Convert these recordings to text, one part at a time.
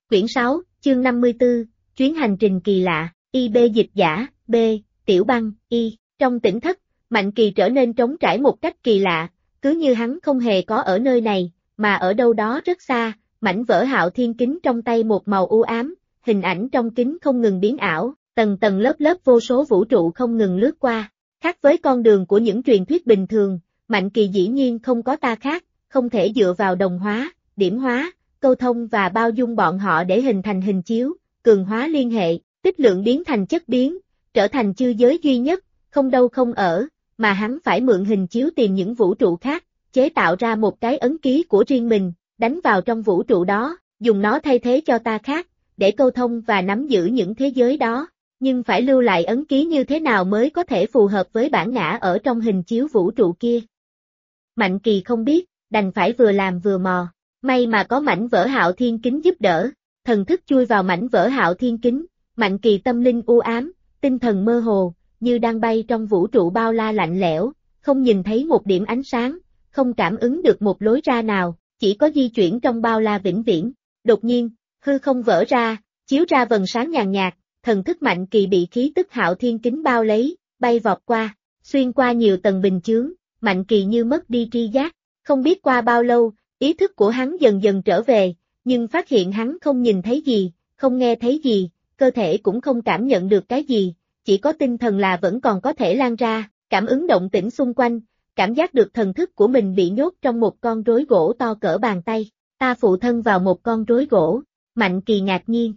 Quyển 6, chương 54, chuyến hành trình kỳ lạ, IB dịch giả, B, Tiểu Băng, Y. Trong tỉnh thất, Mạnh Kỳ trở nên trống trải một cách kỳ lạ, cứ như hắn không hề có ở nơi này, mà ở đâu đó rất xa, mảnh vỡ Hạo Thiên kính trong tay một màu u ám, hình ảnh trong kính không ngừng biến ảo, tầng tầng lớp lớp vô số vũ trụ không ngừng lướt qua. Khác với con đường của những truyền thuyết bình thường, Mạnh Kỳ dĩ nhiên không có ta khác, không thể dựa vào đồng hóa, điểm hóa, câu thông và bao dung bọn họ để hình thành hình chiếu, cường hóa liên hệ, tích lượng biến thành chất biến, trở thành chư giới duy nhất, không đâu không ở, mà hắn phải mượn hình chiếu tìm những vũ trụ khác, chế tạo ra một cái ấn ký của riêng mình, đánh vào trong vũ trụ đó, dùng nó thay thế cho ta khác, để câu thông và nắm giữ những thế giới đó, nhưng phải lưu lại ấn ký như thế nào mới có thể phù hợp với bản ngã ở trong hình chiếu vũ trụ kia. Mạnh Kỳ không biết, đành phải vừa làm vừa mò. May mà có mảnh vỡ Hạo Thiên kính giúp đỡ, thần thức chui vào mảnh vỡ Hạo Thiên kính, Mạnh Kỳ tâm linh u ám, tinh thần mơ hồ, như đang bay trong vũ trụ bao la lạnh lẽo, không nhìn thấy một điểm ánh sáng, không cảm ứng được một lối ra nào, chỉ có di chuyển trong bao la vĩnh viễn. Đột nhiên, hư không vỡ ra, chiếu ra vầng sáng nhàn nhạt, thần thức Mạnh Kỳ bị khí tức Hạo Thiên kính bao lấy, bay vọt qua, xuyên qua nhiều tầng bình chướng, Mạnh Kỳ như mất đi tri giác, không biết qua bao lâu, ý thức của hắn dần dần trở về, nhưng phát hiện hắn không nhìn thấy gì, không nghe thấy gì, cơ thể cũng không cảm nhận được cái gì, chỉ có tinh thần là vẫn còn có thể lan ra, cảm ứng động tĩnh xung quanh, cảm giác được thần thức của mình bị nhốt trong một con rối gỗ to cỡ bàn tay. Ta phụ thân vào một con rối gỗ, Mạnh Kỳ ngạc nhiên.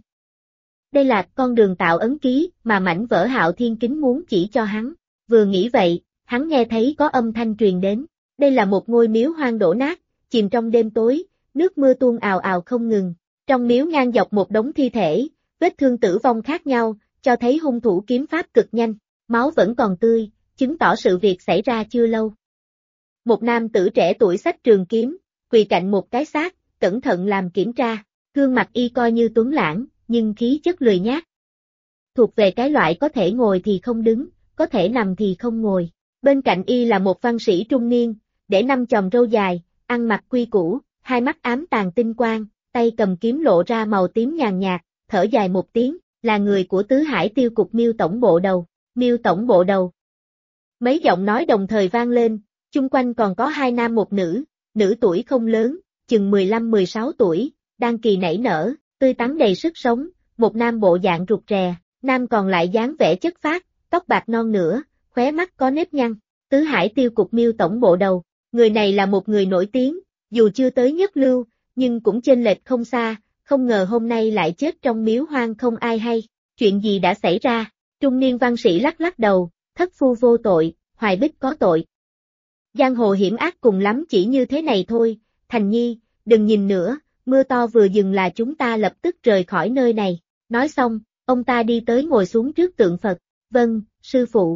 Đây là con đường tạo ấn ký mà mảnh vỡ Hạo Thiên kính muốn chỉ cho hắn. Vừa nghĩ vậy, hắn nghe thấy có âm thanh truyền đến. Đây là một ngôi miếu hoang đổ nát, chìm trong đêm tối, nước mưa tuôn ào ào không ngừng. Trong miếu ngang dọc một đống thi thể, vết thương tử vong khác nhau, cho thấy hung thủ kiếm pháp cực nhanh, máu vẫn còn tươi, chứng tỏ sự việc xảy ra chưa lâu. Một nam tử trẻ tuổi xách trường kiếm, quỳ cạnh một cái xác, cẩn thận làm kiểm tra, gương mặt y coi như tuấn lãng, nhưng khí chất lười nhác. Thuộc về cái loại có thể ngồi thì không đứng, có thể nằm thì không ngồi. Bên cạnh y là một văn sĩ trung niên, để 5 chòm râu dài, ăn mặc quy củ, hai mắt ám tàn tinh quang, tay cầm kiếm lộ ra màu tím nhàn nhạt, thở dài một tiếng, là người của Tứ Hải Tiêu cục Miêu tổng bộ đầu. Miêu tổng bộ đầu. Mấy giọng nói đồng thời vang lên, chung quanh còn có 2 nam một nữ, nữ tuổi không lớn, chừng 15-16 tuổi, đang kỳ nảy nở, tươi tắn đầy sức sống, một nam bộ dạng rụt rè, nam còn lại dáng vẻ chất phác, tóc bạc non nửa, khóe mắt có nếp nhăn. Tứ Hải Tiêu cục Miêu tổng bộ đầu, người này là một người nổi tiếng, dù chưa tới nhất lưu, nhưng cũng chênh lệch không xa, không ngờ hôm nay lại chết trong miếu hoang không ai hay, chuyện gì đã xảy ra? Trung niên văn sĩ lắc lắc đầu, thất phu vô tội, Hoài Bích có tội. Giang hồ hiểm ác cùng lắm chỉ như thế này thôi, Thành Nhi, đừng nhìn nữa, mưa to vừa dừng là chúng ta lập tức rời khỏi nơi này. Nói xong, ông ta đi tới ngồi xuống trước tượng Phật. Vâng, sư phụ.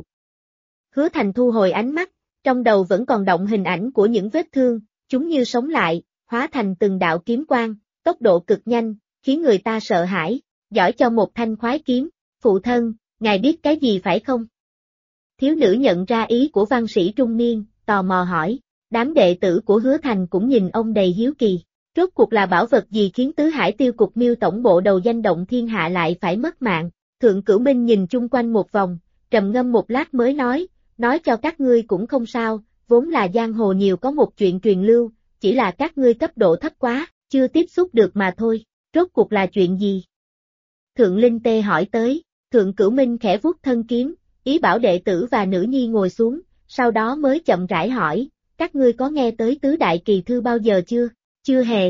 Hứa Thành thu hồi ánh mắt, trong đầu vẫn còn động hình ảnh của những vết thương, chúng như sống lại, hóa thành từng đạo kiếm quang, tốc độ cực nhanh, khiến người ta sợ hãi. Giỏi cho một thanh khoái kiếm, phụ thân, ngài biết cái gì phải không? Thiếu nữ nhận ra ý của văn sĩ trung niên, tò mò hỏi. Đám đệ tử của Hứa Thành cũng nhìn ông đầy hiếu kỳ. Rốt cuộc là bảo vật gì khiến Tứ Hải Tiêu cục Miêu tổng bộ đầu danh động thiên hạ lại phải mất mạng? Thượng Cửu Minh nhìn chung quanh một vòng, trầm ngâm một lát mới nói cho các ngươi cũng không sao, vốn là giang hồ nhiều có một chuyện truyền lưu, chỉ là các ngươi cấp độ thấp quá, chưa tiếp xúc được mà thôi. Rốt cuộc là chuyện gì? Thượng Linh Tê hỏi tới, Thượng Cửu Minh khẽ vuốt thân kiếm, ý bảo đệ tử và nữ nhi ngồi xuống, sau đó mới chậm rãi hỏi, các ngươi có nghe tới Tứ Đại Kỳ Thư bao giờ chưa? Chưa hề.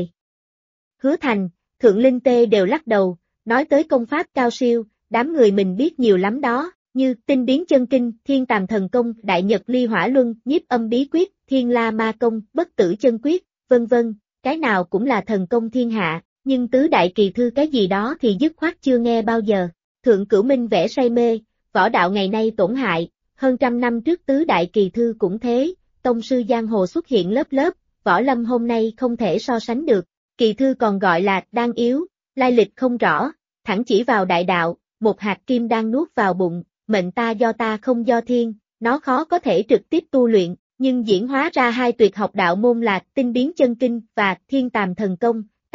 Hứa Thành, Thượng Linh Tê đều lắc đầu, nói tới công pháp cao siêu, đám người mình biết nhiều lắm đó, như Tinh Biến Chân Kinh, Thiên Tàm Thần Công, Đại Nhật Ly Hỏa Luân, Nhiếp Âm Bí Quyết, Thiên La Ma Công, Bất Tử Chân Quyết, vân vân, cái nào cũng là thần công thiên hạ, nhưng Tứ Đại Kỳ Thư cái gì đó thì dứt khoát chưa nghe bao giờ. Thượng Cửu Minh vẻ say mê, võ đạo ngày nay tổn hại, hơn 100 năm trước Tứ Đại Kỳ Thư cũng thế, tông sư giang hồ xuất hiện lớp lớp, võ lâm hôm nay không thể so sánh được. Kỳ thư còn gọi là đan yếu, lai lịch không rõ, thẳng chỉ vào đại đạo, một hạt kim đang nuốt vào bụng, mệnh ta do ta không do thiên, nó khó có thể trực tiếp tu luyện, nhưng diễn hóa ra 2 tuyệt học đạo môn là Tinh Biến Chân Kinh và Thiên Tàm Thần Công,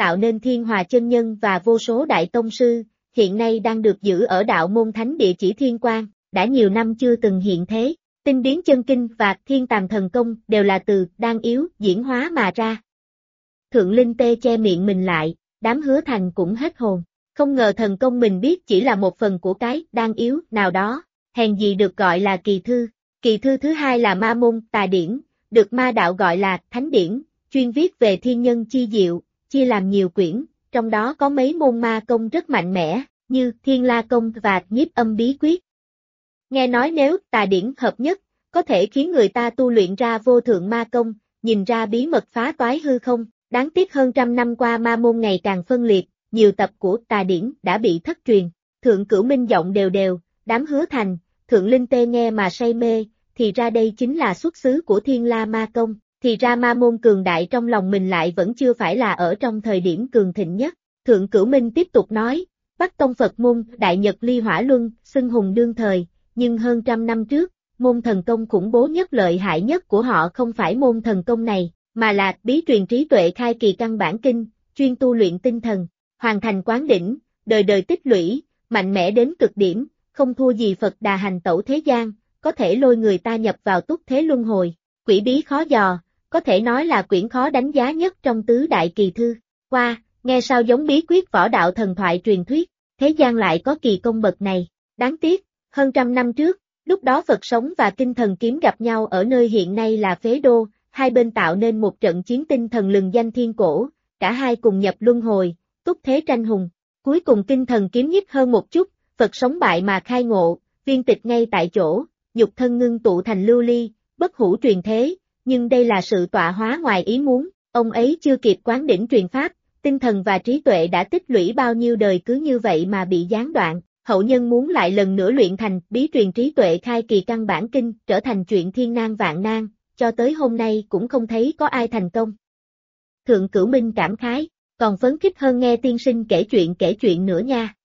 tạo nên Thiên Hòa chân nhân và vô số đại tông sư, hiện nay đang được giữ ở đạo môn thánh địa Chỉ Thiên Quan, đã nhiều năm chưa từng hiện thế. Tinh biến chân kinh và thiên tàm thần công đều là từ đan yếu diễn hóa mà ra. Thượng Linh Tê che miệng mình lại, đám Hứa Thành cũng hết hồn. Không ngờ thần công mình biết chỉ là một phần của cái đan yếu nào đó, hèn gì được gọi là kỳ thư. Kỳ thư thứ hai là ma môn tà điển, được ma đạo gọi là thánh điển, chuyên viết về thiên nhân chi diệu, chia làm nhiều quyển, trong đó có mấy môn ma công rất mạnh mẽ, như Thiên La Công và Nhiếp Âm Bí Quyết. Nghe nói nếu tà điển hợp nhất, có thể khiến người ta tu luyện ra vô thượng ma công, nhìn ra bí mật phá toái hư không. Đáng tiếc hơn trăm năm qua ma môn ngày càng phân liệt, nhiều tập của tà điển đã bị thất truyền. Thượng Cửu Minh giọng đều đều, đám Hứa Thành, Thượng Linh Tê nghe mà say mê, thì ra đây chính là xuất xứ của Thiên La Ma Công, thì ra ma môn cường đại trong lòng mình lại vẫn chưa phải là ở trong thời điểm cường thịnh nhất. Thượng Cửu Minh tiếp tục nói, Bắc Tông Phật môn Đại Nhật Ly Hỏa Luân, xưng hùng đương thời, nhưng hơn trăm năm trước, môn thần công khủng bố nhất lợi hại nhất của họ không phải môn thần công này, mà là bí truyền trí tuệ khai kỳ căn bản kinh, chuyên tu luyện tinh thần, hoàn thành quán đỉnh, đời đời tích lũy, mạnh mẽ đến cực điểm, không thua gì Phật Đà hành tẩu thế gian, có thể lôi người ta nhập vào túc thế luân hồi, quỷ bí khó dò, có thể nói là quyển khó đánh giá nhất trong tứ đại kỳ thư. Qua, nghe sao giống bí quyết võ đạo thần thoại truyền thuyết, thế gian lại có kỳ công bậc này, đáng tiếc, hơn trăm năm trước, lúc đó Phật sống và Kinh Thần Kiếm gặp nhau ở nơi hiện nay là Phế Đô, hai bên tạo nên một trận chiến tinh thần lừng danh thiên cổ, cả hai cùng nhập luân hồi, túc thế tranh hùng. Cuối cùng Kinh Thần Kiếm nhích hơn một chút, Phật sống bại mà khai ngộ, viên tịch ngay tại chỗ, nhục thân ngưng tụ thành lưu ly, bất hủ truyền thế, nhưng đây là sự tọa hóa ngoài ý muốn, ông ấy chưa kịp quán đỉnh truyền pháp, tinh thần và trí tuệ đã tích lũy bao nhiêu đời cứ như vậy mà bị gián đoạn. Hậu nhân muốn lại lần nữa luyện thành bí truyền trí tuệ khai kỳ căn bản kinh, trở thành chuyện thiên nan vạn nan, cho tới hôm nay cũng không thấy có ai thành công. Thượng Cửu Minh cảm khái, còn phấn khích hơn nghe tiên sinh kể chuyện nữa nha.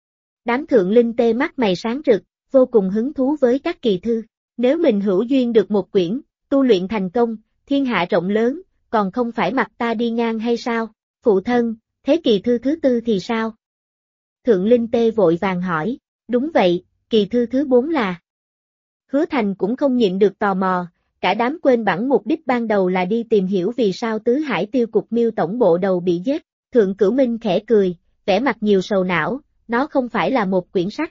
Đám Thượng Linh Tê mắt mày sáng rực, vô cùng hứng thú với các kỳ thư. Nếu mình hữu duyên được một quyển, tu luyện thành công, thiên hạ rộng lớn, còn không phải mặc ta đi ngang hay sao? Phụ thân, thế kỳ thư thứ tư thì sao? Thượng Linh Tê vội vàng hỏi, đúng vậy, kỳ thư thứ 4 là. Hứa Thành cũng không nhịn được tò mò, cả đám quên bẵng mục đích ban đầu là đi tìm hiểu vì sao Tứ Hải Tiêu Cục Miêu tổng bộ đầu bị giết. Thượng Cửu Minh khẽ cười, vẻ mặt nhiều sầu não, nó không phải là một quyển sách.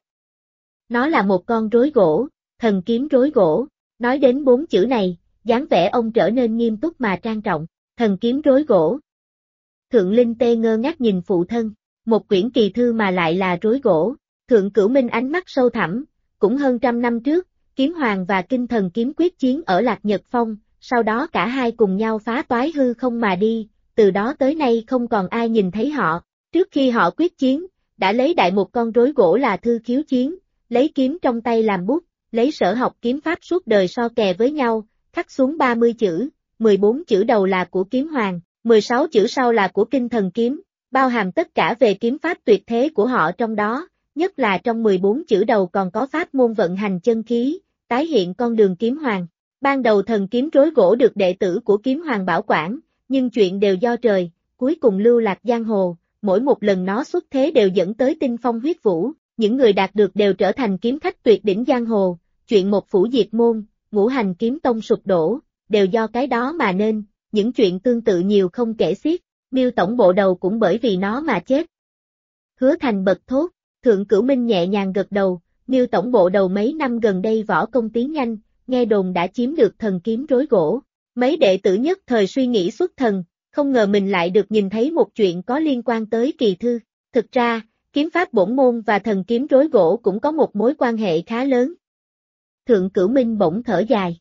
Nó là một con rối gỗ, thần kiếm rối gỗ. Nói đến 4 chữ này, dáng vẻ ông trở nên nghiêm túc mà trang trọng, thần kiếm rối gỗ. Thượng Linh Tê ngơ ngác nhìn phụ thân. Một quyển kỳ thư mà lại là rối gỗ. Thượng Cửu Minh ánh mắt sâu thẳm, cũng hơn trăm năm trước, Kiếm Hoàng và Kinh Thần Kiếm quyết chiến ở Lạc Nhật Phong, sau đó cả hai cùng nhau phá toái hư không mà đi, từ đó tới nay không còn ai nhìn thấy họ. Trước khi họ quyết chiến, đã lấy đại một con rối gỗ là thư khiếu chiến, lấy kiếm trong tay làm bút, lấy sở học kiếm pháp suốt đời so kè với nhau, khắc xuống 30 chữ, 14 chữ đầu là của Kiếm Hoàng, 16 chữ sau là của Kinh Thần Kiếm. Bao hàm tất cả về kiếm pháp tuyệt thế của họ trong đó, nhất là trong 14 chữ đầu còn có pháp môn vận hành chân khí, tái hiện con đường kiếm hoàng. Ban đầu thần kiếm rối gỗ được đệ tử của kiếm hoàng bảo quản, nhưng chuyện đều do trời, cuối cùng lưu lạc giang hồ, mỗi một lần nó xuất thế đều dẫn tới tinh phong huyết vũ, những người đạt được đều trở thành kiếm khách tuyệt đỉnh giang hồ, chuyện một phủ diệt môn, ngũ hành kiếm tông sụp đổ, đều do cái đó mà nên, những chuyện tương tự nhiều không kể xiết. Miêu tổng bộ đầu cũng bởi vì nó mà chết. Hứa Thành bật thốt, Thượng Cửu Minh nhẹ nhàng gật đầu, Miêu tổng bộ đầu mấy năm gần đây võ công tiến nhanh, nghe đồn đã chiếm được thần kiếm rối gỗ. Mấy đệ tử nhất thời suy nghĩ xuất thần, không ngờ mình lại được nhìn thấy một chuyện có liên quan tới kỳ thư. Thực ra, kiếm pháp bổn môn và thần kiếm rối gỗ cũng có một mối quan hệ khá lớn. Thượng Cửu Minh bỗng thở dài,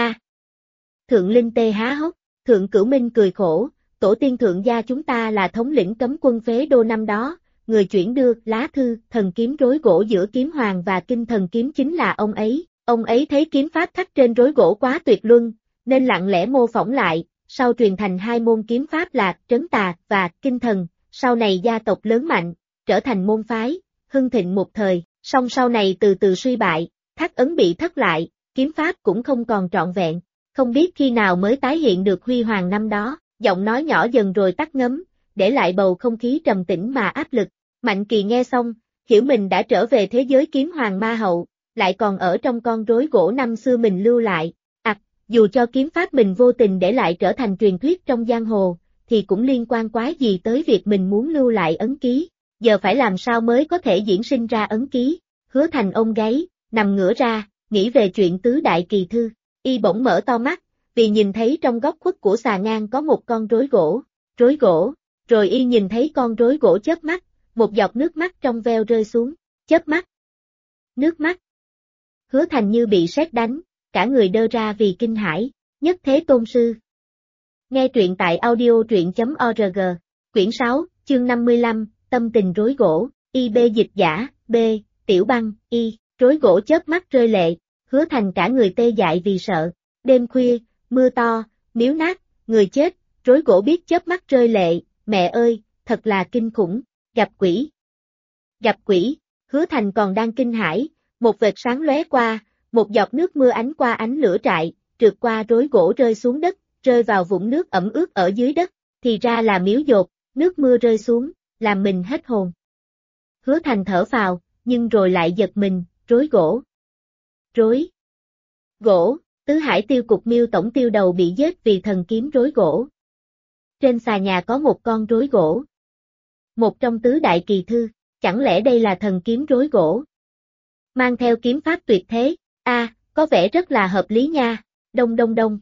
Thượng Linh Tê há hốc, Thượng Cửu Minh cười khổ. Tổ tiên thượng gia chúng ta là thống lĩnh cấm quân Phế Đô năm đó, người chuyển đưa lá thư thần kiếm rối gỗ giữa Kiếm Hoàng và Kinh Thần Kiếm chính là ông ấy thấy kiếm pháp khắc trên rối gỗ quá tuyệt luân, nên lặng lẽ mô phỏng lại, sau truyền thành hai môn kiếm pháp là Trấn Tà và Kinh Thần, sau này gia tộc lớn mạnh, trở thành môn phái, hưng thịnh một thời, song sau này từ từ suy bại, Thác Ấn bị thất lại, kiếm pháp cũng không còn trọn vẹn, không biết khi nào mới tái hiện được huy hoàng năm đó. Giọng nói nhỏ dần rồi tắt ngấm, để lại bầu không khí trầm tĩnh mà áp lực. Mạnh Kỳ nghe xong, hiểu mình đã trở về thế giới kiếm hoàng ma hậu, lại còn ở trong con rối gỗ năm xưa mình lưu lại. Dù cho kiếm pháp mình vô tình để lại trở thành truyền thuyết trong giang hồ, thì cũng liên quan quái gì tới việc mình muốn lưu lại ấn ký. Giờ phải làm sao mới có thể diễn sinh ra ấn ký? Hứa Thành ôm gáy, nằm ngửa ra, nghĩ về chuyện tứ đại kỳ thư. Y bỗng mở to mắt, vì nhìn thấy trong góc khuất của xà ngang có một con rối gỗ. Rối gỗ, rồi y nhìn thấy con rối gỗ chớp mắt, một giọt nước mắt trong veo rơi xuống. Chớp mắt. Nước mắt. Hứa Thành như bị sét đánh, cả người đơ ra vì kinh hãi. Nhất Thế Tôn Sư. Nghe truyện tại audio.org. Quyển 6, chương 55, Tâm tình rối gỗ. IB dịch giả, B, Tiểu Băng, Y. Rối gỗ chớp mắt rơi lệ. Hứa Thành cả người tê dại vì sợ. Đêm khuya, mưa to, miếu nát, người chết. Rối gỗ biết chớp mắt rơi lệ. Mẹ ơi, thật là kinh khủng. Gặp quỷ. Gặp quỷ. Hứa Thành còn đang kinh hãi, một vệt sáng lóe qua, một giọt nước mưa ánh qua ánh lửa trại, trượt qua rối gỗ rơi xuống đất, rơi vào vũng nước ẩm ướt ở dưới đất, thì ra là miếu dột, nước mưa rơi xuống, làm mình hết hồn. Hứa Thành thở phào, nhưng rồi lại giật mình, rối gỗ. Rối gỗ, Tứ Hải Tiêu Cục Miêu tổng tiêu đầu bị giết vì thần kiếm rối gỗ. Trên xà nhà có một con rối gỗ. Một trong tứ đại kỳ thư, chẳng lẽ đây là thần kiếm rối gỗ? Mang theo kiếm pháp tuyệt thế, có vẻ rất là hợp lý nha, đông đông đông.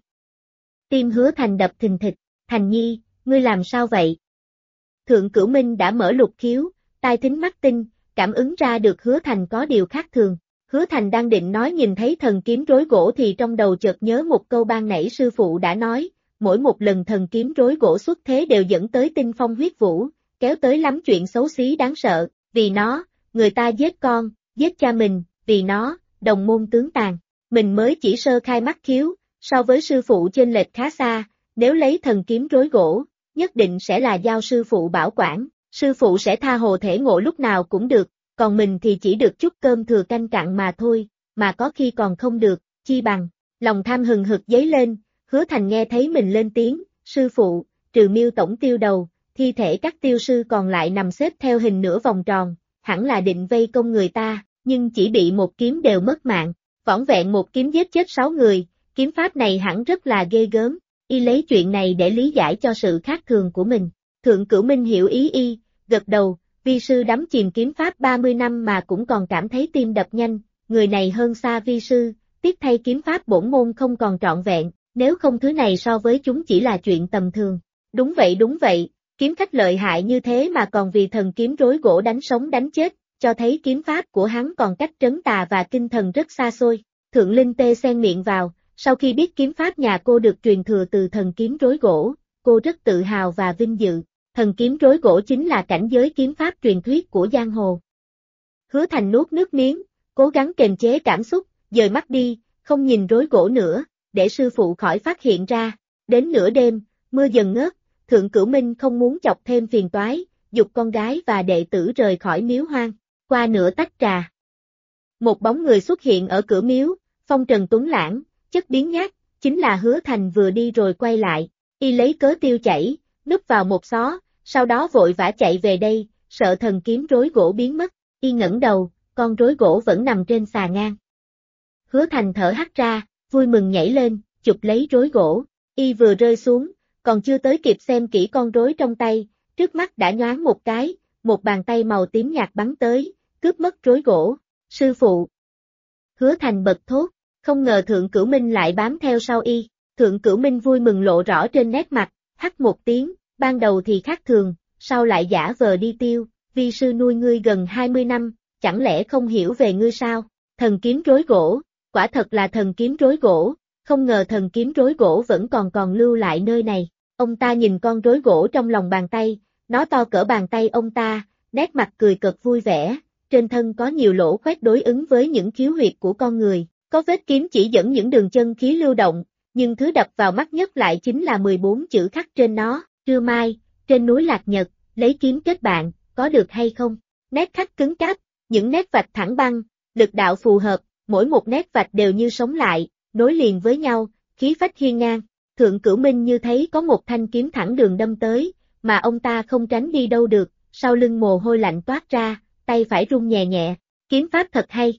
Tim Hứa Thành đập thình thịch, Thành Nhi, ngươi làm sao vậy? Thượng Cửu Minh đã mở lục khiếu, tai thính mắt tinh, cảm ứng ra được Hứa Thành có điều khác thường. Hứa Thành đang định nói nhìn thấy thần kiếm rối gỗ thì trong đầu chợt nhớ một câu ban nãy sư phụ đã nói, mỗi một lần thần kiếm rối gỗ xuất thế đều dẫn tới tinh phong huyết vũ, kéo tới lắm chuyện xấu xí đáng sợ, vì nó, người ta giết con, giết cha mình, vì nó, đồng môn tướng tàn. Mình mới chỉ sơ khai mắt khiếu, so với sư phụ chênh lệch khá xa, nếu lấy thần kiếm rối gỗ, nhất định sẽ là giao sư phụ bảo quản, sư phụ sẽ tha hồ thể ngộ lúc nào cũng được, còn mình thì chỉ được chút cơm thừa canh cặn mà thôi, mà có khi còn không được, chi bằng. Lòng tham hừng hực dấy lên, Hứa Thành nghe thấy mình lên tiếng, sư phụ, trừ Miêu tổng tiêu đầu, thi thể các tiêu sư còn lại nằm xếp theo hình nửa vòng tròn, hẳn là định vây công người ta, nhưng chỉ bị một kiếm đều mất mạng, vỏn vẹn một kiếm giết chết 6 người, kiếm pháp này hẳn rất là ghê gớm, y lấy chuyện này để lý giải cho sự khác thường của mình. Thượng Cửu Minh hiểu ý y, gật đầu, vi sư đắm chìm kiếm pháp 30 năm mà cũng còn cảm thấy tim đập nhanh, người này hơn xa vi sư, tiếc thay kiếm pháp bổn môn không còn trọn vẹn, nếu không thứ này so với chúng chỉ là chuyện tầm thường. Đúng vậy, kiếm khách lợi hại như thế mà còn vì thần kiếm rối gỗ đánh sống đánh chết, cho thấy kiếm pháp của hắn còn cách trấn tà và kinh thần rất xa xôi. Thượng Linh Tê xen miệng vào, sau khi biết kiếm pháp nhà cô được truyền thừa từ thần kiếm rối gỗ, cô rất tự hào và vinh dự. Thần kiếm rối gỗ chính là cảnh giới kiếm pháp truyền thuyết của giang hồ. Hứa Thành nuốt nước miếng, cố gắng kềm chế cảm xúc, dời mắt đi, không nhìn rối gỗ nữa, để sư phụ khỏi phát hiện ra. Đến nửa đêm, mưa dần ngớt, Thượng Cửu Minh không muốn chọc thêm phiền toái, giục con gái và đệ tử rời khỏi miếu hoang. Qua nửa tách trà, một bóng người xuất hiện ở cửa miếu, phong trần tuấn lãng, chất biến nhát, chính là Hứa Thành vừa đi rồi quay lại, y lấy cớ tiêu chảy, núp vào một xó, sau đó vội vã chạy về đây, sợ thần kiếm rối gỗ biến mất, y ngẩng đầu, con rối gỗ vẫn nằm trên xà ngang. Hứa Thành thở hắt ra, vui mừng nhảy lên, chụp lấy rối gỗ, y vừa rơi xuống, còn chưa tới kịp xem kỹ con rối trong tay, trước mắt đã nhoáng một cái, một bàn tay màu tím nhạt bắn tới, cướp mất rối gỗ, sư phụ. Hứa Thành bật thốt, không ngờ Thượng Cửu Minh lại bám theo sau y, Thượng Cửu Minh vui mừng lộ rõ trên nét mặt, hắt một tiếng, ban đầu thì khác thường, sau lại giả vờ đi tiêu, vi sư nuôi ngươi gần 20 năm, chẳng lẽ không hiểu về ngươi sao? Thần kiếm rối gỗ, quả thật là thần kiếm rối gỗ, không ngờ thần kiếm rối gỗ vẫn còn lưu lại nơi này. Ông ta nhìn con rối gỗ trong lòng bàn tay, nó to cỡ bàn tay ông ta, nét mặt cười cợt vui vẻ, trên thân có nhiều lỗ khoét đối ứng với những khiếu huyệt của con người, có vết kiếm chỉ dẫn những đường chân khí lưu động, nhưng thứ đập vào mắt nhất lại chính là 14 chữ khắc trên nó, trưa mai, trên núi Lạc Nhật, lấy kiếm kết bạn, có được hay không? Nét khắc cứng cáp, những nét vạch thẳng băng, lực đạo phù hợp, mỗi một nét vạch đều như sống lại, nối liền với nhau, khí phách hiên ngang. Thượng Cửu Minh như thấy có một thanh kiếm thẳng đường đâm tới, mà ông ta không tránh đi đâu được, sau lưng mồ hôi lạnh toát ra, tay phải run nhẹ nhẹ, kiếm pháp thật hay.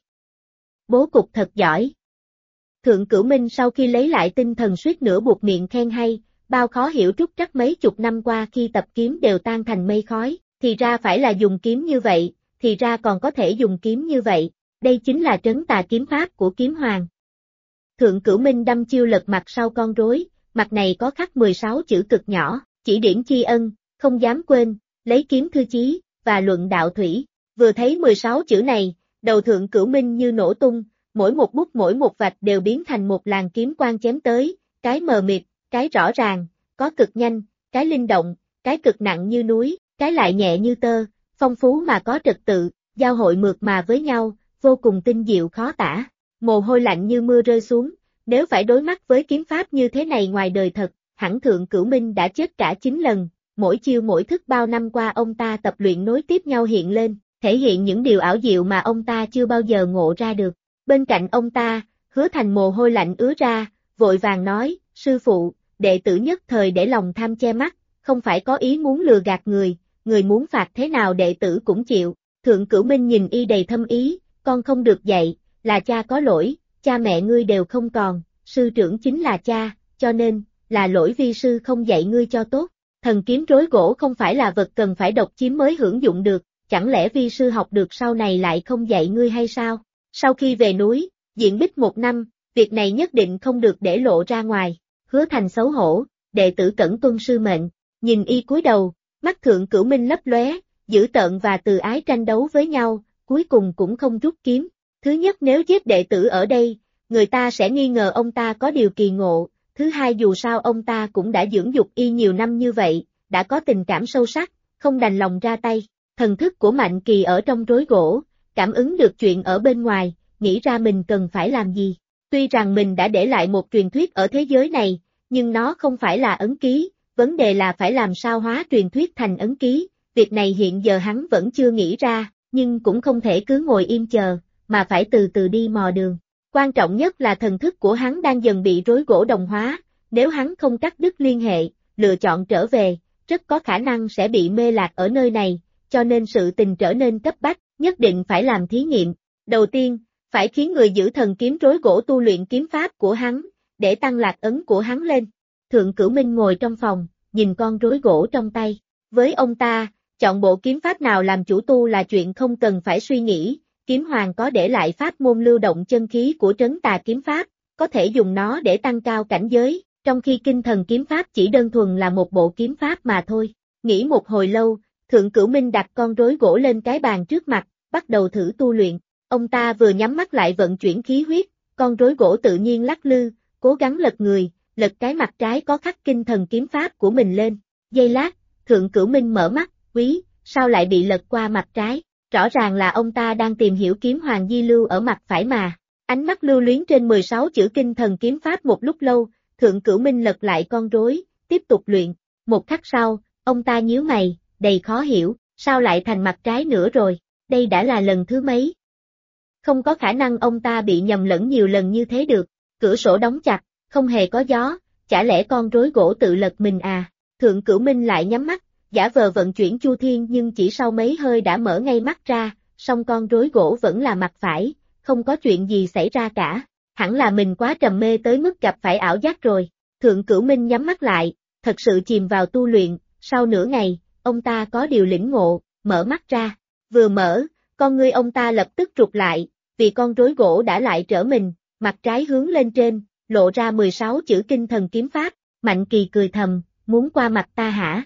Bố cục thật giỏi. Thượng Cửu Minh sau khi lấy lại tinh thần suýt nữa buột miệng khen hay, bao khó hiểu trúc trắc mấy chục năm qua khi tập kiếm đều tan thành mây khói, thì ra phải là dùng kiếm như vậy, thì ra còn có thể dùng kiếm như vậy, đây chính là trấn tà kiếm pháp của kiếm hoàng. Thượng Cửu Minh đâm chiêu lật mặt sau con rối, mặt này có khắc 16 chữ cực nhỏ, chỉ điểm tri ân, không dám quên, lấy kiếm thư chí, và luận đạo thủy. Vừa thấy 16 chữ này, đầu Thượng Cửu Minh như nổ tung, mỗi một bút mỗi một vạch đều biến thành một làn kiếm quang chém tới, cái mờ mịt, cái rõ ràng, có cực nhanh, cái linh động, cái cực nặng như núi, cái lại nhẹ như tơ, phong phú mà có trật tự, giao hội mượt mà với nhau, vô cùng tinh diệu khó tả. Mồ hôi lạnh như mưa rơi xuống, nếu phải đối mặt với kiếm pháp như thế này ngoài đời thật, hẳn Thượng Cửu Minh đã chết cả 9 lần, mỗi chiêu mỗi thức bao năm qua ông ta tập luyện nối tiếp nhau hiện lên, thể hiện những điều ảo diệu mà ông ta chưa bao giờ ngộ ra được. Bên cạnh ông ta, Hứa Thành mồ hôi lạnh ứa ra, vội vàng nói, sư phụ, đệ tử nhất thời để lòng tham che mắt, không phải có ý muốn lừa gạt người muốn phạt thế nào đệ tử cũng chịu. Thượng Cửu Minh nhìn y đầy thâm ý, con không được dạy, là cha có lỗi, cha mẹ ngươi đều không còn, sư trưởng chính là cha, cho nên, là lỗi vi sư không dạy ngươi cho tốt. Thần kiếm rối gỗ không phải là vật cần phải độc chiếm mới hưởng dụng được, chẳng lẽ vi sư học được sau này lại không dạy ngươi hay sao? Sau khi về núi, diện bích 1 năm, việc này nhất định không được để lộ ra ngoài. Hứa Thành xấu hổ, đệ tử cẩn tuân sư mệnh, nhìn y cúi đầu, mắt Thượng Cửu Minh lấp lóe, dữ tợn và từ ái tranh đấu với nhau, cuối cùng cũng không rút kiếm. Thứ nhất, nếu giết đệ tử ở đây, người ta sẽ nghi ngờ ông ta có điều kỳ ngộ. Thứ hai, dù sao ông ta cũng đã dưỡng dục y nhiều năm như vậy, đã có tình cảm sâu sắc, không đành lòng ra tay. Thần thức của Mạnh Kỳ ở trong rối gỗ, cảm ứng được chuyện ở bên ngoài, nghĩ ra mình cần phải làm gì. Tuy rằng mình đã để lại một truyền thuyết ở thế giới này, nhưng nó không phải là ấn ký, vấn đề là phải làm sao hóa truyền thuyết thành ấn ký. Việc này hiện giờ hắn vẫn chưa nghĩ ra, nhưng cũng không thể cứ ngồi im chờ, mà phải từ từ đi mò đường. Quan trọng nhất là thần thức của hắn đang dần bị rối gỗ đồng hóa, nếu hắn không cắt đứt liên hệ, lựa chọn trở về, rất có khả năng sẽ bị mê lạc ở nơi này, cho nên sự tình trở nên cấp bách, nhất định phải làm thí nghiệm. Đầu tiên, phải khiến người giữ thần kiếm rối gỗ tu luyện kiếm pháp của hắn, để tăng lạc ấn của hắn lên. Thượng Cửu Minh ngồi trong phòng, nhìn con rối gỗ trong tay. Với ông ta, chọn bộ kiếm pháp nào làm chủ tu là chuyện không cần phải suy nghĩ. Kiếm hoàng có để lại pháp môn lưu động chân khí của trấn tà kiếm pháp, có thể dùng nó để tăng cao cảnh giới, trong khi kinh thần kiếm pháp chỉ đơn thuần là một bộ kiếm pháp mà thôi. Nghĩ một hồi lâu, Thượng Cửu Minh đặt con rối gỗ lên cái bàn trước mặt, bắt đầu thử tu luyện. Ông ta vừa nhắm mắt lại vận chuyển khí huyết, con rối gỗ tự nhiên lắc lư, cố gắng lật người, lật cái mặt trái có khắc kinh thần kiếm pháp của mình lên. Giây lát, Thượng Cửu Minh mở mắt, quý, sao lại bị lật qua mặt trái? Rõ ràng là ông ta đang tìm hiểu kiếm hoàng di lưu ở mặt phải mà. Ánh mắt lưu luyến trên 16 chữ kinh thần kiếm pháp một lúc lâu, Thượng Cửu Minh lật lại con rối, tiếp tục luyện. Một khắc sau, ông ta nhíu mày, đầy khó hiểu, sao lại thành mặt trái nữa rồi, đây đã là lần thứ mấy? Không có khả năng ông ta bị nhầm lẫn nhiều lần như thế được, cửa sổ đóng chặt, không hề có gió, chả lẽ con rối gỗ tự lật mình à? Thượng Cửu Minh lại nhắm mắt, giả vờ vận chuyển chu thiên nhưng chỉ sau mấy hơi đã mở ngay mắt ra, song con rối gỗ vẫn là mặt phải, không có chuyện gì xảy ra cả, hẳn là mình quá trầm mê tới mức gặp phải ảo giác rồi. Thượng Cửu Minh nhắm mắt lại, thật sự chìm vào tu luyện, sau nửa ngày, ông ta có điều lĩnh ngộ, mở mắt ra, vừa mở, con ngươi ông ta lập tức rụt lại, vì con rối gỗ đã lại trở mình, mặt trái hướng lên trên, lộ ra 16 chữ kinh thần kiếm pháp. Mạnh Kỳ cười thầm, muốn qua mặt ta hả?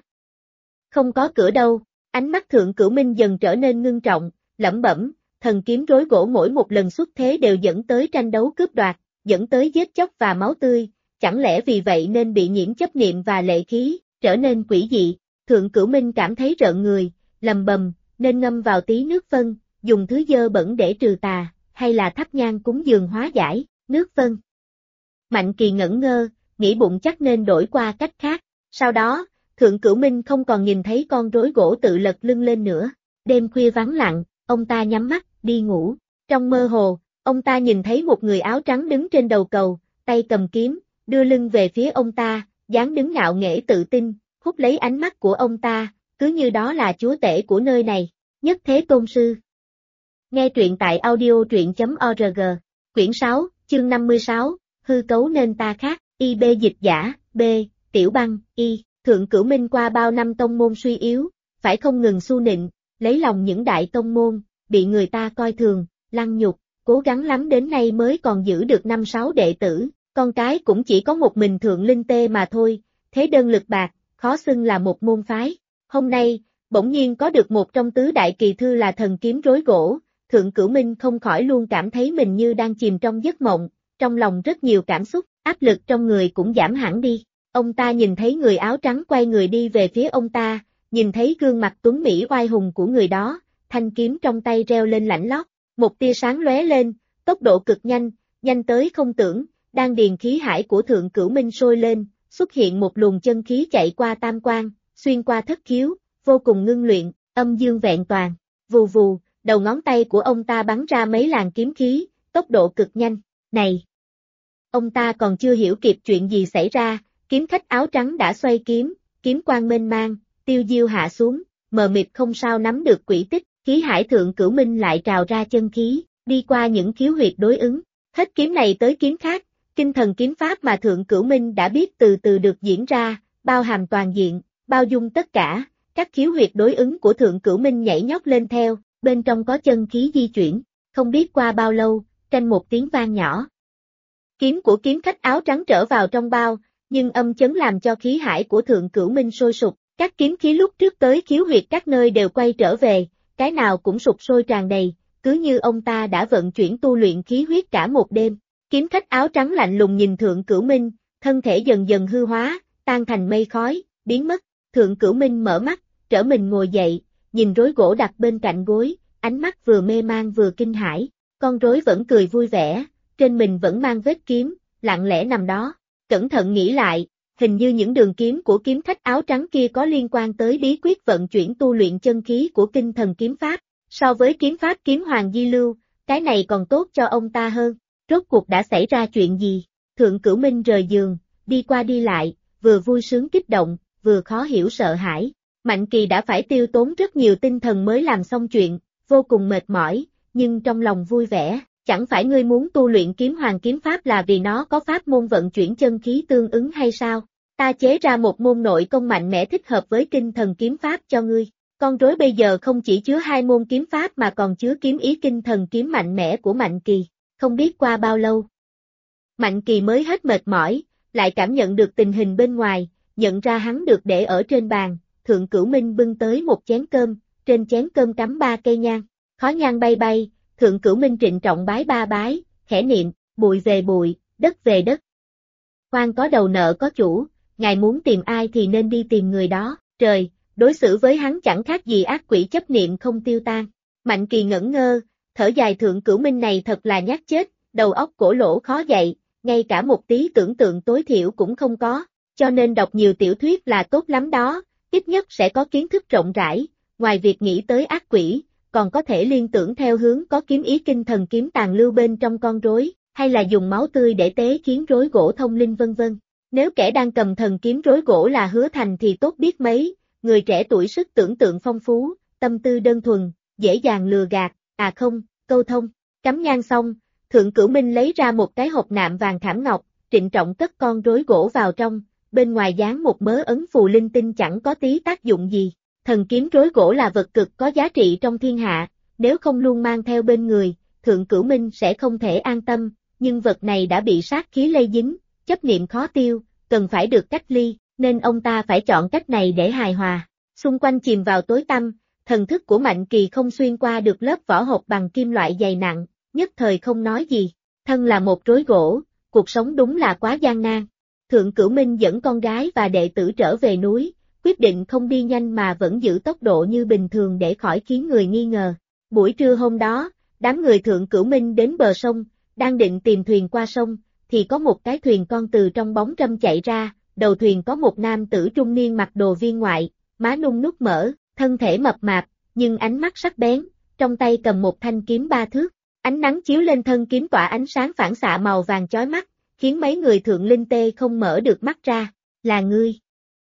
Không có cửa đâu. Ánh mắt Thượng Cửu Minh dần trở nên ngưng trọng, lẩm bẩm, thần kiếm rối gỗ mỗi một lần xuất thế đều dẫn tới tranh đấu cướp đoạt, dẫn tới giết chóc và máu tươi, chẳng lẽ vì vậy nên bị nhiễm chấp niệm và lệ khí, trở nên quỷ dị. Thượng Cửu Minh cảm thấy rợn người, lầm bầm, nên ngâm vào tí nước phân, dùng thứ dơ bẩn để trừ tà, hay là thắp nhang cúng dường hóa giải, nước phân. Mạnh Kỳ ngẩn ngơ, nghĩ bụng chắc nên đổi qua cách khác. Sau đó, Thượng Cửu Minh không còn nhìn thấy con rối gỗ tự lật lưng lên nữa. Đêm khuya vắng lặng, ông ta nhắm mắt, đi ngủ. Trong mơ hồ, ông ta nhìn thấy một người áo trắng đứng trên đầu cầu, tay cầm kiếm, đưa lưng về phía ông ta, dáng đứng ngạo nghễ tự tin, hút lấy ánh mắt của ông ta, cứ như đó là chúa tể của nơi này, nhất thế tôn sư. Nghe truyện tại audio.org, quyển 6, chương 56, hư cấu nên ta khác, IB dịch giả, B, Tiểu Băng, Y, Thượng Cửu Minh qua bao năm tông môn suy yếu, phải không ngừng su nịnh, lấy lòng những đại tông môn, bị người ta coi thường, lăng nhục, cố gắng lắm đến nay mới còn giữ được 5-6 đệ tử, con cái cũng chỉ có một mình Thượng Linh Tê mà thôi, thế đơn lực bạc, khó xưng là một môn phái. Hôm nay, bỗng nhiên có được một trong tứ đại kỳ thư là thần kiếm rối gỗ, Thượng Cửu Minh không khỏi luôn cảm thấy mình như đang chìm trong giấc mộng, trong lòng rất nhiều cảm xúc, áp lực trong người cũng giảm hẳn đi. Ông ta nhìn thấy người áo trắng quay người đi về phía ông ta, nhìn thấy gương mặt tuấn mỹ oai hùng của người đó, thanh kiếm trong tay reo lên lạnh lót, một tia sáng lóe lên, tốc độ cực nhanh, nhanh tới không tưởng, đan điền khí hải của Thượng Cửu Minh sôi lên, xuất hiện một luồng chân khí chạy qua tam quan, xuyên qua thất khiếu, vô cùng ngưng luyện, âm dương vẹn toàn, vù vù, đầu ngón tay của ông ta bắn ra mấy làn kiếm khí, tốc độ cực nhanh, này! Ông ta còn chưa hiểu kịp chuyện gì xảy ra, kiếm khách áo trắng đã xoay kiếm, kiếm quang mênh mang, tiêu diêu hạ xuống, mờ mịt không sao nắm được quỹ tích, khí hải Thượng Cửu Minh lại trào ra chân khí, đi qua những khiếu huyệt đối ứng, hết kiếm này tới kiếm khác, kinh thần kiếm pháp mà Thượng Cửu Minh đã biết từ từ được diễn ra, bao hàm toàn diện, bao dung tất cả, các khiếu huyệt đối ứng của Thượng Cửu Minh nhảy nhót lên theo, bên trong có chân khí di chuyển, không biết qua bao lâu, tranh một tiếng vang nhỏ. Kiếm của kiếm khách áo trắng trở vào trong bao, nhưng âm chấn làm cho khí hải của Thượng Cửu Minh sôi sục, các kiếm khí lúc trước tới khiếu huyệt các nơi đều quay trở về, cái nào cũng sục sôi tràn đầy, cứ như ông ta đã vận chuyển tu luyện khí huyết cả một đêm. Kiếm khách áo trắng lạnh lùng nhìn Thượng Cửu Minh, thân thể dần dần hư hóa, tan thành mây khói, biến mất. Thượng Cửu Minh mở mắt, trở mình ngồi dậy, nhìn rối gỗ đặt bên cạnh gối, ánh mắt vừa mê man vừa kinh hãi. Con rối vẫn cười vui vẻ, trên mình vẫn mang vết kiếm, lặng lẽ nằm đó. Cẩn thận nghĩ lại, hình như những đường kiếm của kiếm khách áo trắng kia có liên quan tới bí quyết vận chuyển tu luyện chân khí của kinh thần kiếm pháp. So với kiếm pháp kiếm hoàng di lưu, cái này còn tốt cho ông ta hơn. Rốt cuộc đã xảy ra chuyện gì? Thượng Cửu Minh rời giường, đi qua đi lại, vừa vui sướng kích động, vừa khó hiểu sợ hãi. Mạnh Kỳ đã phải tiêu tốn rất nhiều tinh thần mới làm xong chuyện, vô cùng mệt mỏi, nhưng trong lòng vui vẻ. Chẳng phải ngươi muốn tu luyện kiếm hoàng kiếm pháp là vì nó có pháp môn vận chuyển chân khí tương ứng hay sao? Ta chế ra một môn nội công mạnh mẽ thích hợp với kinh thần kiếm pháp cho ngươi. Con rối bây giờ không chỉ chứa 2 môn kiếm pháp mà còn chứa kiếm ý kinh thần kiếm mạnh mẽ của Mạnh Kỳ. Không biết qua bao lâu, Mạnh Kỳ mới hết mệt mỏi, lại cảm nhận được tình hình bên ngoài, nhận ra hắn được để ở trên bàn. Thượng Cửu Minh bưng tới một chén cơm, trên chén cơm cắm 3 cây nhang, khói nhang bay bay. Thượng Cửu Minh trịnh trọng bái 3 bái, khẽ niệm, bụi về bụi, đất về đất. Quan có đầu nợ có chủ, ngài muốn tìm ai thì nên đi tìm người đó, trời, đối xử với hắn chẳng khác gì ác quỷ chấp niệm không tiêu tan. Mạnh Kỳ ngẩn ngơ, thở dài Thượng Cửu Minh này thật là nhát chết, đầu óc cổ lỗ khó dậy, ngay cả một tí tưởng tượng tối thiểu cũng không có, cho nên đọc nhiều tiểu thuyết là tốt lắm đó, ít nhất sẽ có kiến thức rộng rãi, ngoài việc nghĩ tới ác quỷ, còn có thể liên tưởng theo hướng có kiếm ý kinh thần kiếm tàn lưu bên trong con rối, hay là dùng máu tươi để tế khiến rối gỗ thông linh vân vân. Nếu kẻ đang cầm thần kiếm rối gỗ là Hứa Thành thì tốt biết mấy, người trẻ tuổi sức tưởng tượng phong phú, tâm tư đơn thuần, dễ dàng lừa gạt, không, câu thông. Cắm nhang xong, Thượng Cửu Minh lấy ra một cái hộp nạm vàng khảm ngọc, trịnh trọng cất con rối gỗ vào trong, bên ngoài dán một mớ ấn phù linh tinh chẳng có tí tác dụng gì. Thần kiếm rối gỗ là vật cực có giá trị trong thiên hạ, nếu không luôn mang theo bên người, Thượng Cửu Minh sẽ không thể an tâm, nhưng vật này đã bị sát khí lây dính, chấp niệm khó tiêu, cần phải được cách ly, nên ông ta phải chọn cách này để hài hòa. Xung quanh chìm vào tối tăm, thần thức của Mạnh Kỳ không xuyên qua được lớp vỏ hộp bằng kim loại dày nặng, nhất thời không nói gì. Thân là một rối gỗ, cuộc sống đúng là quá gian nan. Thượng Cửu Minh dẫn con gái và đệ tử trở về núi, quyết định không đi nhanh mà vẫn giữ tốc độ như bình thường để khỏi khiến người nghi ngờ. Buổi trưa hôm đó, đám người Thượng Cửu Minh đến bờ sông, đang định tìm thuyền qua sông, thì có một cái thuyền con từ trong bóng râm chạy ra, đầu thuyền có một nam tử trung niên mặc đồ viên ngoại, má nung nút mỡ, thân thể mập mạp, nhưng ánh mắt sắc bén, trong tay cầm một thanh kiếm 3 thước. Ánh nắng chiếu lên thân kiếm tỏa ánh sáng phản xạ màu vàng chói mắt, khiến mấy người Thượng Linh Tê không mở được mắt ra. Là ngươi.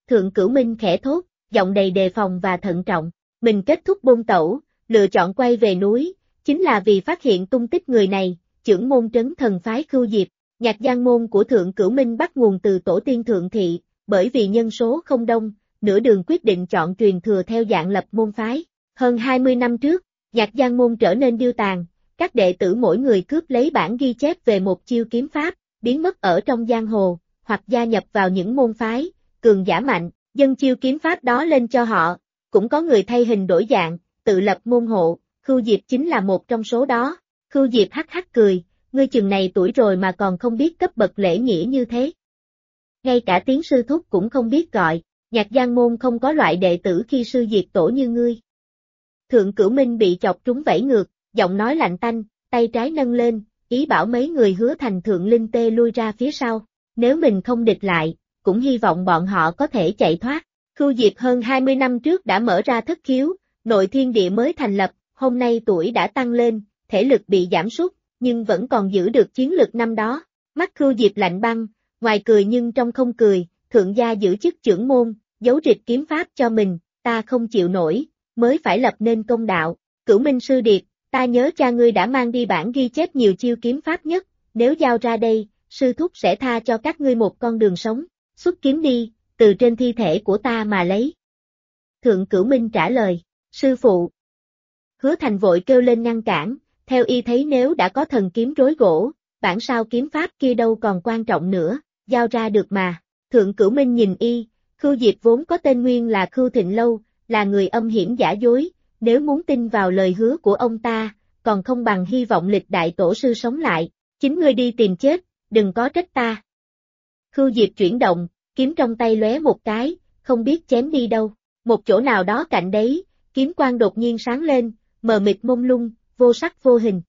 Thượng Cửu Minh khẽ thốt, giọng đầy đề phòng và thận trọng. Mình kết thúc buôn tẩu, lựa chọn quay về núi, chính là vì phát hiện tung tích người này, chưởng môn trấn thần phái Khưu Diệp. Nhạc Giang môn của Thượng Cửu Minh bắt nguồn từ tổ tiên Thượng Thị, bởi vì nhân số không đông, nửa đường quyết định chọn truyền thừa theo dạng lập môn phái. Hơn 20 năm trước, Nhạc Giang môn trở nên điêu tàn, các đệ tử mỗi người cướp lấy bản ghi chép về một chiêu kiếm pháp, biến mất ở trong giang hồ, hoặc gia nhập vào những môn phái, cường giả mạnh, dâng chiêu kiếm pháp đó lên cho họ, cũng có người thay hình đổi dạng, tự lập môn hộ, Khưu Diệp chính là một trong số đó. Khưu Diệp hắc hắc cười, ngươi chừng này tuổi rồi mà còn không biết cấp bậc lễ nghĩa như thế. Ngay cả tiếng sư thúc cũng không biết gọi, Nhạc Giang môn không có loại đệ tử khi sư diệt tổ như ngươi. Thượng Cửu Minh bị chọc trúng vẫy ngược, giọng nói lạnh tanh, tay trái nâng lên, ý bảo mấy người Hứa Thành Thượng Linh Tê lui ra phía sau, nếu mình không địch lại, cũng hy vọng bọn họ có thể chạy thoát. Khưu Diệp hơn 20 năm trước đã mở ra thất khiếu, nội thiên địa mới thành lập, hôm nay tuổi đã tăng lên, thể lực bị giảm sút, nhưng vẫn còn giữ được chiến lực năm đó. Mắt Khưu Diệp lạnh băng, ngoài cười nhưng trong không cười, thượng gia giữ chức trưởng môn, giấu rịch kiếm pháp cho mình, ta không chịu nổi, mới phải lập nên công đạo. Cửu Minh sư điệt, ta nhớ cha ngươi đã mang đi bản ghi chép nhiều chiêu kiếm pháp nhất, nếu giao ra đây, sư thúc sẽ tha cho các ngươi một con đường sống, xuất kiếm đi, từ trên thi thể của ta mà lấy. Thượng Cửu Minh trả lời, sư phụ. Hứa Thành vội kêu lên ngăn cản, theo y thấy nếu đã có thần kiếm rối gỗ, bản sao kiếm pháp kia đâu còn quan trọng nữa, giao ra được mà. Thượng Cửu Minh nhìn y, Khưu Diệp vốn có tên nguyên là Khưu Thịnh Lâu, là người âm hiểm giả dối, nếu muốn tin vào lời hứa của ông ta, còn không bằng hy vọng lịch đại tổ sư sống lại, chính ngươi đi tìm chết, đừng có trách ta. Khưu Diệp chuyển động, kiếm trong tay lóe một cái, không biết chém đi đâu, một chỗ nào đó cạnh đấy, kiếm quang đột nhiên sáng lên, mờ mịt mông lung, vô sắc vô hình.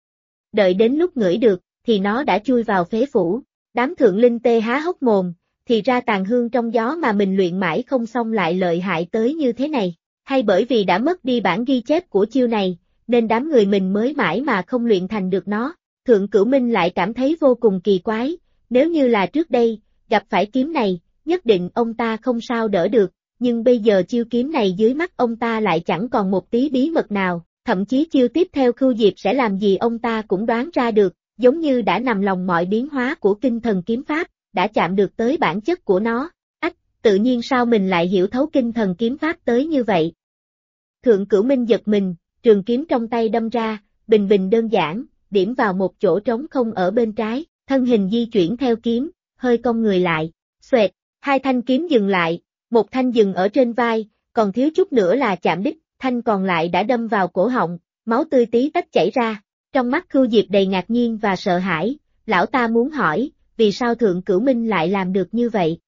Đợi đến lúc ngửi được, thì nó đã chui vào phế phủ, đám thượng linh tê há hốc mồm, thì ra tàn hương trong gió mà mình luyện mãi không xong lại lợi hại tới như thế này, hay bởi vì đã mất đi bản ghi chép của chiêu này, nên đám người mình mới mãi mà không luyện thành được nó. Thượng Cửu Minh lại cảm thấy vô cùng kỳ quái, nếu như là trước đây, gặp phải kiếm này, nhất định ông ta không sao đỡ được, nhưng bây giờ chiêu kiếm này dưới mắt ông ta lại chẳng còn một tí bí mật nào, thậm chí chiêu tiếp theo Khưu Diệp sẽ làm gì ông ta cũng đoán ra được, giống như đã nằm lòng mọi biến hóa của kinh thần kiếm pháp, đã chạm được tới bản chất của nó. Ách, tự nhiên sao mình lại hiểu thấu kinh thần kiếm pháp tới như vậy? Thượng Cửu Minh giật mình, trường kiếm trong tay đâm ra, bình bình đơn giản, điểm vào một chỗ trống không ở bên trái, thân hình di chuyển theo kiếm, hơi cong người lại, xoẹt, hai thanh kiếm dừng lại, một thanh dừng ở trên vai, còn thiếu chút nữa là chạm đích, thanh còn lại đã đâm vào cổ họng, máu tươi tí tách chảy ra. Trong mắt Khưu Diệp đầy ngạc nhiên và sợ hãi, lão ta muốn hỏi, vì sao Thượng Cửu Minh lại làm được như vậy?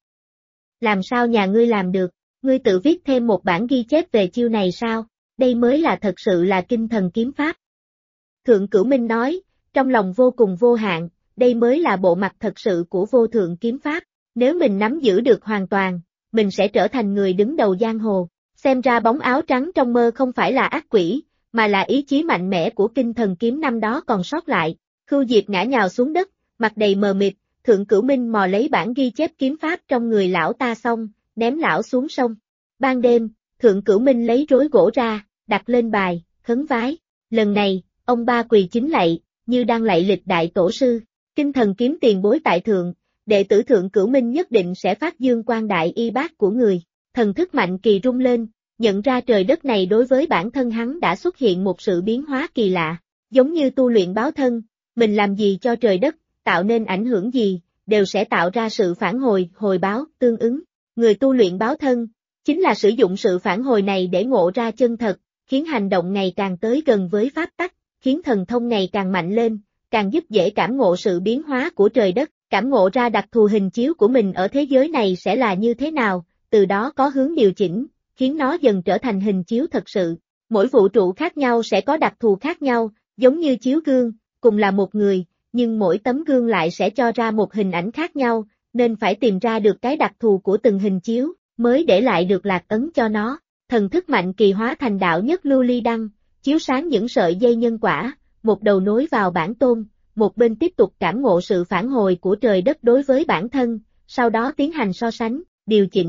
Làm sao nhà ngươi làm được, ngươi tự viết thêm một bản ghi chép về chiêu này sao, đây mới là thật sự là kinh thần kiếm pháp. Thượng Cửu Minh nói, trong lòng vô cùng vô hạn, đây mới là bộ mặt thật sự của vô thượng kiếm pháp, nếu mình nắm giữ được hoàn toàn, mình sẽ trở thành người đứng đầu giang hồ. Xem ra bóng áo trắng trong mơ không phải là ác quỷ, mà là ý chí mạnh mẽ của kinh thần kiếm năm đó còn sót lại. Khưu Diệp ngã nhào xuống đất, mặt đầy mờ mịt, Thượng Cửu Minh mò lấy bản ghi chép kiếm pháp trong người lão ta xong, ném lão xuống sông. Ban đêm, Thượng Cửu Minh lấy rối gỗ ra, đặt lên bài, khấn vái. Lần này, ông ba quỳ chính lạy, như đang lạy lịch đại tổ sư. Kinh thần kiếm tiền bối tại thượng, đệ tử Thượng Cửu Minh nhất định sẽ phát dương quang đại y bát của người. Thần thức mạnh kỳ rung lên, nhận ra trời đất này đối với bản thân hắn đã xuất hiện một sự biến hóa kỳ lạ, giống như tu luyện báo thân, mình làm gì cho trời đất, tạo nên ảnh hưởng gì, đều sẽ tạo ra sự phản hồi, hồi báo, tương ứng. Người tu luyện báo thân, chính là sử dụng sự phản hồi này để ngộ ra chân thật, khiến hành động ngày càng tới gần với pháp tắc, khiến thần thông ngày càng mạnh lên, càng giúp dễ cảm ngộ sự biến hóa của trời đất, cảm ngộ ra đặc thù hình chiếu của mình ở thế giới này sẽ là như thế nào, từ đó có hướng điều chỉnh, khiến nó dần trở thành hình chiếu thật sự. Mỗi vũ trụ khác nhau sẽ có đặc thù khác nhau, giống như chiếu gương, cùng là một người, nhưng mỗi tấm gương lại sẽ cho ra một hình ảnh khác nhau, nên phải tìm ra được cái đặc thù của từng hình chiếu, mới để lại được lạc ấn cho nó. Thần thức mạnh kỳ hóa thành đạo nhất lưu ly đăng, chiếu sáng những sợi dây nhân quả, một đầu nối vào bản tôn, một bên tiếp tục cảm ngộ sự phản hồi của trời đất đối với bản thân, sau đó tiến hành so sánh, điều chỉnh.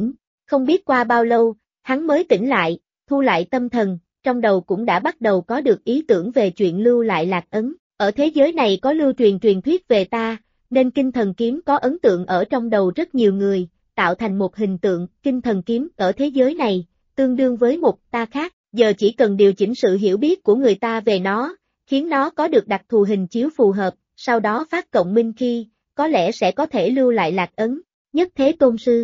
Không biết qua bao lâu, hắn mới tỉnh lại, thu lại tâm thần, trong đầu cũng đã bắt đầu có được ý tưởng về chuyện lưu lại lạc ấn. Ở thế giới này có lưu truyền truyền thuyết về ta, nên kinh thần kiếm có ấn tượng ở trong đầu rất nhiều người, tạo thành một hình tượng, kinh thần kiếm ở thế giới này, tương đương với một ta khác, giờ chỉ cần điều chỉnh sự hiểu biết của người ta về nó, khiến nó có được đặc thù hình chiếu phù hợp, sau đó phát cộng minh khi, có lẽ sẽ có thể lưu lại lạc ấn. Nhất Thế Tôn Sư.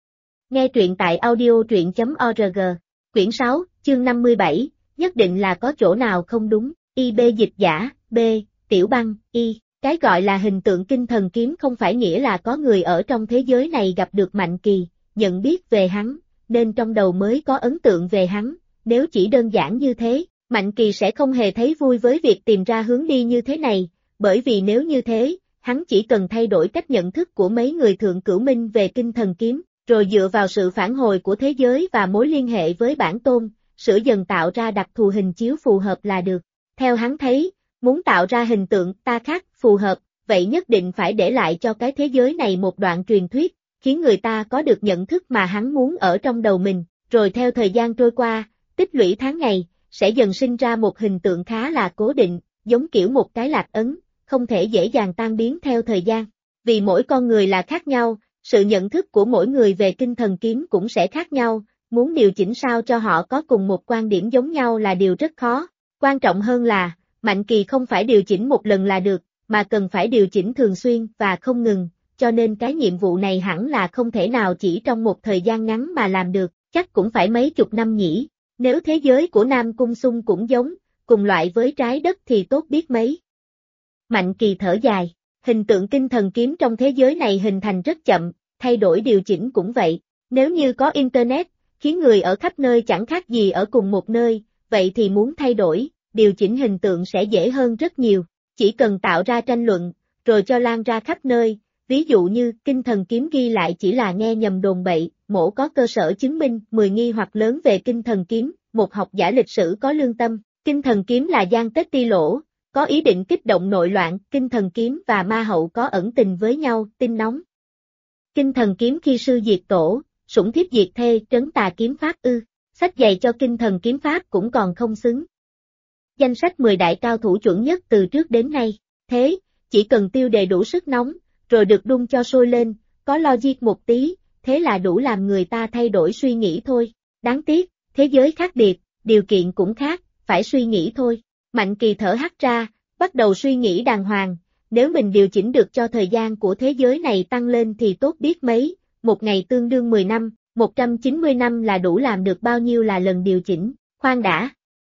Nghe truyện tại audio.org, quyển 6, chương 57, nhất định là có chỗ nào không đúng, IB dịch giả, B, Tiểu Băng, Y. Cái gọi là hình tượng kinh thần kiếm không phải nghĩa là có người ở trong thế giới này gặp được Mạnh Kỳ, nhận biết về hắn, nên trong đầu mới có ấn tượng về hắn, nếu chỉ đơn giản như thế, Mạnh Kỳ sẽ không hề thấy vui với việc tìm ra hướng đi như thế này, bởi vì nếu như thế, hắn chỉ cần thay đổi cách nhận thức của mấy người thượng cửu minh về kinh thần kiếm, rồi dựa vào sự phản hồi của thế giới và mối liên hệ với bản tôn, sửa dần tạo ra đặc thù hình chiếu phù hợp là được. Theo hắn thấy, muốn tạo ra hình tượng ta khác phù hợp, vậy nhất định phải để lại cho cái thế giới này một đoạn truyền thuyết, khiến người ta có được nhận thức mà hắn muốn ở trong đầu mình, rồi theo thời gian trôi qua, tích lũy tháng ngày, sẽ dần sinh ra một hình tượng khá là cố định, giống kiểu một cái lạc ấn, không thể dễ dàng tan biến theo thời gian. Vì mỗi con người là khác nhau, sự nhận thức của mỗi người về kinh thần kiếm cũng sẽ khác nhau, muốn điều chỉnh sao cho họ có cùng một quan điểm giống nhau là điều rất khó. Quan trọng hơn là, Mạnh Kỳ không phải điều chỉnh một lần là được, mà cần phải điều chỉnh thường xuyên và không ngừng, cho nên cái nhiệm vụ này hẳn là không thể nào chỉ trong một thời gian ngắn mà làm được, chắc cũng phải mấy chục năm nhỉ. Nếu thế giới của Nam Cung Xung cũng giống, cùng loại với trái đất thì tốt biết mấy. Mạnh Kỳ thở dài, hình tượng kinh thần kiếm trong thế giới này hình thành rất chậm, thay đổi điều chỉnh cũng vậy. Nếu như có Internet, khiến người ở khắp nơi chẳng khác gì ở cùng một nơi, vậy thì muốn thay đổi, điều chỉnh hình tượng sẽ dễ hơn rất nhiều. Chỉ cần tạo ra tranh luận, rồi cho lan ra khắp nơi, ví dụ như kinh thần kiếm ghi lại chỉ là nghe nhầm đồn bậy, mổ có cơ sở chứng minh 10 nghi hoặc lớn về kinh thần kiếm, một học giả lịch sử có lương tâm, kinh thần kiếm là gian tế ti lỗ, có ý định kích động nội loạn, kinh thần kiếm và ma hậu có ẩn tình với nhau, tin nóng. Kinh thần kiếm khi sư diệt tổ, sủng thiếp diệt thê, trấn tà kiếm pháp ư, sách dạy cho kinh thần kiếm pháp cũng còn không xứng. Danh sách 10 đại cao thủ chuẩn nhất từ trước đến nay, thế, chỉ cần tiêu đề đủ sức nóng, rồi được đun cho sôi lên, có logic một tí, thế là đủ làm người ta thay đổi suy nghĩ thôi. Đáng tiếc, thế giới khác biệt, điều kiện cũng khác, phải suy nghĩ thôi. Mạnh Kỳ thở hắt ra, bắt đầu suy nghĩ đàng hoàng, nếu mình điều chỉnh được cho thời gian của thế giới này tăng lên thì tốt biết mấy, một ngày tương đương 10 năm, 190 năm là đủ làm được bao nhiêu là lần điều chỉnh, khoan đã.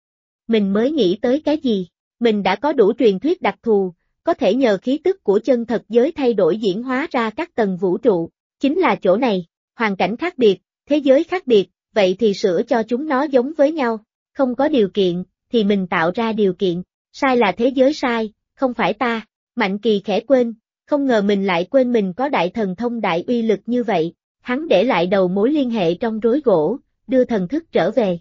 Mình mới nghĩ tới cái gì, mình đã có đủ truyền thuyết đặc thù, có thể nhờ khí tức của chân thật giới thay đổi diễn hóa ra các tầng vũ trụ, chính là chỗ này, hoàn cảnh khác biệt, thế giới khác biệt, vậy thì sửa cho chúng nó giống với nhau, không có điều kiện, thì mình tạo ra điều kiện, sai là thế giới sai, không phải ta. Mạnh Kỳ khẽ quên, không ngờ mình lại quên mình có đại thần thông đại uy lực như vậy, hắn để lại đầu mối liên hệ trong rối gỗ, đưa thần thức trở về.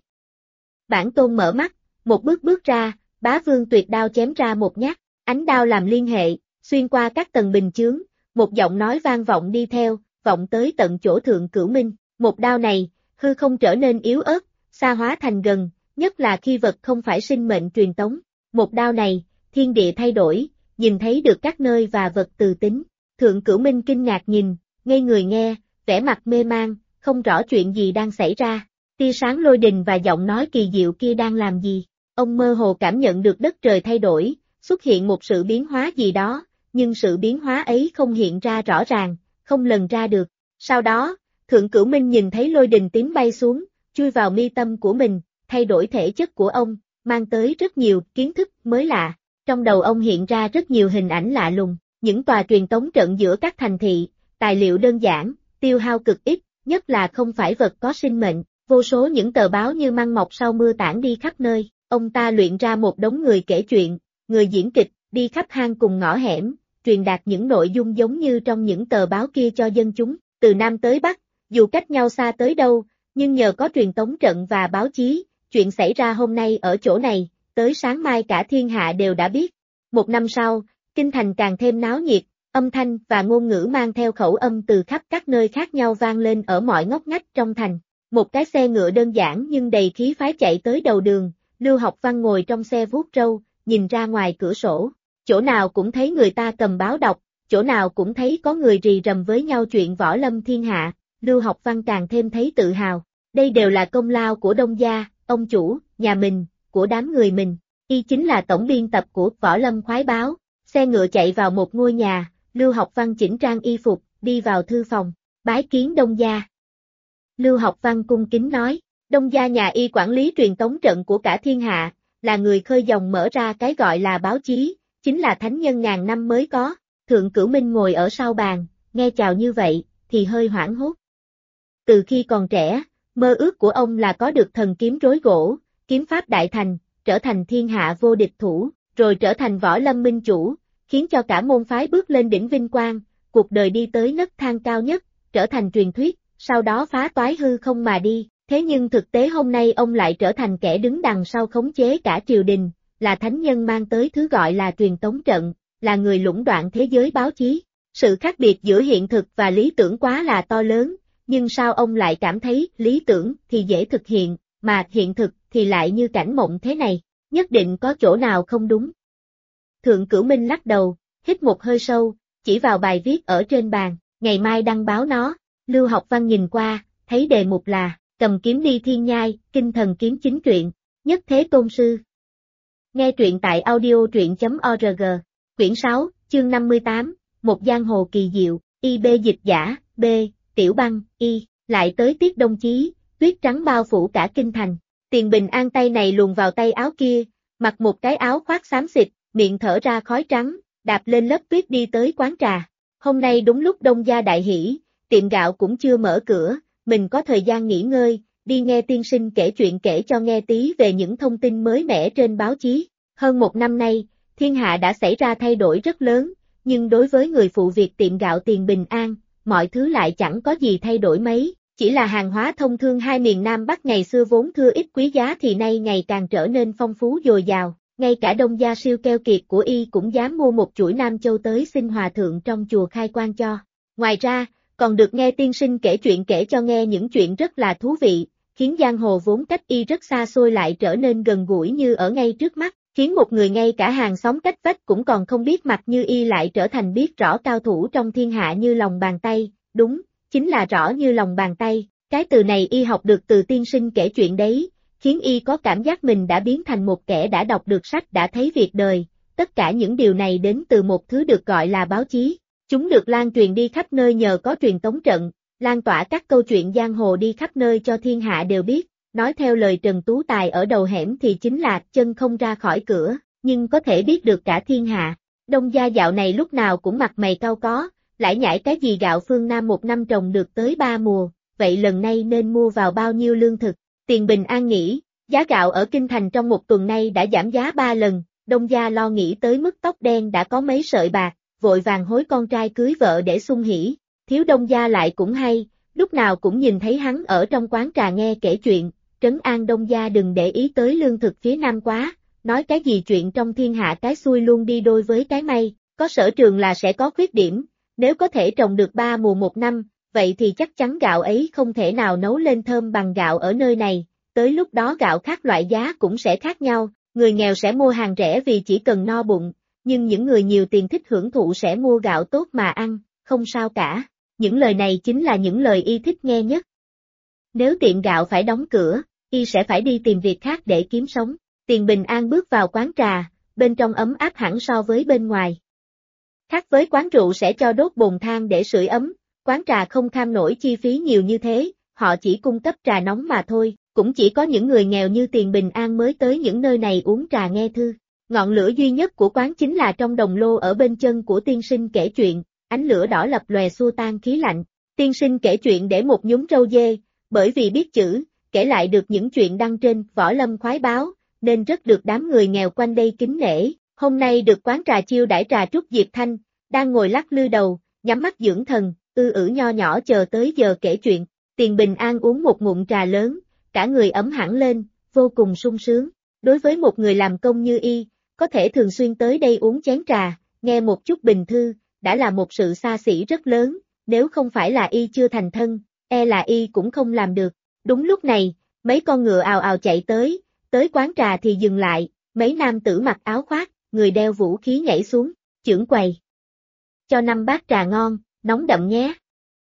Bản tôn mở mắt, một bước bước ra, Bá Vương tuyệt đao chém ra một nhát, ánh đao làm liên hệ, xuyên qua các tầng bình chướng, một giọng nói vang vọng đi theo, vọng tới tận chỗ thượng cửu minh, một đao này, hư không trở nên yếu ớt, xa hóa thành gần, nhất là khi vật không phải sinh mệnh truyền tống, một đao này, thiên địa thay đổi, nhìn thấy được các nơi và vật từ tính, thượng cửu minh kinh ngạc nhìn, ngây người nghe, vẻ mặt mê mang, không rõ chuyện gì đang xảy ra, tia sáng lôi đình và giọng nói kỳ diệu kia đang làm gì, ông mơ hồ cảm nhận được đất trời thay đổi, xuất hiện một sự biến hóa gì đó, nhưng sự biến hóa ấy không hiện ra rõ ràng, không lần ra được, sau đó, thượng cửu minh nhìn thấy lôi đình tím bay xuống, chui vào mi tâm của mình, thay đổi thể chất của ông, mang tới rất nhiều kiến thức mới lạ. Trong đầu ông hiện ra rất nhiều hình ảnh lạ lùng, những tòa truyền tống trận giữa các thành thị, tài liệu đơn giản, tiêu hao cực ít, nhất là không phải vật có sinh mệnh, vô số những tờ báo như măng mọc sau mưa tản đi khắp nơi, ông ta luyện ra một đống người kể chuyện, người diễn kịch, đi khắp hang cùng ngõ hẻm, truyền đạt những nội dung giống như trong những tờ báo kia cho dân chúng, từ Nam tới Bắc, dù cách nhau xa tới đâu, nhưng nhờ có truyền tống trận và báo chí, chuyện xảy ra hôm nay ở chỗ này, tới sáng mai cả thiên hạ đều đã biết. Một năm sau, kinh thành càng thêm náo nhiệt, Âm thanh và ngôn ngữ mang theo khẩu âm từ khắp các nơi khác nhau vang lên ở mọi ngóc ngách trong thành. Một cái xe ngựa đơn giản nhưng đầy khí phái chạy tới đầu đường, Lưu Học Văn ngồi trong xe vuốt râu, nhìn ra ngoài cửa sổ. Chỗ nào cũng thấy người ta cầm báo đọc, chỗ nào cũng thấy có người rì rầm với nhau chuyện võ lâm thiên hạ, Lưu Học Văn càng thêm thấy tự hào. Đây đều là công lao của Đông gia, ông chủ, nhà mình, của đám người mình. Y chính là tổng biên tập của Võ Lâm Khoái Báo. Xe ngựa chạy vào một ngôi nhà, Lưu Học Văn chỉnh trang y phục, đi vào thư phòng, bái kiến Đông gia. Lưu Học Văn cung kính nói, Đông gia nhà y quản lý truyền tống trận của cả thiên hạ, là người khơi dòng mở ra cái gọi là báo chí, chính là thánh nhân ngàn năm mới có. Thượng Cửu Minh ngồi ở sau bàn, nghe chào như vậy, thì hơi hoảng hốt. Từ khi còn trẻ, mơ ước của ông là có được thần kiếm rối gỗ, kiếm pháp đại thành, trở thành thiên hạ vô địch thủ, rồi trở thành võ lâm minh chủ, khiến cho cả môn phái bước lên đỉnh vinh quang, cuộc đời đi tới nấc thang cao nhất, trở thành truyền thuyết, sau đó phá toái hư không mà đi. Thế nhưng thực tế hôm nay ông lại trở thành kẻ đứng đằng sau khống chế cả triều đình, là thánh nhân mang tới thứ gọi là truyền tống trận, là người lũng đoạn thế giới báo chí. Sự khác biệt giữa hiện thực và lý tưởng quá là to lớn, nhưng sao ông lại cảm thấy lý tưởng thì dễ thực hiện, mà hiện thực thì lại như cảnh mộng thế này, nhất định có chỗ nào không đúng. Thượng Cửu Minh lắc đầu, hít một hơi sâu, chỉ vào bài viết ở trên bàn, ngày mai đăng báo nó. Lưu Học Văn nhìn qua, thấy đề mục là cầm kiếm đi thiên nhai, kinh thần kiếm chính truyện, nhất thế tôn sư. Nghe truyện tại audio.org, quyển 6, chương 58, một giang hồ kỳ diệu, IB dịch giả, B, Tiểu Băng, Y, lại tới tiết đông chí, tuyết trắng bao phủ cả kinh thành. Tiền Bình An tay này luồn vào tay áo kia, mặc một cái áo khoác xám xịt, miệng thở ra khói trắng, đạp lên lớp tuyết đi tới quán trà. Hôm nay đúng lúc Đông gia đại hỷ, tiệm gạo cũng chưa mở cửa, mình có thời gian nghỉ ngơi, đi nghe tiên sinh kể chuyện kể cho nghe tí về những thông tin mới mẻ trên báo chí. Hơn một năm nay, thiên hạ đã xảy ra thay đổi rất lớn, nhưng đối với người phụ việc tiệm gạo Tiền Bình An, mọi thứ lại chẳng có gì thay đổi mấy, chỉ là hàng hóa thông thương hai miền Nam Bắc ngày xưa vốn thưa ít quý giá thì nay ngày càng trở nên phong phú dồi dào, ngay cả Đông gia siêu keo kiệt của y cũng dám mua một chuỗi Nam Châu tới xin hòa thượng trong chùa khai quan cho. Ngoài ra, còn được nghe tiên sinh kể chuyện kể cho nghe những chuyện rất là thú vị, khiến giang hồ vốn cách y rất xa xôi lại trở nên gần gũi như ở ngay trước mắt, khiến một người ngay cả hàng xóm cách vách cũng còn không biết mặt như y lại trở thành biết rõ cao thủ trong thiên hạ như lòng bàn tay, đúng, chính là rõ như lòng bàn tay, cái từ này y học được từ tiên sinh kể chuyện đấy, khiến y có cảm giác mình đã biến thành một kẻ đã đọc được sách đã thấy việc đời, tất cả những điều này đến từ một thứ được gọi là báo chí. Chúng được lan truyền đi khắp nơi nhờ có truyền tống trận, lan tỏa các câu chuyện giang hồ đi khắp nơi cho thiên hạ đều biết, nói theo lời Trần Tú Tài ở đầu hẻm thì chính là chân không ra khỏi cửa, nhưng có thể biết được cả thiên hạ. Đông gia dạo này lúc nào cũng mặt mày cau có, lải nhải cái gì gạo phương Nam một năm trồng được tới 3 mùa, vậy lần này nên mua vào bao nhiêu lương thực. Tiền Bình An nghĩ, giá gạo ở Kinh Thành trong một tuần nay đã giảm giá 3 lần, Đông gia lo nghĩ tới mức tóc đen đã có mấy sợi bạc, vội vàng hối con trai cưới vợ để sung hỉ. Thiếu Đông gia lại cũng hay, lúc nào cũng nhìn thấy hắn ở trong quán trà nghe kể chuyện, trấn an Đông gia đừng để ý tới lương thực phía Nam quá, nói cái gì chuyện trong thiên hạ cái xui luôn đi đôi với cái may, có sở trường là sẽ có khuyết điểm, nếu có thể trồng được 3 mùa một năm, vậy thì chắc chắn gạo ấy không thể nào nấu lên thơm bằng gạo ở nơi này, tới lúc đó gạo khác loại giá cũng sẽ khác nhau, người nghèo sẽ mua hàng rẻ vì chỉ cần no bụng, nhưng những người nhiều tiền thích hưởng thụ sẽ mua gạo tốt mà ăn, không sao cả. Những lời này chính là những lời y thích nghe nhất. Nếu tiệm gạo phải đóng cửa, y sẽ phải đi tìm việc khác để kiếm sống. Tiền Bình An bước vào quán trà, bên trong ấm áp hẳn so với bên ngoài. Khác với quán rượu sẽ cho đốt bồn than để sưởi ấm, quán trà không kham nổi chi phí nhiều như thế, họ chỉ cung cấp trà nóng mà thôi, cũng chỉ có những người nghèo như Tiền Bình An mới tới những nơi này uống trà nghe thư. Ngọn lửa duy nhất của quán chính là trong đồng lô ở bên chân của tiên sinh kể chuyện, ánh lửa đỏ lập lòe xua tan khí lạnh. Tiên sinh kể chuyện để một nhúm râu dê, bởi vì biết chữ, kể lại được những chuyện đăng trên Võ Lâm Khoái Báo, nên rất được đám người nghèo quanh đây kính nể. Hôm nay được quán trà chiêu đãi trà trúc Diệp Thanh, đang ngồi lắc lư đầu, nhắm mắt dưỡng thần, nho nhỏ chờ tới giờ kể chuyện. Tiền Bình An uống một ngụm trà lớn, cả người ấm hẳn lên, vô cùng sung sướng. Đối với một người làm công như y, có thể thường xuyên tới đây uống chén trà, nghe một chút bình thư, đã là một sự xa xỉ rất lớn, nếu không phải là y chưa thành thân, e là y cũng không làm được. Đúng lúc này, mấy con ngựa ào ào chạy tới quán trà thì dừng lại, mấy nam tử mặc áo khoác, người đeo vũ khí nhảy xuống, chưởng quầy. Cho 5 bát trà ngon, nóng đậm nhé.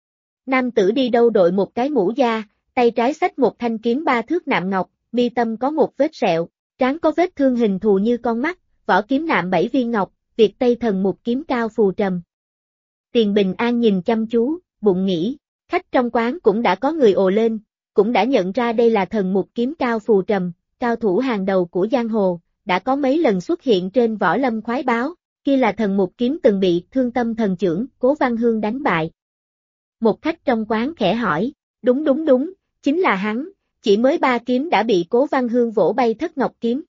Nam tử đi đâu đội một cái mũ da, tay trái xách một thanh kiếm 3 thước nạm ngọc, mi tâm có một vết sẹo, trán có vết thương hình thù như con mắt, vỏ kiếm nạm 7 viên ngọc, Việt Tây Thần Mục kiếm cao phù trầm. Tiền Bình An nhìn chăm chú, bụng nghĩ, khách trong quán cũng đã có người ồ lên, cũng đã nhận ra đây là Thần Mục kiếm cao phù trầm, cao thủ hàng đầu của giang hồ, đã có mấy lần xuất hiện trên Võ Lâm khoái báo, kia là Thần Mục kiếm từng bị Thương Tâm thần trưởng, Cố Văn Hương đánh bại. Một khách trong quán khẽ hỏi, đúng, chính là hắn, chỉ mới 3 kiếm đã bị Cố Văn Hương vỗ bay thất ngọc kiếm.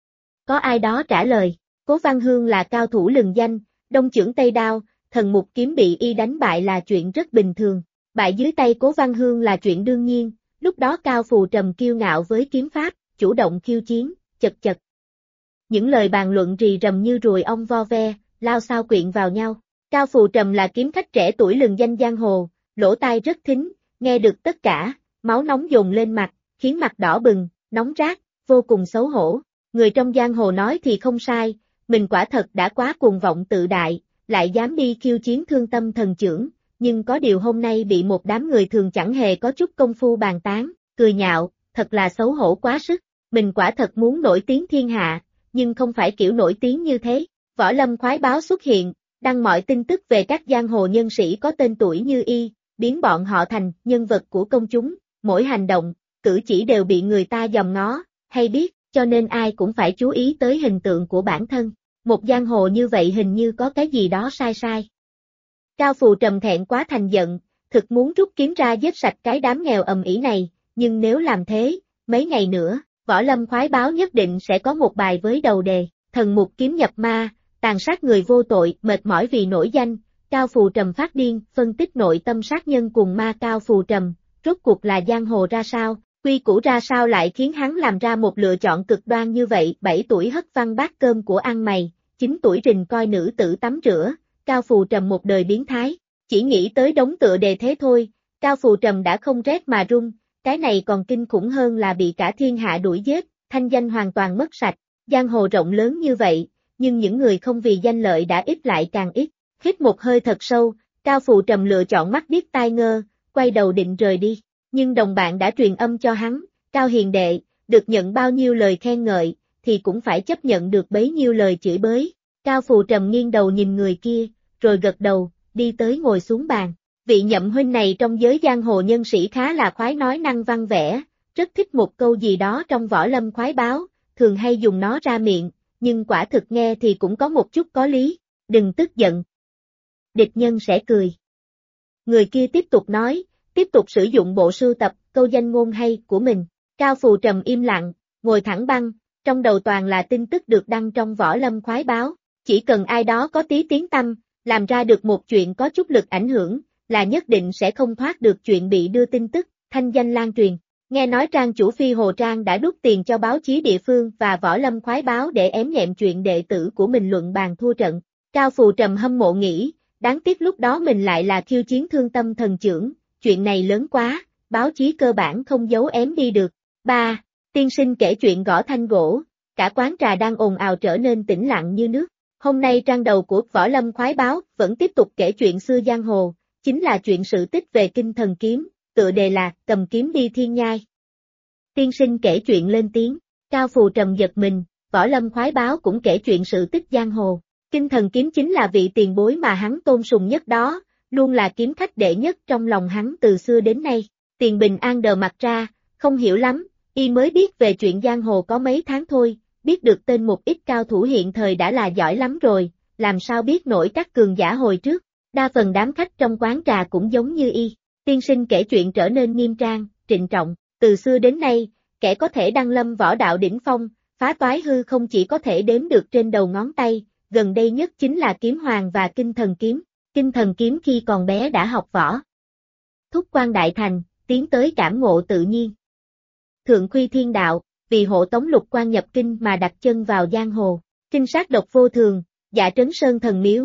Có ai đó trả lời, Cố Văn Hương là cao thủ lừng danh, đông chưởng tây đao, Thần Mục kiếm bị y đánh bại là chuyện rất bình thường, bại dưới tay Cố Văn Hương là chuyện đương nhiên, lúc đó Cao Phù Trầm kiêu ngạo với kiếm pháp, chủ động khiêu chiến, chật. Những lời bàn luận rì rầm như ruồi ong vo ve, lao xao quyện vào nhau. Cao Phù Trầm là kiếm khách trẻ tuổi lừng danh giang hồ, lỗ tai rất thính, nghe được tất cả, máu nóng dồn lên mặt, khiến mặt đỏ bừng, nóng rát, vô cùng xấu hổ. Người trong giang hồ nói thì không sai, mình quả thật đã quá cuồng vọng tự đại, lại dám đi khiêu chiến Thương Tâm thần trưởng, nhưng có điều hôm nay bị một đám người thường chẳng hề có chút công phu bàn tán, cười nhạo, thật là xấu hổ quá sức. Mình quả thật muốn nổi tiếng thiên hạ, nhưng không phải kiểu nổi tiếng như thế. Võ Lâm khoái báo xuất hiện, đăng mọi tin tức về các giang hồ nhân sĩ có tên tuổi như y, biến bọn họ thành nhân vật của công chúng, mỗi hành động, cử chỉ đều bị người ta dòm ngó, hay biết, cho nên ai cũng phải chú ý tới hình tượng của bản thân. Một giang hồ như vậy hình như có cái gì đó sai. Cao Phù Trầm thẹn quá thành giận, thực muốn rút kiếm ra giết sạch cái đám nghèo ầm ĩ này, nhưng nếu làm thế, mấy ngày nữa, Võ Lâm khoái báo nhất định sẽ có một bài với đầu đề, Thần Mục kiếm nhập ma, tàn sát người vô tội, mệt mỏi vì nổi danh, Cao Phù Trầm phát điên, phân tích nội tâm sát nhân cùng ma Cao Phù Trầm, rốt cuộc là giang hồ ra sao, quy củ ra sao lại khiến hắn làm ra một lựa chọn cực đoan như vậy, 7 tuổi hất văng bát cơm của ăn mày, 9 tuổi rình coi nữ tử tắm rửa, Cao Phù Trầm một đời biến thái, chỉ nghĩ tới đống tựa đề thế thôi, Cao Phù Trầm đã không rét mà run, cái này còn kinh khủng hơn là bị cả thiên hạ đuổi giết, thanh danh hoàn toàn mất sạch, giang hồ rộng lớn như vậy, nhưng những người không vì danh lợi đã ít lại càng ít, hít một hơi thật sâu, Cao Phù Trầm lựa chọn mắt điếc tai ngơ, quay đầu định rời đi, nhưng đồng bạn đã truyền âm cho hắn, Cao hiền đệ, được nhận bao nhiêu lời khen ngợi, thì cũng phải chấp nhận được bấy nhiêu lời chửi bới, Cao Phù Trầm nghiêng đầu nhìn người kia, rồi gật đầu, đi tới ngồi xuống bàn. Vị Nhậm huynh này trong giới giang hồ nhân sĩ khá là khoái nói năng văn vẽ, rất thích một câu gì đó trong Võ Lâm khoái báo, thường hay dùng nó ra miệng, nhưng quả thực nghe thì cũng có một chút có lý, đừng tức giận. Địch nhân sẽ cười. Người kia tiếp tục nói, tiếp tục sử dụng bộ sưu tập, câu danh ngôn hay của mình. Cao Phù Trầm im lặng, ngồi thẳng băng, trong đầu toàn là tin tức được đăng trong Võ Lâm khoái báo, chỉ cần ai đó có tí tiếng tăm, làm ra được một chuyện có chút lực ảnh hưởng, là nhất định sẽ không thoát được chuyện bị đưa tin tức, thanh danh lan truyền. Nghe nói trang chủ Phi Hồ Trang đã đút tiền cho báo chí địa phương và Võ Lâm khoái báo để ém nhẹm chuyện đệ tử của mình luận bàn thua trận. Cao Phù Trầm hâm mộ nghĩ, đáng tiếc lúc đó mình lại là khiêu chiến Thương Tâm thần trưởng, chuyện này lớn quá, báo chí cơ bản không giấu ém đi được. 3. Tiên sinh kể chuyện gõ thanh gỗ, cả quán trà đang ồn ào trở nên tĩnh lặng như nước. Hôm nay trang đầu của Võ Lâm khoái báo vẫn tiếp tục kể chuyện xưa giang hồ, chính là chuyện sự tích về Kinh Thần kiếm, tựa đề là Cầm kiếm đi thiên nhai. Tiên sinh kể chuyện lên tiếng, Cao Phù Trầm giật mình, Võ Lâm khoái báo cũng kể chuyện sự tích giang hồ. Kinh Thần kiếm chính là vị tiền bối mà hắn tôn sùng nhất đó, luôn là kiếm khách đệ nhất trong lòng hắn từ xưa đến nay. Tiền Bình An đờ mặt ra, không hiểu lắm, y mới biết về chuyện giang hồ có mấy tháng thôi, biết được tên một ít cao thủ hiện thời đã là giỏi lắm rồi, làm sao biết nổi các cường giả hồi trước. Đa phần đám khách trong quán trà cũng giống như y. Tiên sinh kể chuyện trở nên nghiêm trang, trịnh trọng, từ xưa đến nay, kẻ có thể đăng lâm võ đạo đỉnh phong, phá toái hư không chỉ có thể đếm được trên đầu ngón tay, gần đây nhất chính là Kiếm Hoàng và Kinh Thần kiếm. Kinh Thần kiếm khi còn bé đã học võ. Thúc quan đại thành, tiến tới cảm ngộ tự nhiên. Thượng khuy thiên đạo, vì hộ tống Lục quan nhập kinh mà đặt chân vào giang hồ. Kinh sát độc vô thường, dạ trấn sơn thần miếu,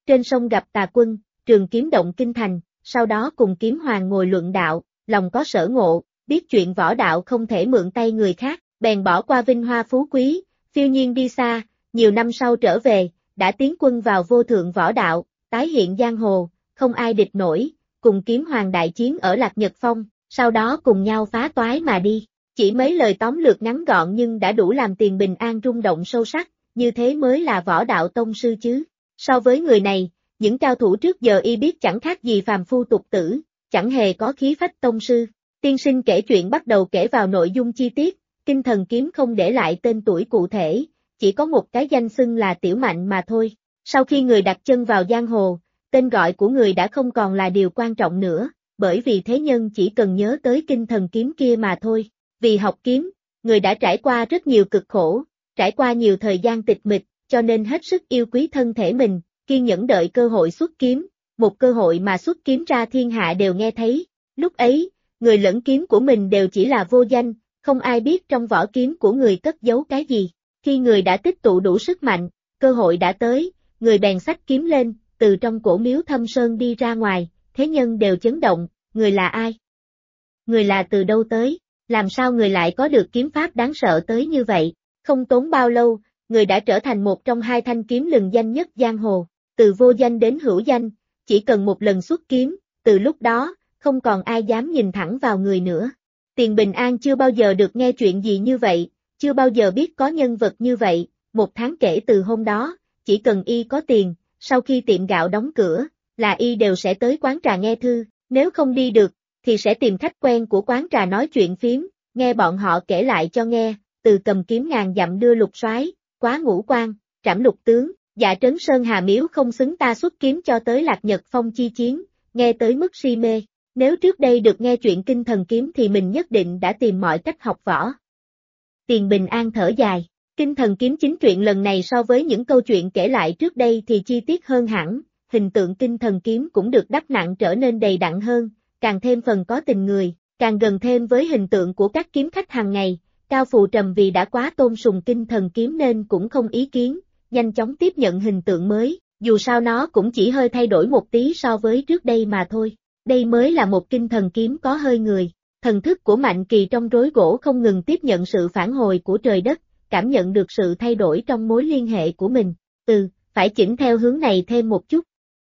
trên sông gặp tà quân, trường kiếm động kinh thành, sau đó cùng kiếm hoàng ngồi luận đạo, lòng có sở ngộ, biết chuyện võ đạo không thể mượn tay người khác, bèn bỏ qua vinh hoa phú quý, phiêu nhiên đi xa, nhiều năm sau trở về, đã tiến quân vào vô thượng võ đạo, tái hiện giang hồ, không ai địch nổi, cùng kiếm hoàng đại chiến ở Lạc Nhật Phong, sau đó cùng nhau phá toái mà đi. Chỉ mấy lời tóm lược ngắn gọn nhưng đã đủ làm Tiền Bình An rung động sâu sắc, như thế mới là võ đạo tông sư chứ. So với người này, những cao thủ trước giờ y biết chẳng khác gì phàm phu tục tử, chẳng hề có khí phách tông sư. Tiên sinh kể chuyện bắt đầu kể vào nội dung chi tiết, Kinh Thần Kiếm không để lại tên tuổi cụ thể, chỉ có một cái danh xưng là Tiểu Mạnh mà thôi. Sau khi người đặt chân vào giang hồ, tên gọi của người đã không còn là điều quan trọng nữa, bởi vì thế nhân chỉ cần nhớ tới Kinh Thần Kiếm kia mà thôi. Vì học kiếm, người đã trải qua rất nhiều cực khổ, trải qua nhiều thời gian tịch mịch, cho nên hết sức yêu quý thân thể mình, kiên nhẫn đợi cơ hội xuất kiếm, một cơ hội mà xuất kiếm ra thiên hạ đều nghe thấy. Lúc ấy, người lẫn kiếm của mình đều chỉ là vô danh, không ai biết trong vỏ kiếm của người cất giấu cái gì. Khi người đã tích tụ đủ sức mạnh, cơ hội đã tới, người bèn xách kiếm lên, từ trong cổ miếu Thâm Sơn đi ra ngoài, thế nhân đều chấn động, người là ai? Người là từ đâu tới? Làm sao người lại có được kiếm pháp đáng sợ tới như vậy? Không tốn bao lâu, người đã trở thành một trong hai thanh kiếm lừng danh nhất giang hồ, từ vô danh đến hữu danh, chỉ cần một lần xuất kiếm, từ lúc đó, không còn ai dám nhìn thẳng vào người nữa. Tiền Bình An chưa bao giờ được nghe chuyện gì như vậy, chưa bao giờ biết có nhân vật như vậy, một tháng kể từ hôm đó, chỉ cần y có tiền, sau khi tiệm gạo đóng cửa, là y đều sẽ tới quán trà nghe thư, nếu không đi được, thì sẽ tìm khách quen của quán trà nói chuyện phiếm, nghe bọn họ kể lại cho nghe, từ cầm kiếm ngàn dặm đưa lục soái, quá ngũ quan, trảm lục tướng, dạ trấn sơn hà miếu không xứng ta xuất kiếm cho tới Lạc Nhật Phong chi chiến, nghe tới mức si mê. Nếu trước đây được nghe chuyện Kinh Thần Kiếm thì mình nhất định đã tìm mọi cách học võ. Tiền Bình An thở dài, Kinh Thần Kiếm chính truyện lần này so với những câu chuyện kể lại trước đây thì chi tiết hơn hẳn, hình tượng Kinh Thần Kiếm cũng được đắp nặng trở nên đầy đặn hơn, càng thêm phần có tình người, càng gần thêm với hình tượng của các kiếm khách hàng ngày. Cao Phù Trầm vì đã quá tôn sùng Kinh Thần Kiếm nên cũng không ý kiến, nhanh chóng tiếp nhận hình tượng mới, dù sao nó cũng chỉ hơi thay đổi một tí so với trước đây mà thôi. Đây mới là một Kinh Thần Kiếm có hơi người. Thần thức của Mạnh Kỳ trong rối gỗ không ngừng tiếp nhận sự phản hồi của trời đất, cảm nhận được sự thay đổi trong mối liên hệ của mình. Phải chỉnh theo hướng này thêm một chút.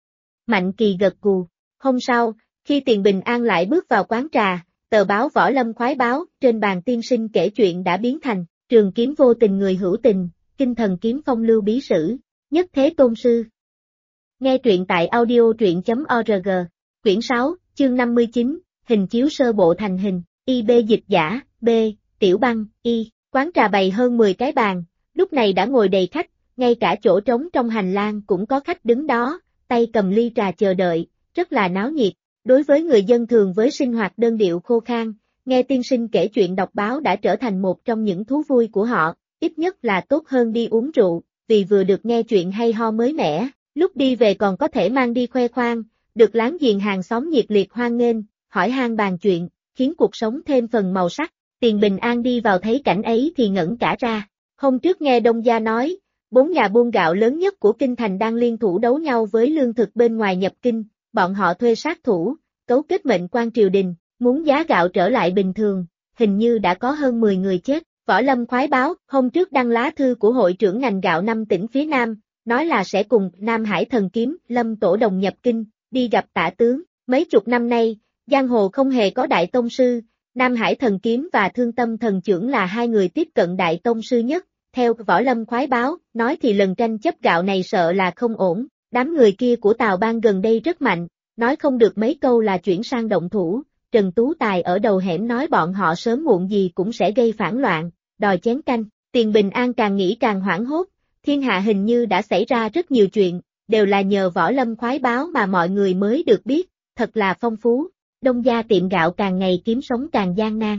Mạnh Kỳ gật gù. Hôm sau, khi Tiền Bình An lại bước vào quán trà, tờ báo Võ Lâm khoái báo, trên bàn tiên sinh kể chuyện đã biến thành, trường kiếm vô tình người hữu tình, Kinh Thần Kiếm phong lưu bí sử, nhất thế tôn sư. Nghe truyện tại audio.org. Quyển 6, chương 59, hình chiếu sơ bộ thành hình, IB dịch giả, B, Tiểu Băng, Y, quán trà bày hơn 10 cái bàn, lúc này đã ngồi đầy khách, ngay cả chỗ trống trong hành lang cũng có khách đứng đó, tay cầm ly trà chờ đợi, rất là náo nhiệt. Đối với người dân thường với sinh hoạt đơn điệu khô khan, nghe tiên sinh kể chuyện đọc báo đã trở thành một trong những thú vui của họ, ít nhất là tốt hơn đi uống rượu, vì vừa được nghe chuyện hay ho mới mẻ, lúc đi về còn có thể mang đi khoe khoang. Được láng giềng hàng xóm nhiệt liệt hoan nghênh, hỏi han bàn chuyện, khiến cuộc sống thêm phần màu sắc. Tiền Bình An đi vào thấy cảnh ấy thì ngẩn cả ra. Hôm trước nghe Đông Gia nói, 4 nhà buôn gạo lớn nhất của Kinh Thành đang liên thủ đấu nhau với lương thực bên ngoài nhập Kinh, bọn họ thuê sát thủ, cấu kết mệnh quan triều đình, muốn giá gạo trở lại bình thường, hình như đã có hơn 10 người chết. Võ Lâm khoái báo, hôm trước đăng lá thư của hội trưởng ngành gạo 5 tỉnh phía Nam, nói là sẽ cùng Nam Hải Thần Kiếm, Lâm Tổ đồng nhập Kinh, đi gặp Tả tướng. Mấy chục năm nay, giang hồ không hề có đại tông sư, Nam Hải Thần Kiếm và Thương Tâm Thần Chưởng là hai người tiếp cận đại tông sư nhất. Theo Võ Lâm khoái báo, nói thì lần tranh chấp gạo này sợ là không ổn, đám người kia của Tào Bang gần đây rất mạnh, nói không được mấy câu là chuyển sang động thủ. Trần Tú Tài ở đầu hẻm nói bọn họ sớm muộn gì cũng sẽ gây phản loạn, đòi chén canh. Tiền Bình An càng nghĩ càng hoảng hốt, thiên hạ hình như đã xảy ra rất nhiều chuyện, đều là nhờ Võ Lâm khoái báo mà mọi người mới được biết, thật là phong phú. Đông gia tiệm gạo càng ngày kiếm sống càng gian nan.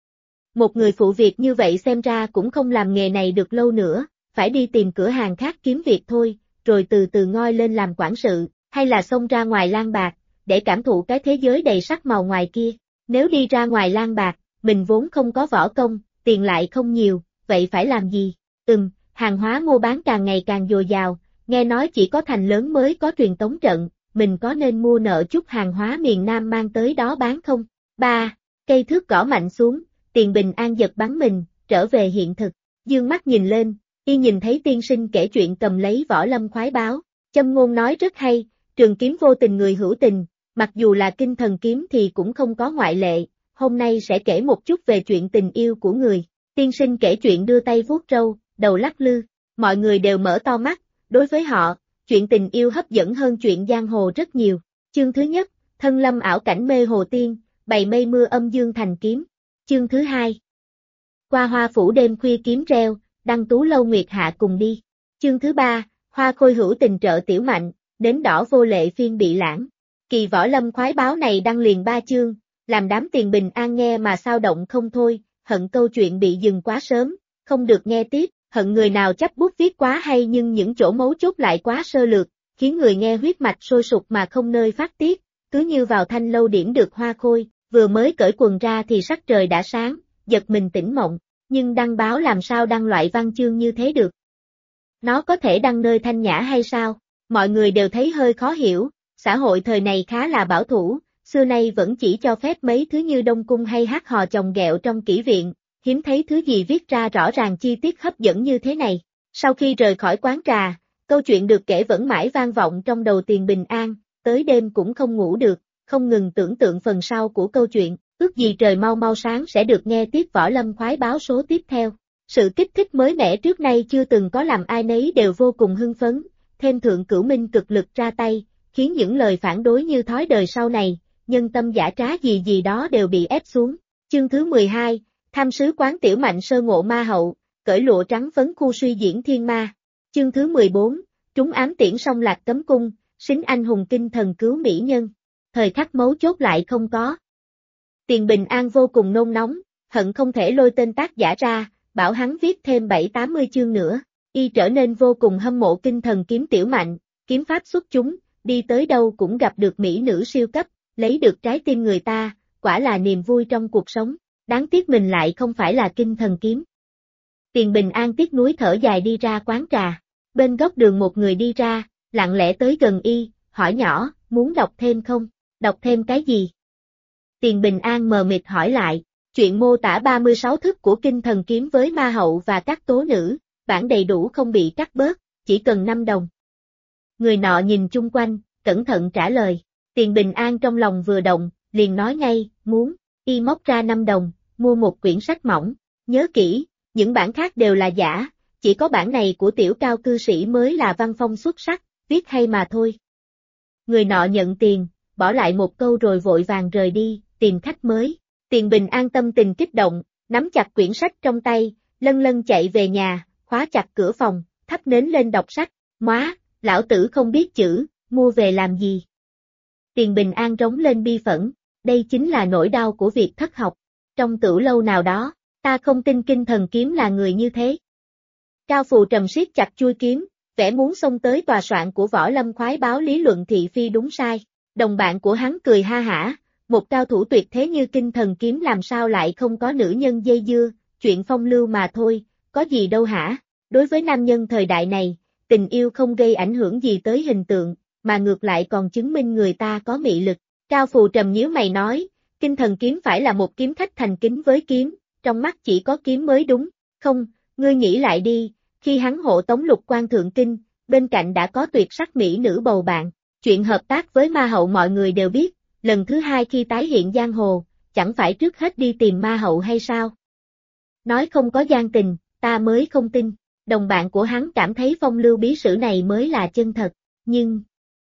Một người phụ việc như vậy xem ra cũng không làm nghề này được lâu nữa, phải đi tìm cửa hàng khác kiếm việc thôi, rồi từ từ ngoi lên làm quản sự, hay là xông ra ngoài lang bạc, để cảm thụ cái thế giới đầy sắc màu ngoài kia. Nếu đi ra ngoài lang bạc, mình vốn không có võ công, tiền lại không nhiều, vậy phải làm gì? Hàng hóa mua bán càng ngày càng dồi dào, nghe nói chỉ có thành lớn mới có truyền tống trận, mình có nên mua nợ chút hàng hóa miền Nam mang tới đó bán không? 3. Cây thước gõ mạnh xuống, Tiền Bình An giật bắn mình, trở về hiện thực, dương mắt nhìn lên, y nhìn thấy tiên sinh kể chuyện cầm lấy võ lâm khoái báo, châm ngôn nói rất hay, trường kiếm vô tình người hữu tình, mặc dù là kinh thần kiếm thì cũng không có ngoại lệ, hôm nay sẽ kể một chút về chuyện tình yêu của người, tiên sinh kể chuyện đưa tay vuốt râu, đầu lắc lư, mọi người đều mở to mắt, đối với họ, chuyện tình yêu hấp dẫn hơn chuyện giang hồ rất nhiều, chương thứ nhất, thân lâm ảo cảnh mê hồ tiên, bày mây mưa âm dương thành kiếm, chương thứ hai, qua hoa phủ đêm khuya kiếm reo, đăng tú lâu nguyệt hạ cùng đi, chương thứ ba, hoa khôi hữu tình trợ tiểu mạnh, đến đỏ vô lệ phiên bị lãng, kỳ võ lâm khoái báo này đăng liền 3 chương, làm đám Tiền Bình An nghe mà sao động không thôi, hận câu chuyện bị dừng quá sớm, không được nghe tiếp, hận người nào chấp bút viết quá hay nhưng những chỗ mấu chốt lại quá sơ lược, khiến người nghe huyết mạch sôi sục mà không nơi phát tiết, cứ như vào thanh lâu điểm được hoa khôi, vừa mới cởi quần ra thì sắc trời đã sáng, giật mình tỉnh mộng, nhưng đăng báo làm sao đăng loại văn chương như thế được? Nó có thể đăng nơi thanh nhã hay sao? Mọi người đều thấy hơi khó hiểu, xã hội thời này khá là bảo thủ, xưa nay vẫn chỉ cho phép mấy thứ như đông cung hay hát hò chồng ghẹo trong kỹ viện, hiếm thấy thứ gì viết ra rõ ràng chi tiết hấp dẫn như thế này. Sau khi rời khỏi quán trà, câu chuyện được kể vẫn mãi vang vọng trong đầu Tiền Bình An, tới đêm cũng không ngủ được, không ngừng tưởng tượng phần sau của câu chuyện, ước gì trời mau mau sáng sẽ được nghe tiếp võ lâm khoái báo số tiếp theo. Sự kích thích mới mẻ trước nay chưa từng có làm ai nấy đều vô cùng hưng phấn, thêm Thượng Cửu Minh cực lực ra tay, khiến những lời phản đối như thói đời sau này, nhân tâm giả trá gì gì đó đều bị ép xuống. Chương thứ 12, tham sứ quán tiểu mạnh sơ ngộ ma hậu, cởi lụa trắng phấn khu suy diễn thiên ma. Chương thứ 14, trúng ám tiễn song lạc cấm cung, xính anh hùng kinh thần cứu mỹ nhân. Thời khắc mấu chốt lại không có. Tiền Bình An vô cùng nôn nóng, hận không thể lôi tên tác giả ra, bảo hắn viết thêm 7-80 chương nữa. Y trở nên vô cùng hâm mộ kinh thần kiếm tiểu mạnh, kiếm pháp xuất chúng, đi tới đâu cũng gặp được mỹ nữ siêu cấp, lấy được trái tim người ta, quả là niềm vui trong cuộc sống. Đáng tiếc mình lại không phải là kinh thần kiếm. Tiền Bình An tiếc nuối thở dài đi ra quán trà. Bên góc đường một người đi ra, lặng lẽ tới gần y, hỏi nhỏ, muốn đọc thêm không? Đọc thêm cái gì? Tiền Bình An mờ mịt hỏi lại, chuyện mô tả 36 thức của kinh thần kiếm với ma hậu và các tố nữ, bản đầy đủ không bị cắt bớt, chỉ cần 5 đồng. Người nọ nhìn chung quanh, cẩn thận trả lời. Tiền Bình An trong lòng vừa động, liền nói ngay, muốn. Y móc ra 5 đồng, mua một quyển sách mỏng, nhớ kỹ, những bản khác đều là giả, chỉ có bản này của tiểu cao cư sĩ mới là văn phong xuất sắc, viết hay mà thôi. Người nọ nhận tiền, bỏ lại một câu rồi vội vàng rời đi, tìm khách mới. Tiền Bình An tâm tình kích động, nắm chặt quyển sách trong tay, lân lân chạy về nhà, khóa chặt cửa phòng, thắp nến lên đọc sách, móa, lão tử không biết chữ, mua về làm gì. Tiền Bình An rống lên bi phẫn. Đây chính là nỗi đau của việc thất học. Trong tửu lâu nào đó, ta không tin kinh thần kiếm là người như thế. Cao Phù Trầm siết chặt chuôi kiếm, vẻ muốn xông tới tòa soạn của võ lâm khoái báo lý luận thị phi đúng sai. Đồng bạn của hắn cười ha hả, một cao thủ tuyệt thế như kinh thần kiếm làm sao lại không có nữ nhân dây dưa, chuyện phong lưu mà thôi, có gì đâu hả? Đối với nam nhân thời đại này, tình yêu không gây ảnh hưởng gì tới hình tượng, mà ngược lại còn chứng minh người ta có mị lực. Cao Phù Trầm nhíu mày nói, kinh thần kiếm phải là một kiếm khách thành kính với kiếm, trong mắt chỉ có kiếm mới đúng, không, ngươi nghĩ lại đi, khi hắn hộ tống Lục Quan thượng kinh, bên cạnh đã có tuyệt sắc mỹ nữ bầu bạn, chuyện hợp tác với ma hậu mọi người đều biết, lần thứ hai khi tái hiện giang hồ, chẳng phải trước hết đi tìm ma hậu hay sao? Nói không có gian tình, ta mới không tin, đồng bạn của hắn cảm thấy phong lưu bí sử này mới là chân thật, nhưng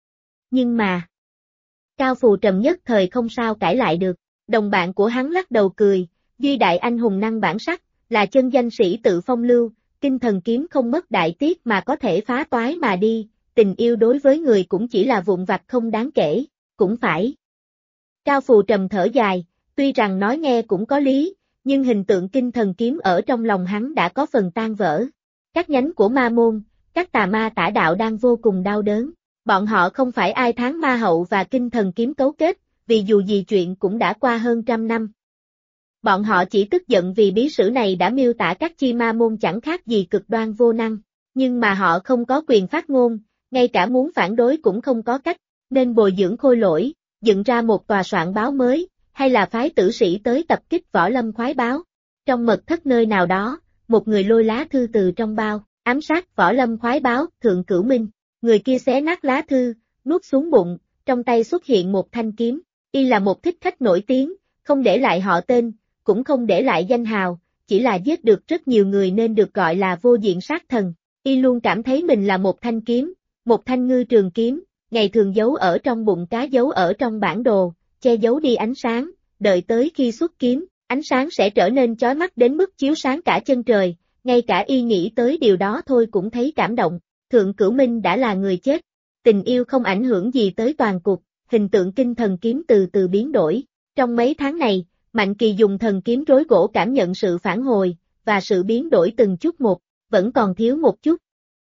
mà... Cao Phù Trầm nhất thời không sao cãi lại được, đồng bạn của hắn lắc đầu cười, duy đại anh hùng năng bản sắc, là chân danh sĩ tự phong lưu, kinh thần kiếm không mất đại tiết mà có thể phá toái mà đi, tình yêu đối với người cũng chỉ là vụn vặt không đáng kể, cũng phải. Cao Phù Trầm thở dài, tuy rằng nói nghe cũng có lý, nhưng hình tượng kinh thần kiếm ở trong lòng hắn đã có phần tan vỡ. Các nhánh của ma môn, các tà ma tả đạo đang vô cùng đau đớn. Bọn họ không phải ai thắng ma hậu và kinh thần kiếm cấu kết, vì dù gì chuyện cũng đã qua hơn 100 năm. Bọn họ chỉ tức giận vì bí sử này đã miêu tả các chi ma môn chẳng khác gì cực đoan vô năng, nhưng mà họ không có quyền phát ngôn, ngay cả muốn phản đối cũng không có cách, nên bồi dưỡng khôi lỗi, dựng ra một tòa soạn báo mới, hay là phái tử sĩ tới tập kích Võ Lâm khoái báo. Trong mật thất nơi nào đó, một người lôi lá thư từ trong bao, ám sát Võ Lâm khoái báo, Thượng Cửu Minh. Người kia xé nát lá thư, nuốt xuống bụng, trong tay xuất hiện một thanh kiếm. Y là một thích khách nổi tiếng, không để lại họ tên, cũng không để lại danh hào, chỉ là giết được rất nhiều người nên được gọi là vô diện sát thần. Y luôn cảm thấy mình là một thanh kiếm, một thanh ngư trường kiếm, ngày thường giấu ở trong bụng cá, giấu ở trong bản đồ, che giấu đi ánh sáng, đợi tới khi xuất kiếm, ánh sáng sẽ trở nên chói mắt đến mức chiếu sáng cả chân trời, ngay cả Y nghĩ tới điều đó thôi cũng thấy cảm động. Thượng Cửu Minh đã là người chết, tình yêu không ảnh hưởng gì tới toàn cục, hình tượng kinh thần kiếm từ từ biến đổi. Trong mấy tháng này, Mạnh Kỳ dùng thần kiếm rối gỗ cảm nhận sự phản hồi, và sự biến đổi từng chút một, vẫn còn thiếu một chút.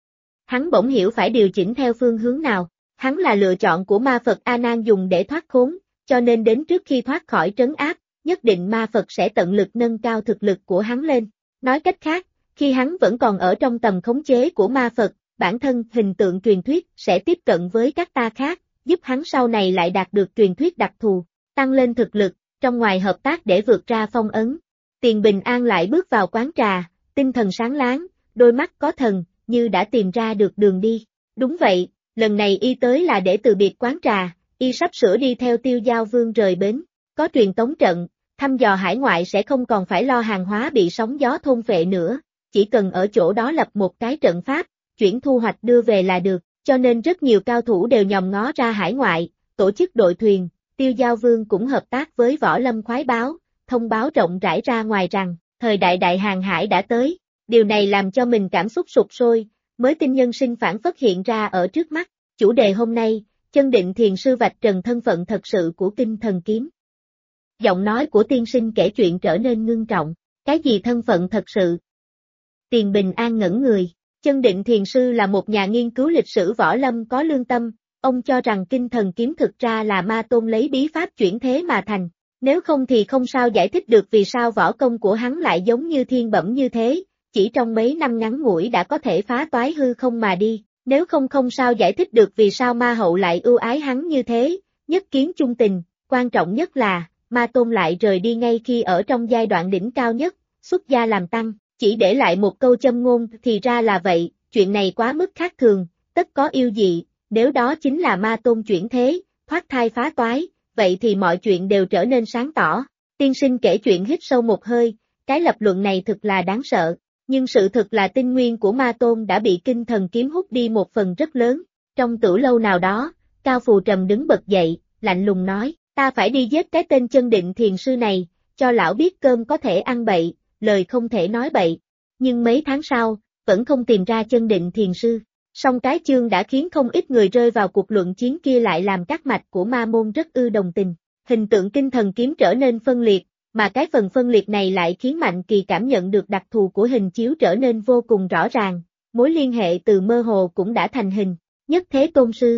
Hắn bỗng hiểu phải điều chỉnh theo phương hướng nào. Hắn là lựa chọn của ma Phật A Nan dùng để thoát khốn, cho nên đến trước khi thoát khỏi trấn áp, nhất định ma Phật sẽ tận lực nâng cao thực lực của hắn lên. Nói cách khác, khi hắn vẫn còn ở trong tầm khống chế của ma Phật, bản thân hình tượng truyền thuyết sẽ tiếp cận với các ta khác, giúp hắn sau này lại đạt được truyền thuyết đặc thù, tăng lên thực lực, trong ngoài hợp tác để vượt ra phong ấn. Tiền Bình An lại bước vào quán trà, tinh thần sáng láng, đôi mắt có thần, như đã tìm ra được đường đi. Đúng vậy, lần này Y tới là để từ biệt quán trà, Y sắp sửa đi theo Tiêu Giao Vương rời bến, có truyền tống trận, thăm dò hải ngoại sẽ không còn phải lo hàng hóa bị sóng gió thôn phệ nữa, chỉ cần ở chỗ đó lập một cái trận pháp, chuyển thu hoạch đưa về là được, cho nên rất nhiều cao thủ đều nhòm ngó ra hải ngoại, tổ chức đội thuyền. Tiêu Giao Vương cũng hợp tác với Võ Lâm khoái báo, thông báo rộng rãi ra ngoài rằng, thời đại đại hàng hải đã tới. Điều này làm cho mình cảm xúc sụt sôi, mới tin nhân sinh phản phất hiện ra ở trước mắt. Chủ đề hôm nay, Chân Định Thiền Sư vạch trần thân phận thật sự của Kinh Thần Kiếm. Giọng nói của tiên sinh kể chuyện trở nên ngưng trọng. Cái gì thân phận thật sự? Tiền Bình An ngẩn người. Chân Định Thiền Sư là một nhà nghiên cứu lịch sử võ lâm có lương tâm. Ông cho rằng Kinh Thần Kiếm thực ra là Ma Tôn lấy bí pháp chuyển thế mà thành. Nếu không thì không sao giải thích được vì sao võ công của hắn lại giống như thiên bẩm như thế, chỉ trong mấy năm ngắn ngủi đã có thể phá toái hư không mà đi. Nếu không sao giải thích được vì sao Ma Hậu lại ưu ái hắn như thế, nhất kiến chung tình, quan trọng nhất là, Ma Tôn lại rời đi ngay khi ở trong giai đoạn đỉnh cao nhất, xuất gia làm tăng, chỉ để lại một câu châm ngôn, thì ra là vậy, chuyện này quá mức khác thường, tất có yêu dị. Nếu đó chính là Ma Tôn chuyển thế, thoát thai phá toái, vậy thì mọi chuyện đều trở nên sáng tỏ. Tiên sinh kể chuyện hít sâu một hơi, cái lập luận này thực là đáng sợ, nhưng sự thực là tinh nguyên của Ma Tôn đã bị Kinh Thần Kiếm hút đi một phần rất lớn. Trong tửu lâu nào đó, Cao Phù Trầm đứng bật dậy, lạnh lùng nói, ta phải đi giết cái tên Chân Định Thiền Sư này, cho lão biết cơm có thể ăn bậy, lời không thể nói bậy. Nhưng mấy tháng sau, vẫn không tìm ra Chân Định Thiền Sư. Song cái chương đã khiến không ít người rơi vào cuộc luận chiến kia lại làm các mạch của ma môn rất ư đồng tình. Hình tượng Kinh Thần Kiếm trở nên phân liệt, mà cái phần phân liệt này lại khiến Mạnh Kỳ cảm nhận được đặc thù của hình chiếu trở nên vô cùng rõ ràng, mối liên hệ từ mơ hồ cũng đã thành hình. Nhất Thế Tôn Sư.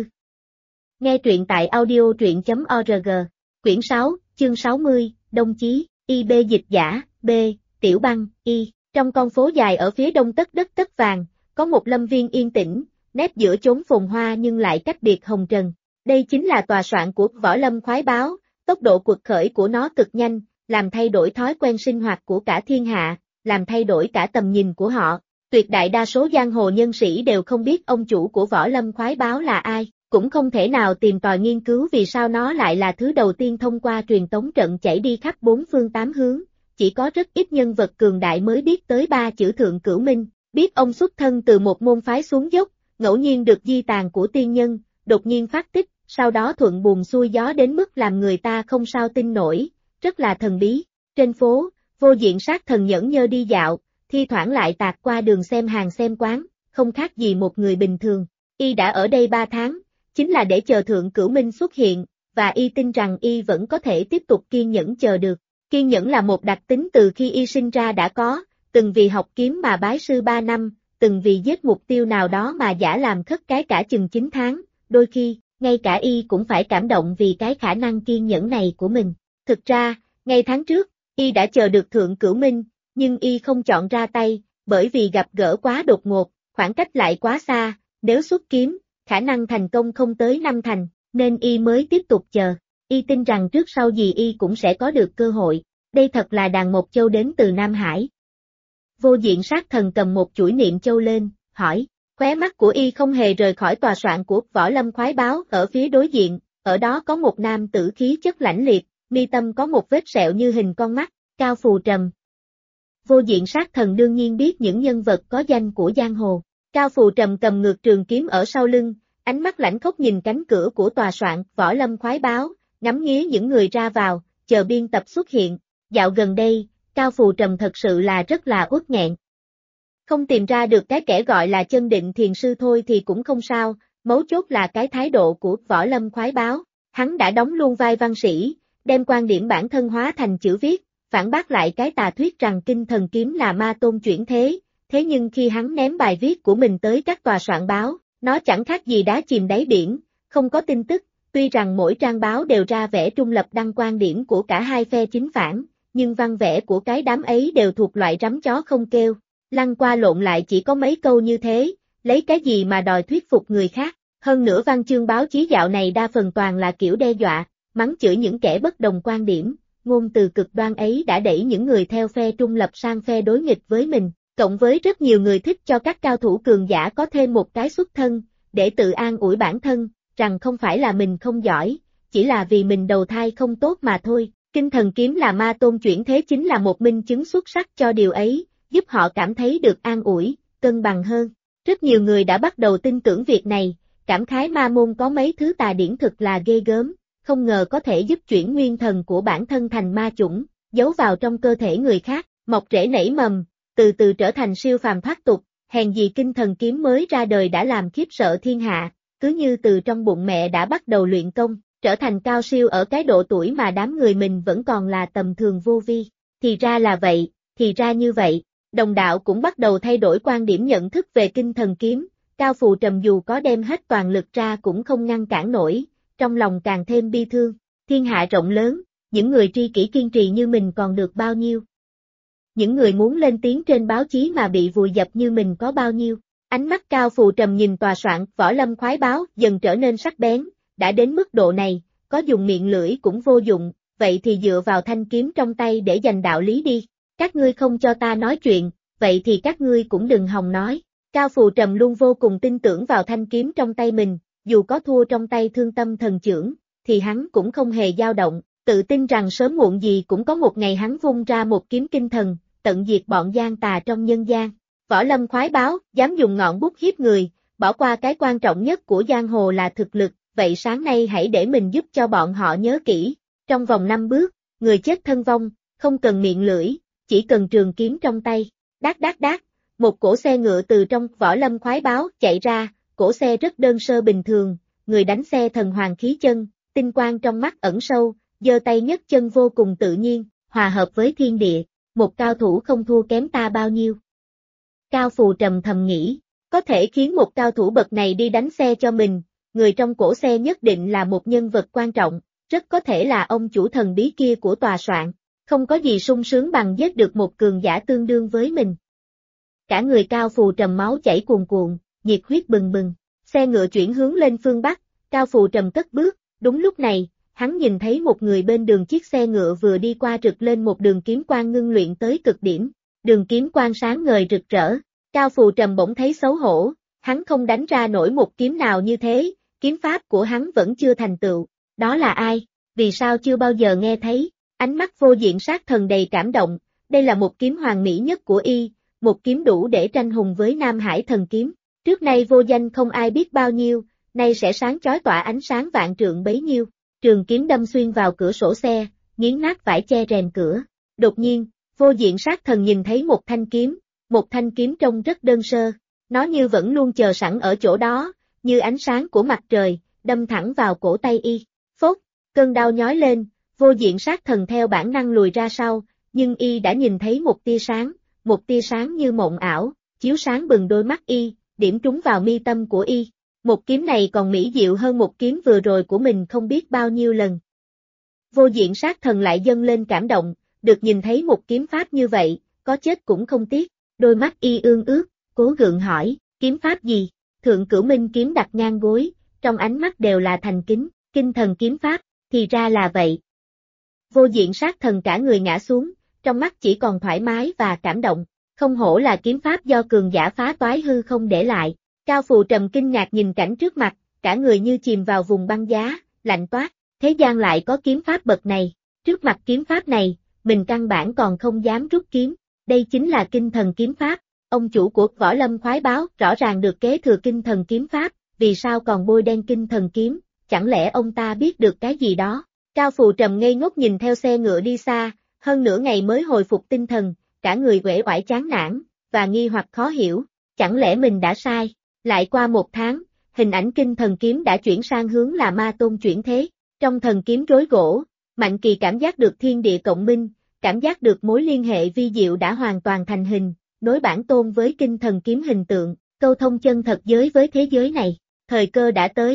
Nghe truyện tại audio.org, quyển 6, chương 60, Đông Chí, IB dịch giả, B, Tiểu Băng, Y. Trong con phố dài ở phía đông tất đất tất vàng, có một lâm viên yên tĩnh, nép giữa chốn phồn hoa nhưng lại cách biệt hồng trần. Đây chính là tòa soạn của Võ Lâm khoái báo, tốc độ quật khởi của nó cực nhanh, làm thay đổi thói quen sinh hoạt của cả thiên hạ, làm thay đổi cả tầm nhìn của họ. Tuyệt đại đa số giang hồ nhân sĩ đều không biết ông chủ của Võ Lâm khoái báo là ai, cũng không thể nào tìm tòi nghiên cứu vì sao nó lại là thứ đầu tiên thông qua truyền tống trận chảy đi khắp bốn phương tám hướng. Chỉ có rất ít nhân vật cường đại mới biết tới ba chữ Thượng Cửu Minh, biết ông xuất thân từ một môn phái xuống dốc, ngẫu nhiên được di tàn của tiên nhân, đột nhiên phát tích, sau đó thuận buồm xuôi gió đến mức làm người ta không sao tin nổi, rất là thần bí. Trên phố, vô diện sát thần nhẫn nhơ đi dạo, thi thoảng lại tạt qua đường xem hàng xem quán, không khác gì một người bình thường. Y đã ở đây 3 tháng, chính là để chờ Thượng Cửu Minh xuất hiện, và Y tin rằng Y vẫn có thể tiếp tục kiên nhẫn chờ được. Kiên nhẫn là một đặc tính từ khi Y sinh ra đã có, từng vì học kiếm mà bái sư 3 năm, từng vì giết mục tiêu nào đó mà giả làm khất cái cả chừng 9 tháng, đôi khi, ngay cả Y cũng phải cảm động vì cái khả năng kiên nhẫn này của mình. Thực ra, ngay tháng trước, Y đã chờ được Thượng Cửu Minh, nhưng Y không chọn ra tay, bởi vì gặp gỡ quá đột ngột, khoảng cách lại quá xa, nếu xuất kiếm, khả năng thành công không tới 5 thành, nên y mới tiếp tục chờ. Y tin rằng trước sau gì y cũng sẽ có được cơ hội. Đây thật là đàn Mộc Châu đến từ Nam Hải. Vô diện sát thần cầm một chuỗi niệm châu lên, hỏi. Khóe mắt của y không hề rời khỏi tòa soạn của Võ Lâm khoái báo ở phía đối diện, ở đó có một nam tử khí chất lãnh liệt, mi tâm có một vết sẹo như hình con mắt, Cao Phù Trầm. Vô diện sát thần đương nhiên biết những nhân vật có danh của giang hồ. Cao Phù Trầm cầm ngược trường kiếm ở sau lưng, ánh mắt lãnh khốc nhìn cánh cửa của tòa soạn Võ Lâm khoái báo, ngắm nghía những người ra vào, chờ biên tập xuất hiện. Dạo gần đây, Cao Phù Trầm thật sự là rất là uất nghẹn. Không tìm ra được cái kẻ gọi là chân định thiền sư thôi thì cũng không sao, mấu chốt là cái thái độ của Võ Lâm khoái báo. Hắn đã đóng luôn vai văn sĩ, đem quan điểm bản thân hóa thành chữ viết, phản bác lại cái tà thuyết rằng kinh thần kiếm là ma tôn chuyển thế. Thế nhưng khi hắn ném bài viết của mình tới các tòa soạn báo, nó chẳng khác gì đá chìm đáy biển, không có tin tức. Tuy rằng mỗi trang báo đều ra vẻ trung lập đăng quan điểm của cả hai phe chính phản, nhưng văn vẽ của cái đám ấy đều thuộc loại rắm chó không kêu, lăn qua lộn lại chỉ có mấy câu như thế, lấy cái gì mà đòi thuyết phục người khác. Hơn nữa văn chương báo chí dạo này đa phần toàn là kiểu đe dọa, mắng chửi những kẻ bất đồng quan điểm, ngôn từ cực đoan ấy đã đẩy những người theo phe trung lập sang phe đối nghịch với mình, cộng với rất nhiều người thích cho các cao thủ cường giả có thêm một cái xuất thân, để tự an ủi bản thân, rằng không phải là mình không giỏi, chỉ là vì mình đầu thai không tốt mà thôi. Kinh thần kiếm là ma tôn chuyển thế chính là một minh chứng xuất sắc cho điều ấy, giúp họ cảm thấy được an ủi, cân bằng hơn. Rất nhiều người đã bắt đầu tin tưởng việc này, cảm khái ma môn có mấy thứ tà điển thực là ghê gớm, không ngờ có thể giúp chuyển nguyên thần của bản thân thành ma chủng, giấu vào trong cơ thể người khác, mọc rễ nảy mầm, từ từ trở thành siêu phàm thoát tục, hèn gì kinh thần kiếm mới ra đời đã làm khiếp sợ thiên hạ, cứ như từ trong bụng mẹ đã bắt đầu luyện công, trở thành cao siêu ở cái độ tuổi mà đám người mình vẫn còn là tầm thường vô vi. Thì ra là vậy, thì ra như vậy, đồng đạo cũng bắt đầu thay đổi quan điểm nhận thức về kinh thần kiếm, Cao Phù Trầm dù có đem hết toàn lực ra cũng không ngăn cản nổi, trong lòng càng thêm bi thương, thiên hạ rộng lớn, những người tri kỷ kiên trì như mình còn được bao nhiêu. Những người muốn lên tiếng trên báo chí mà bị vùi dập như mình có bao nhiêu. Ánh mắt Cao Phù Trầm nhìn tòa soạn Võ Lâm khoái báo dần trở nên sắc bén, đã đến mức độ này, có dùng miệng lưỡi cũng vô dụng, vậy thì dựa vào thanh kiếm trong tay để giành đạo lý đi. Các ngươi không cho ta nói chuyện, vậy thì các ngươi cũng đừng hòng nói. Cao Phù Trầm luôn vô cùng tin tưởng vào thanh kiếm trong tay mình, dù có thua trong tay Thương Tâm Thần Chưởng, thì hắn cũng không hề dao động, tự tin rằng sớm muộn gì cũng có một ngày hắn vung ra một kiếm kinh thần, tận diệt bọn gian tà trong nhân gian. Võ Lâm khoái báo, dám dùng ngọn bút hiếp người, bỏ qua cái quan trọng nhất của giang hồ là thực lực, vậy sáng nay hãy để mình giúp cho bọn họ nhớ kỹ. Trong vòng 5 bước, người chết thân vong, không cần miệng lưỡi, chỉ cần trường kiếm trong tay. Đát đát đát, một cỗ xe ngựa từ trong Võ Lâm khoái báo chạy ra, cỗ xe rất đơn sơ bình thường, người đánh xe thần hoàng khí chân, tinh quang trong mắt ẩn sâu, giơ tay nhấc chân vô cùng tự nhiên, hòa hợp với thiên địa, một cao thủ không thua kém ta bao nhiêu. Cao Phù Trầm thầm nghĩ, có thể khiến một cao thủ bậc này đi đánh xe cho mình, người trong cổ xe nhất định là một nhân vật quan trọng, rất có thể là ông chủ thần bí kia của tòa soạn, không có gì sung sướng bằng giết được một cường giả tương đương với mình. Cả người Cao Phù Trầm máu chảy cuồn cuộn, nhiệt huyết bừng bừng, xe ngựa chuyển hướng lên phương Bắc, Cao Phù Trầm cất bước, đúng lúc này, hắn nhìn thấy một người bên đường chiếc xe ngựa vừa đi qua rực lên một đường kiếm quang ngưng luyện tới cực điểm, đường kiếm quang sáng ngời rực rỡ, Cao Phù Trầm bỗng thấy xấu hổ, hắn không đánh ra nổi một kiếm nào như thế, kiếm pháp của hắn vẫn chưa thành tựu, đó là ai, vì sao chưa bao giờ nghe thấy, ánh mắt Vô Diện sát thần đầy cảm động, đây là một kiếm hoàn mỹ nhất của y, một kiếm đủ để tranh hùng với Nam Hải thần kiếm, trước nay vô danh không ai biết bao nhiêu, nay sẽ sáng chói tỏa ánh sáng vạn trượng bấy nhiêu, trường kiếm đâm xuyên vào cửa sổ xe, nghiến nát vải che rèm cửa, đột nhiên, Vô Diện sát thần nhìn thấy một thanh kiếm trông rất đơn sơ, nó như vẫn luôn chờ sẵn ở chỗ đó, như ánh sáng của mặt trời, đâm thẳng vào cổ tay y, phốt, cơn đau nhói lên, Vô Diện sát thần theo bản năng lùi ra sau, nhưng y đã nhìn thấy một tia sáng như mộng ảo, chiếu sáng bừng đôi mắt y, điểm trúng vào mi tâm của y, một kiếm này còn mỹ diệu hơn một kiếm vừa rồi của mình không biết bao nhiêu lần. Vô Diện sát thần lại dâng lên cảm động, được nhìn thấy một kiếm pháp như vậy, có chết cũng không tiếc, đôi mắt y ương ướt, cố gượng hỏi, kiếm pháp gì, Thượng Cửu Minh kiếm đặt ngang gối, trong ánh mắt đều là thành kính, kinh thần kiếm pháp, thì ra là vậy. Vô diện sát thần cả người ngã xuống, trong mắt chỉ còn thoải mái và cảm động, không hổ là kiếm pháp do cường giả phá toái hư không để lại. Cao Phù Trầm kinh ngạc nhìn cảnh trước mặt, cả người như chìm vào vùng băng giá, lạnh toát, thế gian lại có kiếm pháp bậc này, trước mặt kiếm pháp này, mình căn bản còn không dám rút kiếm, đây chính là kinh thần kiếm pháp, ông chủ của Võ Lâm khoái báo rõ ràng được kế thừa kinh thần kiếm pháp, vì sao còn bôi đen kinh thần kiếm, chẳng lẽ ông ta biết được cái gì đó. Cao Phù Trầm ngây ngốc nhìn theo xe ngựa đi xa, hơn nửa ngày mới hồi phục tinh thần, cả người uể oải chán nản, và nghi hoặc khó hiểu, chẳng lẽ mình đã sai, lại qua 1 tháng, hình ảnh kinh thần kiếm đã chuyển sang hướng là ma tôn chuyển thế, trong thần kiếm rối gỗ, Mạnh Kỳ cảm giác được thiên địa cộng minh, cảm giác được mối liên hệ vi diệu đã hoàn toàn thành hình, nối bản tôn với kinh thần kiếm hình tượng, câu thông chân thật giới với thế giới này, thời cơ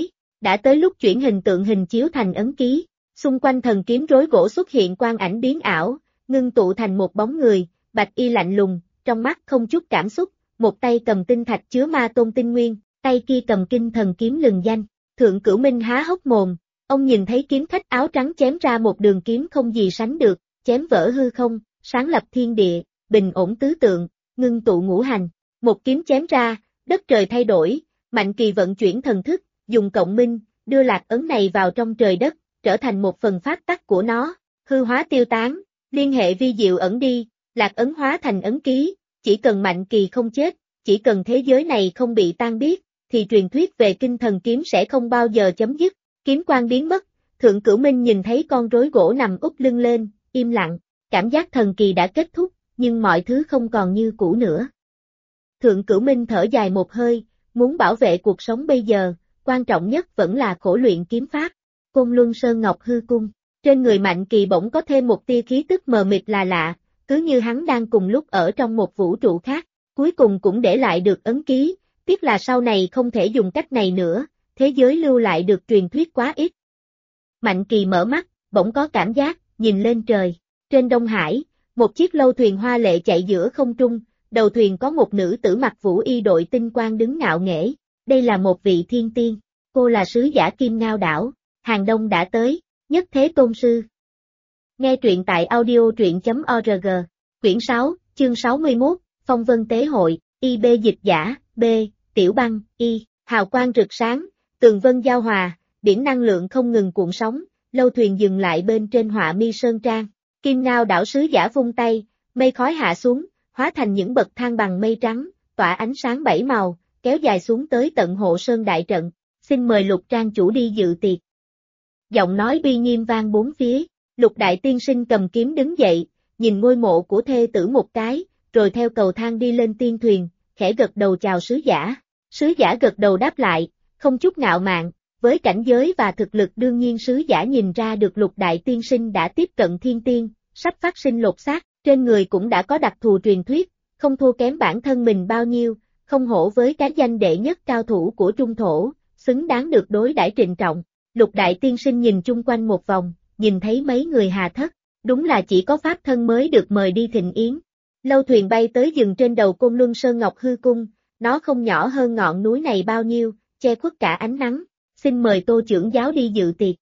đã tới lúc chuyển hình tượng hình chiếu thành ấn ký, xung quanh thần kiếm rối gỗ xuất hiện quang ảnh biến ảo, ngưng tụ thành một bóng người, bạch y lạnh lùng, trong mắt không chút cảm xúc, một tay cầm tinh thạch chứa ma tôn tinh nguyên, tay kia cầm kinh thần kiếm lừng danh, Thượng Cửu Minh há hốc mồm, ông nhìn thấy kiếm khách áo trắng chém ra một đường kiếm không gì sánh được, chém vỡ hư không, sáng lập thiên địa, bình ổn tứ tượng, ngưng tụ ngũ hành, một kiếm chém ra, đất trời thay đổi, Mạnh Kỳ vận chuyển thần thức, dùng cộng minh, đưa lạc ấn này vào trong trời đất, trở thành một phần pháp tắc của nó, hư hóa tiêu tán, liên hệ vi diệu ẩn đi, lạc ấn hóa thành ấn ký, chỉ cần Mạnh Kỳ không chết, chỉ cần thế giới này không bị tan biến, thì truyền thuyết về kinh thần kiếm sẽ không bao giờ chấm dứt, kiếm quang biến mất, Thượng Cửu Minh nhìn thấy con rối gỗ nằm úp lưng lên, im lặng, cảm giác thần kỳ đã kết thúc, nhưng mọi thứ không còn như cũ nữa. Thượng Cửu Minh thở dài một hơi, muốn bảo vệ cuộc sống bây giờ, quan trọng nhất vẫn là khổ luyện kiếm pháp. Côn Luân Sơn Ngọc Hư Cung, trên người Mạnh Kỳ bỗng có thêm một tia khí tức mờ mịt là lạ, cứ như hắn đang cùng lúc ở trong một vũ trụ khác, cuối cùng cũng để lại được ấn ký, tiếc là sau này không thể dùng cách này nữa, thế giới lưu lại được truyền thuyết quá ít. Mạnh Kỳ mở mắt, bỗng có cảm giác, nhìn lên trời, trên Đông Hải, một chiếc lâu thuyền hoa lệ chạy giữa không trung, đầu thuyền có một nữ tử mặc vũ y đội tinh quang đứng ngạo nghễ, đây là một vị thiên tiên, cô là sứ giả Kim Ngao đảo, Hàng Đông đã tới, nhất thế tôn sư. Nghe truyện tại audio truyện.org, quyển 6, chương 61, Phong Vân Tế Hội, IB dịch giả, B, Tiểu Băng, Y, hào quang rực sáng, tường vân giao hòa, biển năng lượng không ngừng cuộn sóng, lâu thuyền dừng lại bên trên họa mi sơn trang, Kim Ngao đảo sứ giả vung tay, mây khói hạ xuống, hóa thành những bậc thang bằng mây trắng, tỏa ánh sáng 7 màu, kéo dài xuống tới tận hộ sơn đại trận, xin mời Lục trang chủ đi dự tiệc. Giọng nói uy nghiêm vang bốn phía, Lục đại tiên sinh cầm kiếm đứng dậy, nhìn ngôi mộ của thê tử một cái, rồi theo cầu thang đi lên tiên thuyền, khẽ gật đầu chào sứ giả. Sứ giả gật đầu đáp lại, không chút ngạo mạn, với cảnh giới và thực lực đương nhiên sứ giả nhìn ra được Lục đại tiên sinh đã tiếp cận thiên tiên, sắp phát sinh lột xác, trên người cũng đã có đặc thù truyền thuyết, không thua kém bản thân mình bao nhiêu, không hổ với cái danh đệ nhất cao thủ của trung thổ, xứng đáng được đối đãi trịnh trọng. Lục đại tiên sinh nhìn chung quanh một vòng, nhìn thấy mấy người hà thất, đúng là chỉ có pháp thân mới được mời đi thịnh yến. Lâu thuyền bay tới dừng trên đầu Côn Luân Sơn Ngọc Hư Cung, nó không nhỏ hơn ngọn núi này bao nhiêu, che khuất cả ánh nắng, xin mời Tô trưởng giáo đi dự tiệc.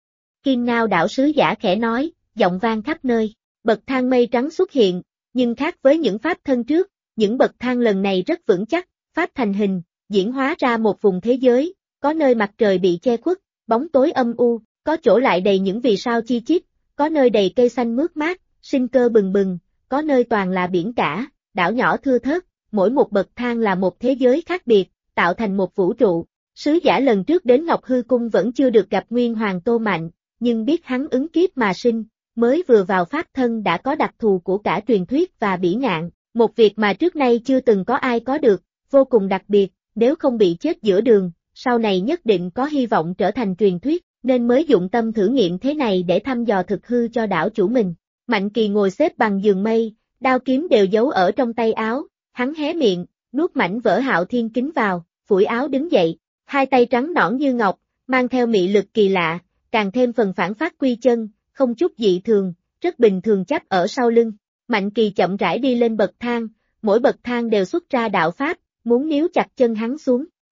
Kim Ngao đảo sứ giả khẽ nói, giọng vang khắp nơi, bậc thang mây trắng xuất hiện, nhưng khác với những pháp thân trước, những bậc thang lần này rất vững chắc, pháp thành hình, diễn hóa ra một vùng thế giới, có nơi mặt trời bị che khuất, bóng tối âm u, có chỗ lại đầy những vì sao chi chít, có nơi đầy cây xanh mướt mát, sinh cơ bừng bừng, có nơi toàn là biển cả, đảo nhỏ thưa thớt, mỗi một bậc thang là một thế giới khác biệt, tạo thành một vũ trụ. Sứ giả lần trước đến Ngọc Hư Cung vẫn chưa được gặp Nguyên Hoàng Tô Mạnh, nhưng biết hắn ứng kiếp mà sinh, mới vừa vào pháp thân đã có đặc thù của cả truyền thuyết và bỉ ngạn, một việc mà trước nay chưa từng có ai có được, vô cùng đặc biệt, nếu không bị chết giữa đường, sau này nhất định có hy vọng trở thành truyền thuyết, nên mới dụng tâm thử nghiệm thế này để thăm dò thực hư cho đảo chủ mình. Mạnh Kỳ ngồi xếp bằng giường mây, đao kiếm đều giấu ở trong tay áo, hắn hé miệng, nuốt mảnh vỡ Hạo Thiên kính vào, phủi áo đứng dậy, hai tay trắng nõn như ngọc, mang theo mị lực kỳ lạ, càng thêm phần phản phát quy chân, không chút dị thường, rất bình thường chắp ở sau lưng. Mạnh Kỳ chậm rãi đi lên bậc thang, mỗi bậc thang đều xuất ra đạo pháp, muốn níu chặt chân hắn xuống.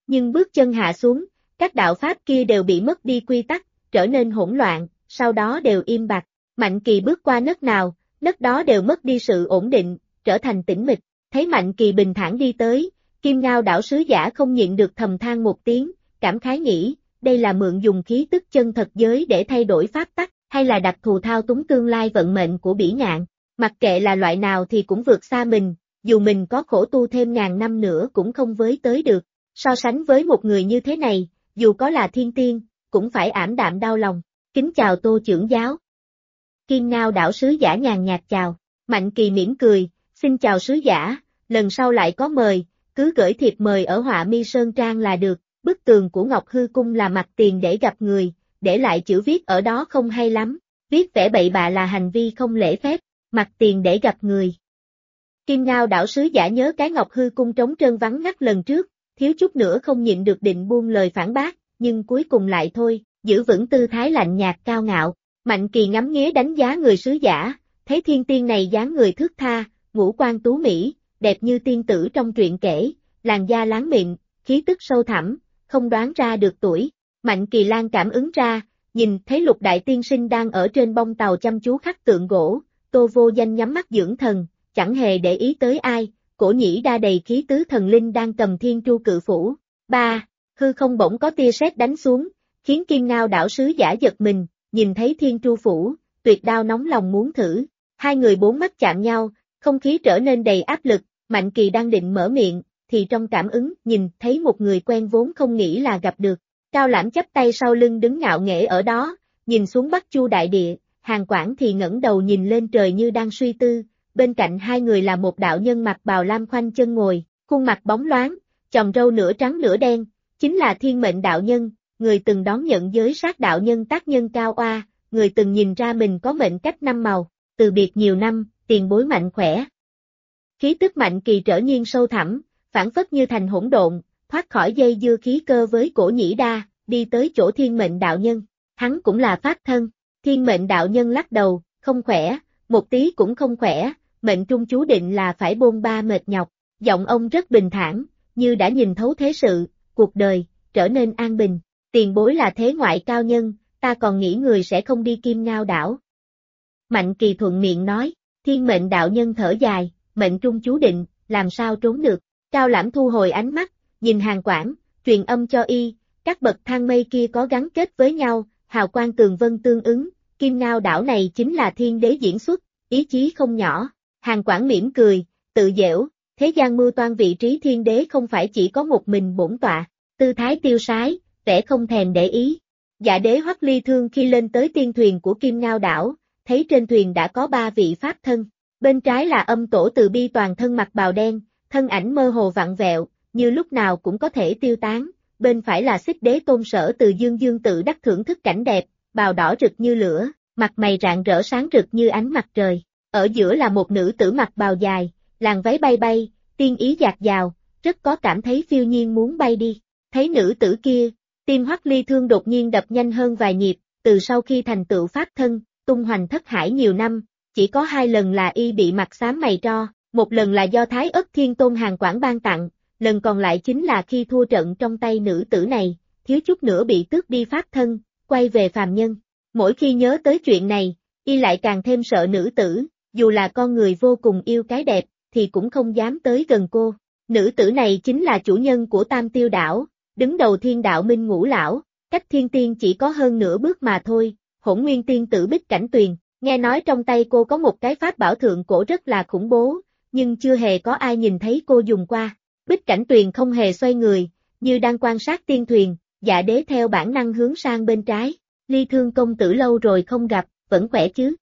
Nhưng bước chân hạ xuống, các đạo pháp kia đều bị mất đi quy tắc, trở nên hỗn loạn, sau đó đều im bặt. Mạnh Kỳ bước qua nấc nào, nấc đó đều mất đi sự ổn định, trở thành tĩnh mịch. Thấy Mạnh Kỳ bình thản đi tới, Kim Ngao đảo sứ giả không nhịn được thầm than một tiếng, cảm khái nghĩ, đây là mượn dùng khí tức chân thật giới để thay đổi pháp tắc, hay là đặc thù thao túng tương lai vận mệnh của Bỉ Ngạn. Mặc kệ là loại nào thì cũng vượt xa mình, dù mình có khổ tu thêm ngàn năm nữa cũng không với tới được. So sánh với một người như thế này, dù có là thiên tiên, cũng phải ảm đạm đau lòng. Kính chào Tô trưởng giáo. Kim Ngao đảo sứ giả nhàn nhạt chào. Mạnh Kỳ mỉm cười, xin chào sứ giả, lần sau lại có mời, cứ gửi thiệp mời ở Họa Mi Sơn Trang là được. Bức tường của Ngọc Hư Cung là mặt tiền để gặp người, để lại chữ viết ở đó không hay lắm, viết vẽ bậy bạ là hành vi không lễ phép, mặt tiền để gặp người. Kim Ngao đảo sứ giả nhớ cái Ngọc Hư Cung trống trơn vắng ngắt lần trước, thiếu chút nữa không nhịn được định buông lời phản bác, nhưng cuối cùng lại thôi, giữ vững tư thái lạnh nhạt cao ngạo. Mạnh Kỳ ngắm nghía đánh giá người sứ giả, thấy thiên tiên này dáng người thướt tha, ngũ quan tú mỹ, đẹp như tiên tử trong truyện kể, làn da láng mịn, khí tức sâu thẳm, không đoán ra được tuổi. Mạnh Kỳ Lan cảm ứng ra, nhìn thấy Lục Đại Tiên Sinh đang ở trên bông tàu chăm chú khắc tượng gỗ, Tô Vô Danh nhắm mắt dưỡng thần, chẳng hề để ý tới ai, Cổ Nhĩ Đa đầy khí tứ thần linh đang cầm thiên tru cự phủ. Hư không bỗng có tia sét đánh xuống, khiến Kim Ngao đảo sứ giả giật mình, nhìn thấy thiên tru phủ, tuyệt đao nóng lòng muốn thử. Hai người bốn mắt chạm nhau, không khí trở nên đầy áp lực, Mạnh Kỳ đang định mở miệng, thì trong cảm ứng nhìn thấy một người quen vốn không nghĩ là gặp được. Cao Lãm chắp tay sau lưng đứng ngạo nghễ ở đó, nhìn xuống Bắc Chu đại địa, Hàn Quảng thì ngẩng đầu nhìn lên trời như đang suy tư, bên cạnh hai người là một đạo nhân mặc bào lam khoanh chân ngồi, khuôn mặt bóng loáng, chòm râu nửa trắng nửa đen, chính là Thiên Mệnh đạo nhân, người từng đón nhận giới sát đạo nhân tác nhân cao oa, người từng nhìn ra mình có mệnh cách năm màu, từ biệt nhiều năm, tiền bối mạnh khỏe. Khí tức Mạnh Kỳ trở nhiên sâu thẳm, phản phất như thành hỗn độn, thoát khỏi dây dưa khí cơ với Cổ Nhĩ Đa, đi tới chỗ Thiên Mệnh đạo nhân, hắn cũng là pháp thân. Thiên Mệnh đạo nhân lắc đầu, không khỏe, một tí cũng không khỏe, mệnh trung chú định là phải bôn ba mệt nhọc. Giọng ông rất bình thản, như đã nhìn thấu thế sự, cuộc đời, trở nên an bình. Tiền bối là thế ngoại cao nhân, ta còn nghĩ người sẽ không đi Kim Ngao đảo. Mạnh Kỳ thuận miệng nói, Thiên Mệnh đạo nhân thở dài, mệnh trung chú định, làm sao trốn được. Cao Lãm thu hồi ánh mắt, nhìn Hàn Quảng, truyền âm cho y, các bậc thang mây kia có gắn kết với nhau, hào quang tường vân tương ứng, Kim Ngao đảo này chính là thiên đế diễn xuất, ý chí không nhỏ. Hàn Quảng mỉm cười, tự giễu, thế gian mưu toan vị trí thiên đế không phải chỉ có một mình bổn tọa, tư thái tiêu sái, vẻ không thèm để ý. Dạ đế Hoắc Ly Thương khi lên tới tiên thuyền của Kim Ngao đảo, thấy trên thuyền đã có 3 vị pháp thân, bên trái là Âm Tổ Từ Bi toàn thân mặc bào đen, thân ảnh mơ hồ vặn vẹo, như lúc nào cũng có thể tiêu tán, bên phải là Xích Đế Tôn Sở Từ Dương Dương tự đắc thưởng thức cảnh đẹp, bào đỏ rực như lửa, mặt mày rạng rỡ sáng rực như ánh mặt trời, ở giữa là một nữ tử mặc bào dài, làn váy bay bay, tiên ý dạt dào, rất có cảm thấy phiêu nhiên muốn bay đi. Thấy nữ tử kia, tim Hoắc Ly Thương đột nhiên đập nhanh hơn vài nhịp, từ sau khi thành tựu pháp thân, tung hoành thất hải nhiều năm, chỉ có 2 lần là y bị mặt xám mày tro, một lần là do Thái Ất Thiên Tôn Hàn Quảng ban tặng, lần còn lại chính là khi thua trận trong tay nữ tử này, thiếu chút nữa bị tước đi pháp thân, quay về phàm nhân. Mỗi khi nhớ tới chuyện này, y lại càng thêm sợ nữ tử, dù là con người vô cùng yêu cái đẹp, thì cũng không dám tới gần cô. Nữ tử này chính là chủ nhân của Tam Tiêu Đảo, đứng đầu Thiên Đạo Minh Ngũ Lão, cách thiên tiên chỉ có hơn nửa bước mà thôi, Hỗn Nguyên Tiên tử Bích Cảnh Tuyền. Nghe nói trong tay cô có một cái pháp bảo thượng cổ rất là khủng bố, nhưng chưa hề có ai nhìn thấy cô dùng qua. Bích Cảnh Tuyền không hề xoay người, như đang quan sát tiên thuyền, Dạ đế theo bản năng hướng sang bên trái. Ly Thương công tử lâu rồi không gặp, vẫn khỏe chứ?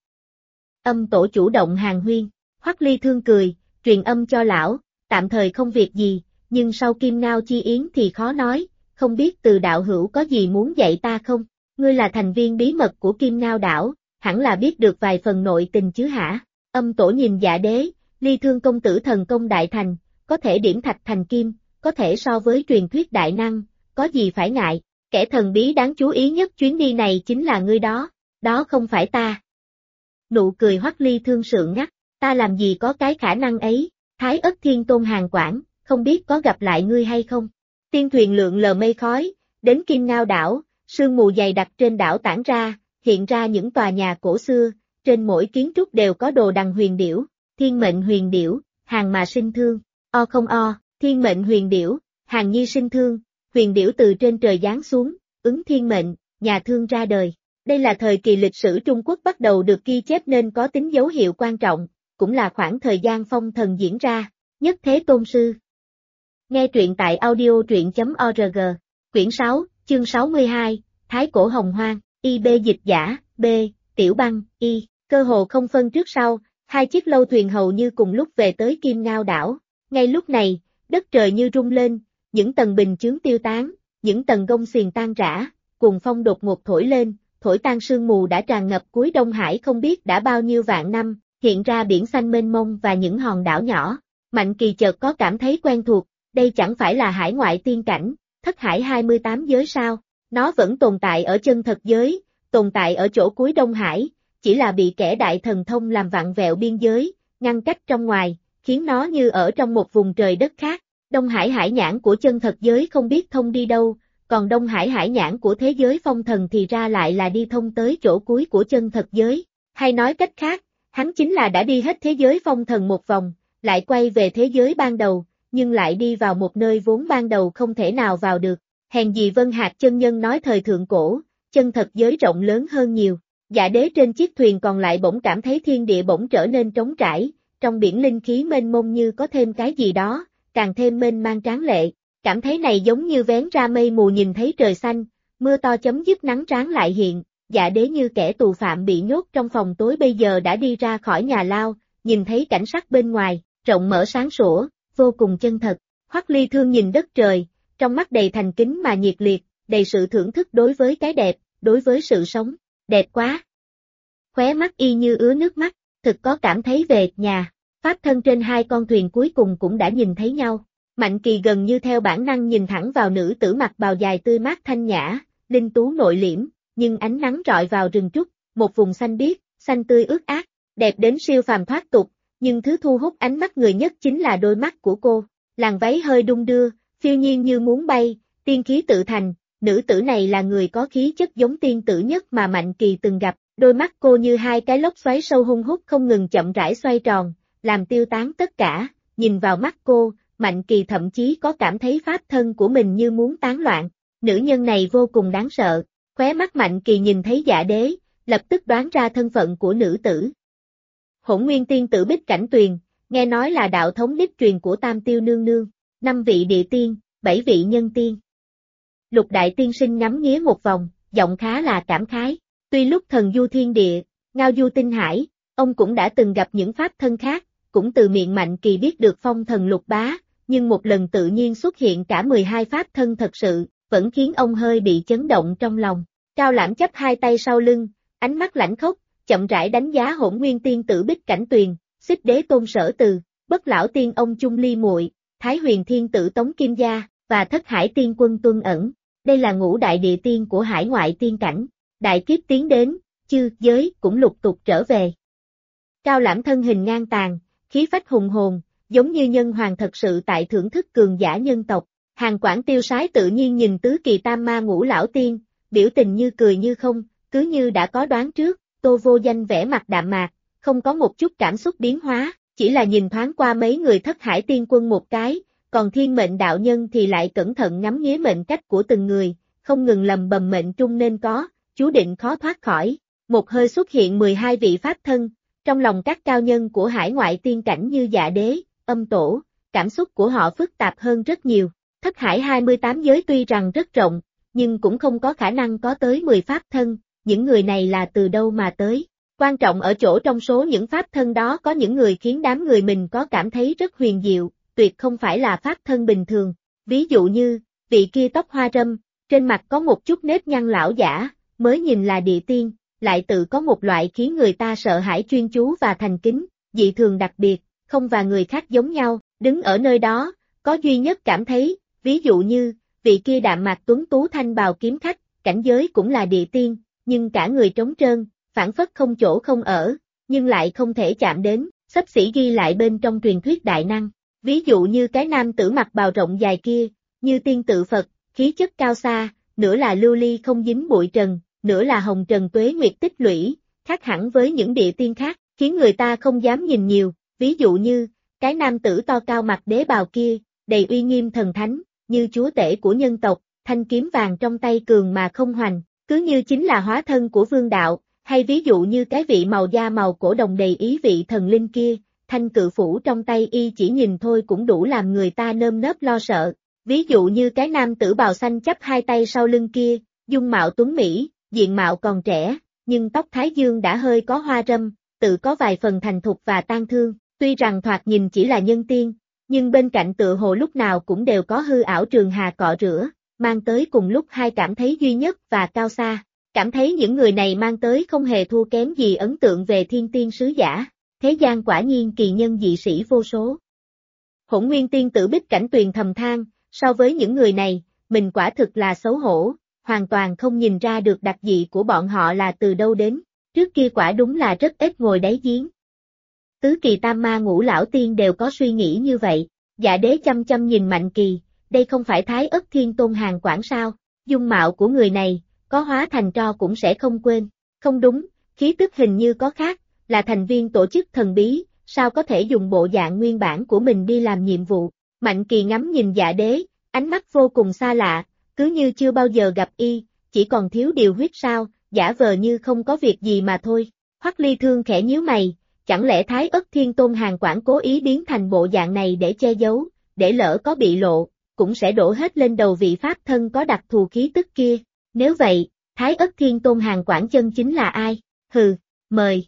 Âm Tổ chủ động hàn huyên, Hoắc Ly Thương cười, truyền âm cho lão, tạm thời không việc gì, nhưng sau Kim Ngao chi yến thì khó nói, không biết Từ đạo hữu có gì muốn dạy ta không? Ngươi là thành viên bí mật của Kim Ngao đảo, hẳn là biết được vài phần nội tình chứ hả? Âm Tổ nhìn Dạ đế, Ly Thương công tử thần công đại thành, có thể điểm thạch thành kim, có thể so với truyền thuyết đại năng, có gì phải ngại, kẻ thần bí đáng chú ý nhất chuyến đi này chính là ngươi đó, đó không phải ta. Nụ cười Hoắc Ly Thương sượng ngắt, ta làm gì có cái khả năng ấy, Thái Ất Thiên Tôn Hàn Quảng, không biết có gặp lại ngươi hay không? Tiên thuyền lượn lờ mây khói, đến Kim Ngao đảo, sương mù dày đặc trên đảo tản ra, hiện ra những tòa nhà cổ xưa, trên mỗi kiến trúc đều có đồ đằng huyền điểu, thiên mệnh huyền điểu, hàng mà sinh thương, o không o, thiên mệnh huyền điểu, hàng nhi sinh thương, huyền điểu từ trên trời giáng xuống, ứng thiên mệnh, nhà thương ra đời. Đây là thời kỳ lịch sử Trung Quốc bắt đầu được ghi chép nên có tính dấu hiệu quan trọng, cũng là khoảng thời gian phong thần diễn ra. Nhất Thế Tôn Sư. Nghe truyện tại audio.org, quyển 6, chương 62, Thái Cổ Hồng Hoang, IB dịch giả, B, Tiểu Băng, Y, cơ hồ không phân trước sau, hai chiếc lâu thuyền hầu như cùng lúc về tới Kim Ngao đảo. Ngay lúc này, đất trời như rung lên, những tầng bình chướng tiêu tán, những tầng gông xiềng tan rã, cuồng phong đột ngột thổi lên, thổi tan sương mù đã tràn ngập cuối Đông Hải không biết đã bao nhiêu vạn năm, hiện ra biển xanh mênh mông và những hòn đảo nhỏ. Mạnh Kỳ chợt có cảm thấy quen thuộc, đây chẳng phải là hải ngoại tiên cảnh, thất hải 28 giới sao, nó vẫn tồn tại ở chân thật giới, tồn tại ở chỗ cuối Đông Hải, chỉ là bị kẻ đại thần thông làm vặn vẹo biên giới, ngăn cách trong ngoài, khiến nó như ở trong một vùng trời đất khác. Đông Hải hải nhãn của chân thật giới không biết thông đi đâu, còn Đông Hải hải nhãn của thế giới phong thần thì ra lại là đi thông tới chỗ cuối của chân thật giới. Hay nói cách khác, hắn chính là đã đi hết thế giới phong thần một vòng, lại quay về thế giới ban đầu, nhưng lại đi vào một nơi vốn ban đầu không thể nào vào được. Hèn gì Vân Hạc chân nhân nói thời thượng cổ, chân thật giới rộng lớn hơn nhiều. Dạ đế trên chiếc thuyền còn lại bỗng cảm thấy thiên địa bỗng trở nên trống trải, trong biển linh khí mênh mông như có thêm cái gì đó, càng thêm mênh mang tráng lệ. Cảm thấy này giống như vén ra mây mù nhìn thấy trời xanh, mưa to chấm dứt nắng ráng lại hiện. Dạ đế như kẻ tù phạm bị nhốt trong phòng tối bây giờ đã đi ra khỏi nhà lao, nhìn thấy cảnh sắc bên ngoài, rộng mở sáng sủa, vô cùng chân thật. Hoắc Ly Thương nhìn đất trời, trong mắt đầy thành kính mà nhiệt liệt, đầy sự thưởng thức đối với cái đẹp, đối với sự sống. Đẹp quá! Khóe mắt y như ứa nước mắt, thực có cảm thấy về nhà. Pháp thân trên hai con thuyền cuối cùng cũng đã nhìn thấy nhau. Mạnh Kỳ gần như theo bản năng nhìn thẳng vào nữ tử mặc bào dài tươi mát thanh nhã, linh tú nội liễm, nhưng ánh nắng rọi vào rừng trúc, một vùng xanh biếc, xanh tươi ướt át, đẹp đến siêu phàm thoát tục, nhưng thứ thu hút ánh mắt người nhất chính là đôi mắt của cô. Làn váy hơi đung đưa, phiêu nhiên như muốn bay, tiên khí tự thành, nữ tử này là người có khí chất giống tiên tử nhất mà Mạnh Kỳ từng gặp, đôi mắt cô như hai cái lốc xoáy sâu hun hút không ngừng chậm rãi xoay tròn, làm tiêu tán tất cả, nhìn vào mắt cô, Mạnh Kỳ thậm chí có cảm thấy pháp thân của mình như muốn tán loạn, nữ nhân này vô cùng đáng sợ, khóe mắt Mạnh Kỳ nhìn thấy Dạ đế, lập tức đoán ra thân phận của nữ tử. Hỗn Nguyên tiên tử Bích Cảnh Tuyền, nghe nói là đạo thống đích truyền của Tam Tiêu nương nương, 5 vị địa tiên, 7 vị nhân tiên. Lục đại tiên sinh ngắm nghía một vòng, giọng khá là cảm khái, tuy lúc thần du thiên địa, ngao du tinh hải, ông cũng đã từng gặp những pháp thân khác, cũng từ miệng Mạnh Kỳ biết được phong thần lục bá, nhưng một lần tự nhiên xuất hiện cả 12 pháp thân thật sự, vẫn khiến ông hơi bị chấn động trong lòng. Cao Lãm chắp hai tay sau lưng, ánh mắt lãnh khốc, chậm rãi đánh giá Hỗn Nguyên tiên tử Bích Cảnh Tuyền, Xích Đế Tôn Sở Từ, Bất Lão Tiên ông Chung Ly Muội, Thái Huyền Thiên tử Tống Kim Gia, và Thất Hải Tiên quân Tuân Ẩn. Đây là ngũ đại địa tiên của hải ngoại tiên cảnh. Đại kiếp tiến đến, chư giới cũng lục tục trở về. Cao Lãm thân hình ngang tàn, khí phách hùng hồn, giống như nhân hoàng thật sự tại thưởng thức cường giả nhân tộc. Hàng Quảng Tiêu Sái tự nhiên nhìn tứ kỳ tam ma ngũ lão tiên, biểu tình như cười như không, cứ như đã có đoán trước. Tô Vô Danh vẻ mặt đạm mạc, không có một chút cảm xúc biến hóa, chỉ là nhìn thoáng qua mấy người Thất Hải tiên quân một cái, còn Thiên Mệnh đạo nhân thì lại cẩn thận ngắm nghía mệnh cách của từng người, không ngừng lầm bầm mệnh trung nên có, chú định khó thoát khỏi. Một hơi xuất hiện 12 vị pháp thân, trong lòng các cao nhân của hải ngoại tiên cảnh như Dạ đế, Âm tổ, cảm xúc của họ phức tạp hơn rất nhiều. Thất Hải 28 giới tuy rằng rất rộng, nhưng cũng không có khả năng có tới 10 pháp thân, những người này là từ đâu mà tới. Quan trọng ở chỗ trong số những pháp thân đó có những người khiến đám người mình có cảm thấy rất huyền diệu, tuyệt không phải là pháp thân bình thường. Ví dụ như, vị kia tóc hoa râm, trên mặt có một chút nếp nhăn lão giả, mới nhìn là địa tiên, lại tự có một loại khiến người ta sợ hãi chuyên chú và thành kính, dị thường đặc biệt, không và người khác giống nhau, đứng ở nơi đó, có duy nhất cảm thấy, ví dụ như, vị kia đạm mạc tuấn tú thanh bào kiếm khách, cảnh giới cũng là địa tiên, nhưng cả người trống trơn, phảng phất không chỗ không ở, nhưng lại không thể chạm đến, xấp xỉ ghi lại bên trong truyền thuyết đại năng. Ví dụ như cái nam tử mặc bào rộng dài kia, như tiên tự Phật, khí chất cao xa, nửa là lưu ly không dính bụi trần, nửa là hồng trần tuế nguyệt tích lũy, khác hẳn với những địa tiên khác, khiến người ta không dám nhìn nhiều, ví dụ như, cái nam tử to cao mặc đế bào kia, đầy uy nghiêm thần thánh, như chúa tể của nhân tộc, thanh kiếm vàng trong tay cường mà không hoành, cứ như chính là hóa thân của vương đạo, hay ví dụ như cái vị màu da màu cổ đồng đầy ý vị thần linh kia, thanh cự phủ trong tay y chỉ nhìn thôi cũng đủ làm người ta nơm nớp lo sợ. Ví dụ như cái nam tử bào xanh chắp hai tay sau lưng kia, dung mạo tuấn mỹ, diện mạo còn trẻ, nhưng tóc thái dương đã hơi có hoa râm, tự có vài phần thành thục và tang thương, tuy rằng thoạt nhìn chỉ là nhân tiên, nhưng bên cạnh tựa hồ lúc nào cũng đều có hư ảo trường hà cọ rửa, mang tới cùng lúc hai cảm thấy duy nhất và cao xa. Cảm thấy những người này mang tới không hề thua kém gì ấn tượng về thiên tiên sứ giả, thế gian quả nhiên kỳ nhân dị sĩ vô số. Hỗn Nguyên tiên tử Bích Cảnh Tuyền thầm than, so với những người này, mình quả thực là xấu hổ, hoàn toàn không nhìn ra được đặc dị của bọn họ là từ đâu đến, trước kia quả đúng là rất ít ngồi đáy giếng. Tứ Kỳ Tam Ma Ngũ Lão Tiên đều có suy nghĩ như vậy, Dạ Đế chăm chăm nhìn Mạnh Kỳ, đây không phải Thái Ất Thiên Tôn Hàn Quảng sao, dung mạo của người này, có hóa thành tro cũng sẽ không quên, không đúng, khí tức hình như có khác, là thành viên tổ chức thần bí, sao có thể dùng bộ dạng nguyên bản của mình đi làm nhiệm vụ. Mạnh Kỳ ngắm nhìn Dạ Đế, ánh mắt vô cùng xa lạ, cứ như chưa bao giờ gặp y, chỉ còn thiếu điều huyết sao, giả vờ như không có việc gì mà thôi. Hoắc Ly Thương khẽ nhíu mày, chẳng lẽ Thái Ất Thiên Tôn Hàn Quảng cố ý biến thành bộ dạng này để che giấu, để lỡ có bị lộ, cũng sẽ đổ hết lên đầu vị pháp thân có đặc thù khí tức kia. Nếu vậy, Thái Ất Thiên Tôn Hàn Quảng chân chính là ai? Hừ, mời.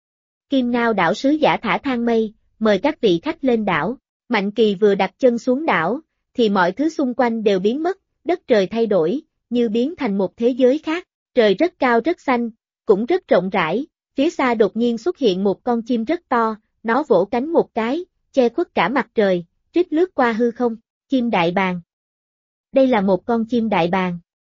Kim Ngao đảo sứ giả thả thang mây, mời các vị khách lên đảo. Mạnh Kỳ vừa đặt chân xuống đảo, thì mọi thứ xung quanh đều biến mất, đất trời thay đổi, như biến thành một thế giới khác. Trời rất cao rất xanh, cũng rất rộng rãi, phía xa đột nhiên xuất hiện một con chim rất to, nó vỗ cánh một cái, che khuất cả mặt trời, rít lướt qua hư không, chim đại bàng. Đây là một con chim đại bàng.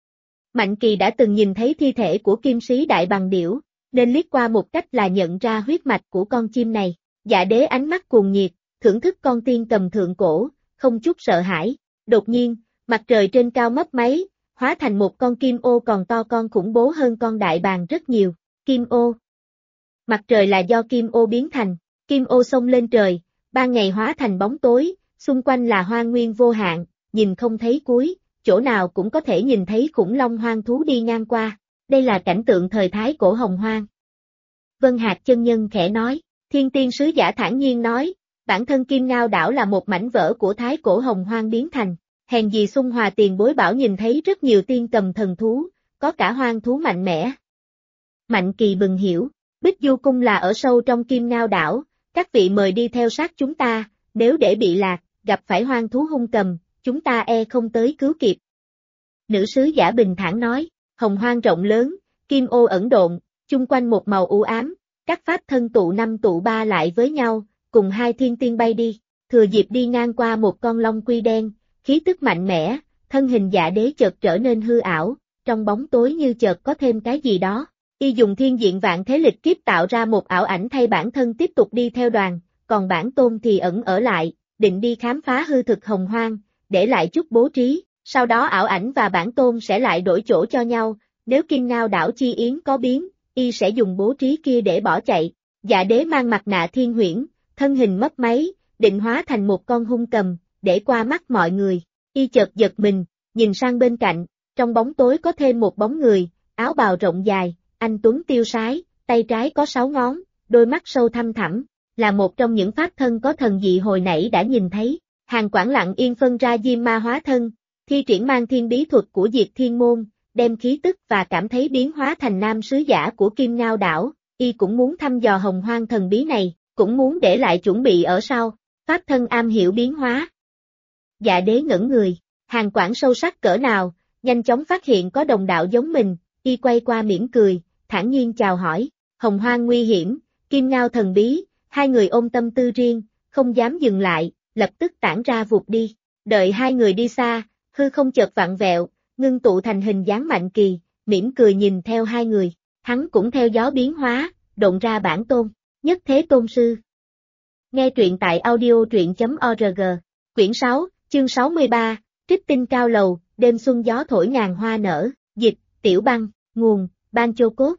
Mạnh Kỳ đã từng nhìn thấy thi thể của kim sĩ đại bàng điểu, nên liếc qua một cách là nhận ra huyết mạch của con chim này. Dạ Đế ánh mắt cuồng nhiệt, thưởng thức con tiên cầm thượng cổ, không chút sợ hãi. Đột nhiên, mặt trời trên cao mấp máy, hóa thành một con kim ô còn to con khủng bố hơn con đại bàng rất nhiều. Kim ô. Mặt trời là do kim ô biến thành, kim ô xông lên trời, ban ngày hóa thành bóng tối, xung quanh là hoang nguyên vô hạn, nhìn không thấy cuối, chỗ nào cũng có thể nhìn thấy khủng long hoang thú đi ngang qua. Đây là cảnh tượng thời thái cổ hồng hoang. Vân Hạc chân nhân khẽ nói, thiên tiên sứ giả thản nhiên nói, bản thân Kim Ngao đảo là một mảnh vỡ của thái cổ hồng hoang biến thành. Hèn gì Xung Hòa tiền bối bảo nhìn thấy rất nhiều tiên cầm thần thú, có cả hoang thú mạnh mẽ. Mạnh Kỳ bừng hiểu, Bích Du Cung là ở sâu trong Kim Ngao đảo, các vị mời đi theo sát chúng ta, nếu để bị lạc, gặp phải hoang thú hung cầm, chúng ta không tới cứu kịp. Nữ sứ giả bình thản nói, hồng hoang rộng lớn, kim ô ẩn độn, chung quanh một màu u ám, các pháp thân tụ năm tụ ba lại với nhau, cùng hai thiên tiên bay đi, thừa dịp đi ngang qua một con long quy đen, khí tức mạnh mẽ, thân hình Dạ Đế chợt trở nên hư ảo, trong bóng tối như chợt có thêm cái gì đó. Y dùng thiên diện vạn thế lịch kiếp tạo ra một ảo ảnh thay bản thân tiếp tục đi theo đoàn, còn bản tôn thì ẩn ở lại, định đi khám phá hư thực hồng hoang, để lại chút bố trí, sau đó ảo ảnh và bản tôn sẽ lại đổi chỗ cho nhau, nếu Kim Ngao đảo chi yến có biến, y sẽ dùng bố trí kia để bỏ chạy. Dạ Đế mang mặt nạ thiên huyễn, thân hình mấp máy, định hóa thành một con hung cầm, để qua mắt mọi người. Y chợt giật mình, nhìn sang bên cạnh, trong bóng tối có thêm một bóng người, áo bào rộng dài, anh tuấn tiêu sái, tay trái có 6 ngón, đôi mắt sâu thăm thẳm, là một trong những pháp thân có thần dị hồi nãy đã nhìn thấy. Hàn Quảng lặng yên phân ra diêm ma hóa thân, thi triển mang thiên bí thuật của Diệt Thiên Môn, đem khí tức và cảm thấy biến hóa thành nam sứ giả của Kim Ngao đảo. Y cũng muốn thăm dò hồng hoang thần bí này, cũng muốn để lại chuẩn bị ở sau. Pháp thân am hiểu biến hóa. Dạ Đế ngẩn người, Hàn Quảng sâu sắc cỡ nào, nhanh chóng phát hiện có đồng đạo giống mình, y quay qua mỉm cười, thản nhiên chào hỏi, hồng hoang nguy hiểm, Kim Ngao thần bí, hai người ôm tâm tư riêng, không dám dừng lại, lập tức tản ra vụt đi, đợi hai người đi xa, hư không chợt vặn vẹo, ngưng tụ thành hình dáng Mạnh Kỳ, mỉm cười nhìn theo hai người, hắn cũng theo gió biến hóa, độn ra bản tôn, Nhất Thế Tôn Sư. Nghe truyện tại audio truyện.org, quyển 6, chương 63, Trích tinh cao lầu, đêm xuân gió thổi ngàn hoa nở, dịch, Tiểu Băng, nguồn, Ban Chô Cốt.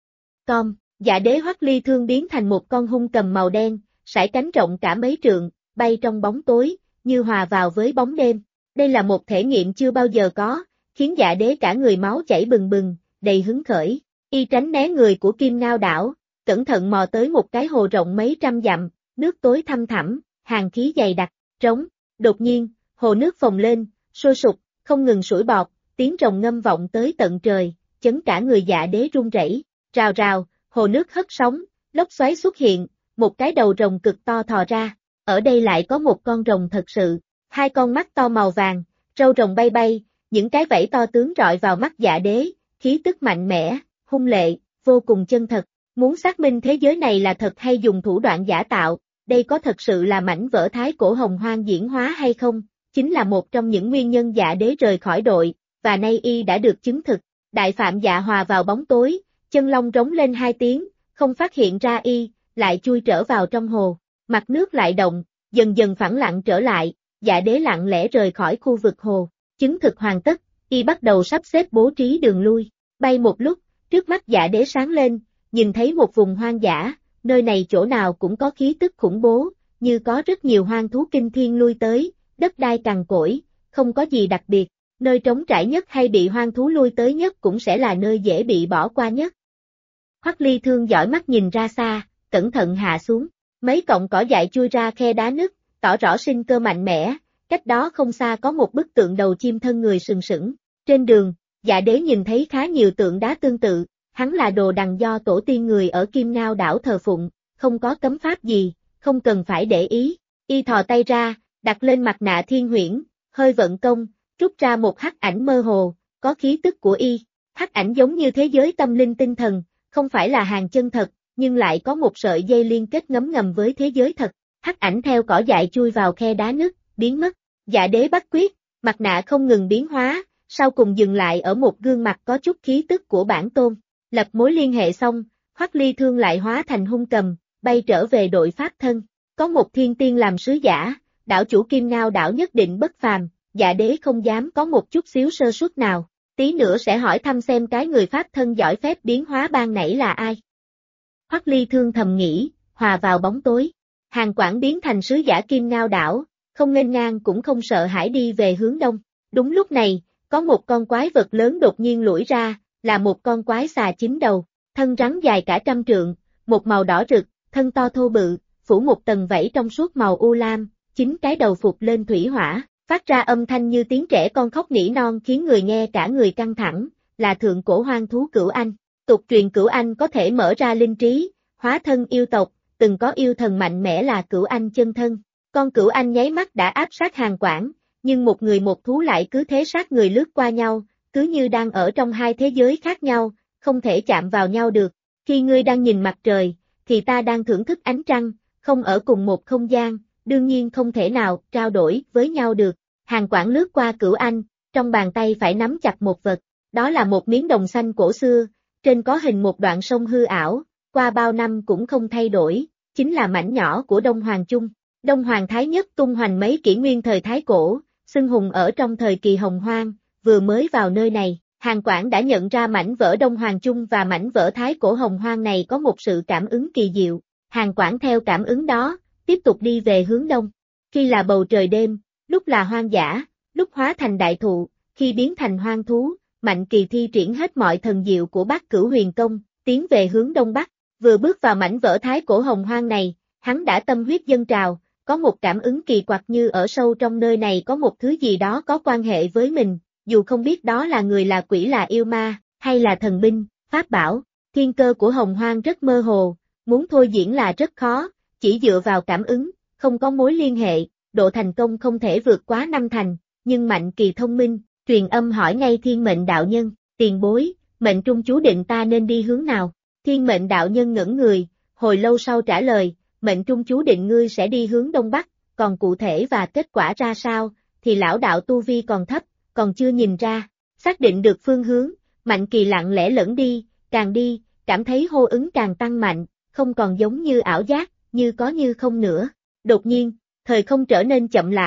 Com, Dạ Đế Hoắc Ly Thương biến thành một con hung cầm màu đen, sải cánh rộng cả mấy trượng, bay trong bóng tối, như hòa vào với bóng đêm. Đây là một thể nghiệm chưa bao giờ có, khiến Dạ Đế cả người máu chảy bừng bừng, đầy hứng khởi. Y tránh né người của Kim Ngao đảo, cẩn thận mò tới một cái hồ rộng mấy trăm dặm, nước tối thăm thẳm, hàn khí dày đặc, trống. Đột nhiên, hồ nước phồng lên, sôi sục, không ngừng sủi bọt, tiếng rồng ngâm vọng tới tận trời, chấn cả người Dạ Đế run rẩy. Rào rào, hồ nước hất sóng, lốc xoáy xuất hiện, một cái đầu rồng cực to thò ra. Ở đây lại có một con rồng thật sự, hai con mắt to màu vàng, râu rồng bay bay, những cái vảy to tướng rọi vào mắt Dạ Đế, khí tức mạnh mẽ, hung lệ, vô cùng chân thật. Muốn xác minh thế giới này là thật hay dùng thủ đoạn giả tạo, đây có thật sự là mảnh vỡ thái cổ hồng hoang diễn hóa hay không, chính là một trong những nguyên nhân Dạ Đế rời khỏi đội, và nay y đã được chứng thực. Đại Phạm Dạ hòa vào bóng tối, chân long rống lên hai tiếng, không phát hiện ra y, lại chui trở vào trong hồ. Mặt nước lại động, dần dần phẳng lặng trở lại, Dạ Đế lặng lẽ rời khỏi khu vực hồ. Chứng thực hoàn tất, y bắt đầu sắp xếp bố trí đường lui. Bay một lúc, trước mắt Dạ Đế sáng lên, nhìn thấy một vùng hoang dã, nơi này chỗ nào cũng có khí tức khủng bố, như có rất nhiều hoang thú kinh thiên lui tới, đất đai cằn cỗi, không có gì đặc biệt. Nơi trống trải nhất hay bị hoang thú lui tới nhất cũng sẽ là nơi dễ bị bỏ qua nhất. Hoắc Ly Thương dõi mắt nhìn ra xa, cẩn thận hạ xuống. Mấy cọng cỏ dại chui ra khe đá nứt, tỏ rõ sinh cơ mạnh mẽ, cách đó không xa có một bức tượng đầu chim thân người sừng sững. Trên đường, Dạ Đế nhìn thấy khá nhiều tượng đá tương tự, hắn là đồ đằng do tổ tiên người ở Kim Ngao đảo thờ phụng, không có cấm pháp gì, không cần phải để ý. Y thò tay ra, đặt lên mặt nạ thiên huyễn, hơi vận công, rút ra một hắc ảnh mơ hồ, có khí tức của y. Hắc ảnh giống như thế giới tâm linh tinh thần, không phải là hàng chân thật, nhưng lại có một sợi dây liên kết ngấm ngầm với thế giới thật. Hắc ảnh theo cỏ dại chui vào khe đá nứt, biến mất. Dạ Đế bắt quyết, mặt nạ không ngừng biến hóa, sau cùng dừng lại ở một gương mặt có chút khí tức của bản tôn. Lập mối liên hệ xong, Hoắc Ly Thương lại hóa thành hung cầm, bay trở về đội pháp thân. Có một thiên tiên làm sứ giả, đảo chủ Kim Ngao đảo nhất định bất phàm, Dạ Đế không dám có một chút xíu sơ suất nào. Tí nữa sẽ hỏi thăm xem cái người pháp thân giỏi phép biến hóa ban nãy là ai. Hoắc Ly Thương thầm nghĩ, hòa vào bóng tối. Hàn Quảng biến thành sứ giả Kim Ngao đảo, không nghênh ngang cũng không sợ hãi đi về hướng đông. Đúng lúc này, có một con quái vật lớn đột nhiên lủi ra, là một con quái xà 9 đầu, thân rắn dài cả trăm trượng, một màu đỏ rực, thân to thô bự, phủ một tầng vảy trong suốt màu u lam, 9 cái đầu phục lên thủy hỏa, phát ra âm thanh như tiếng trẻ con khóc nỉ non khiến người nghe cả người căng thẳng, là thượng cổ hoang thú Cửu Anh. Tục truyền Cửu Anh có thể mở ra linh trí, hóa thân yêu tộc, từng có yêu thần mạnh mẽ là Cửu Anh chân thân. Con Cửu Anh nháy mắt đã áp sát Hàn Quảng, nhưng một người một thú lại cứ thế sát người lướt qua nhau, cứ như đang ở trong hai thế giới khác nhau, không thể chạm vào nhau được. Khi ngươi đang nhìn mặt trời, thì ta đang thưởng thức ánh trăng, không ở cùng một không gian, đương nhiên không thể nào trao đổi với nhau được. Hàn Quảng lướt qua Cửu Anh, trong bàn tay phải nắm chặt một vật, đó là một miếng đồng xanh cổ xưa, trên có hình một đoạn sông hư ảo, qua bao năm cũng không thay đổi, chính là mảnh nhỏ của Đông Hoàng Trung. Đông Hoàng Thái Nhất tung hoành mấy kỷ nguyên thời Thái Cổ, xưng hùng ở trong thời kỳ Hồng Hoang, vừa mới vào nơi này, Hàn Quảng đã nhận ra mảnh vỡ Đông Hoàng Trung và mảnh vỡ Thái Cổ Hồng Hoang này có một sự cảm ứng kỳ diệu. Hàn Quảng theo cảm ứng đó, tiếp tục đi về hướng đông. Khi là bầu trời đêm, lúc là hoang dã, lúc hóa thành đại thụ, khi biến thành hoang thú, Mạnh Kỳ thi triển hết mọi thần diệu của Bát Cửu Huyền Công, tiến về hướng đông bắc. Vừa bước vào mảnh vỡ Thái Cổ Hồng Hoang này, hắn đã tâm huyết dâng trào, có một cảm ứng kỳ quặc như ở sâu trong nơi này có một thứ gì đó có quan hệ với mình, dù không biết đó là người là quỷ là yêu ma, hay là thần binh, pháp bảo. Thiên cơ của Hồng Hoang rất mơ hồ, muốn thôi diễn là rất khó, chỉ dựa vào cảm ứng, không có mối liên hệ, độ thành công không thể vượt quá 5 thành, nhưng Mạnh Kỳ thông minh, truyền âm hỏi ngay Thiên Mệnh đạo nhân, tiền bối, mệnh trung chú định ta nên đi hướng nào? Thiên Mệnh đạo nhân ngẩn người, hồi lâu sau trả lời, mệnh trung chú định ngươi sẽ đi hướng đông bắc, còn cụ thể và kết quả ra sao, thì lão đạo tu vi còn thấp, còn chưa nhìn ra. Xác định được phương hướng, Mạnh Kỳ lặng lẽ lẫn đi, cảm thấy hô ứng càng tăng mạnh, không còn giống như ảo giác, như có như không nữa. Đột nhiên, thời không trở nên chậm lại,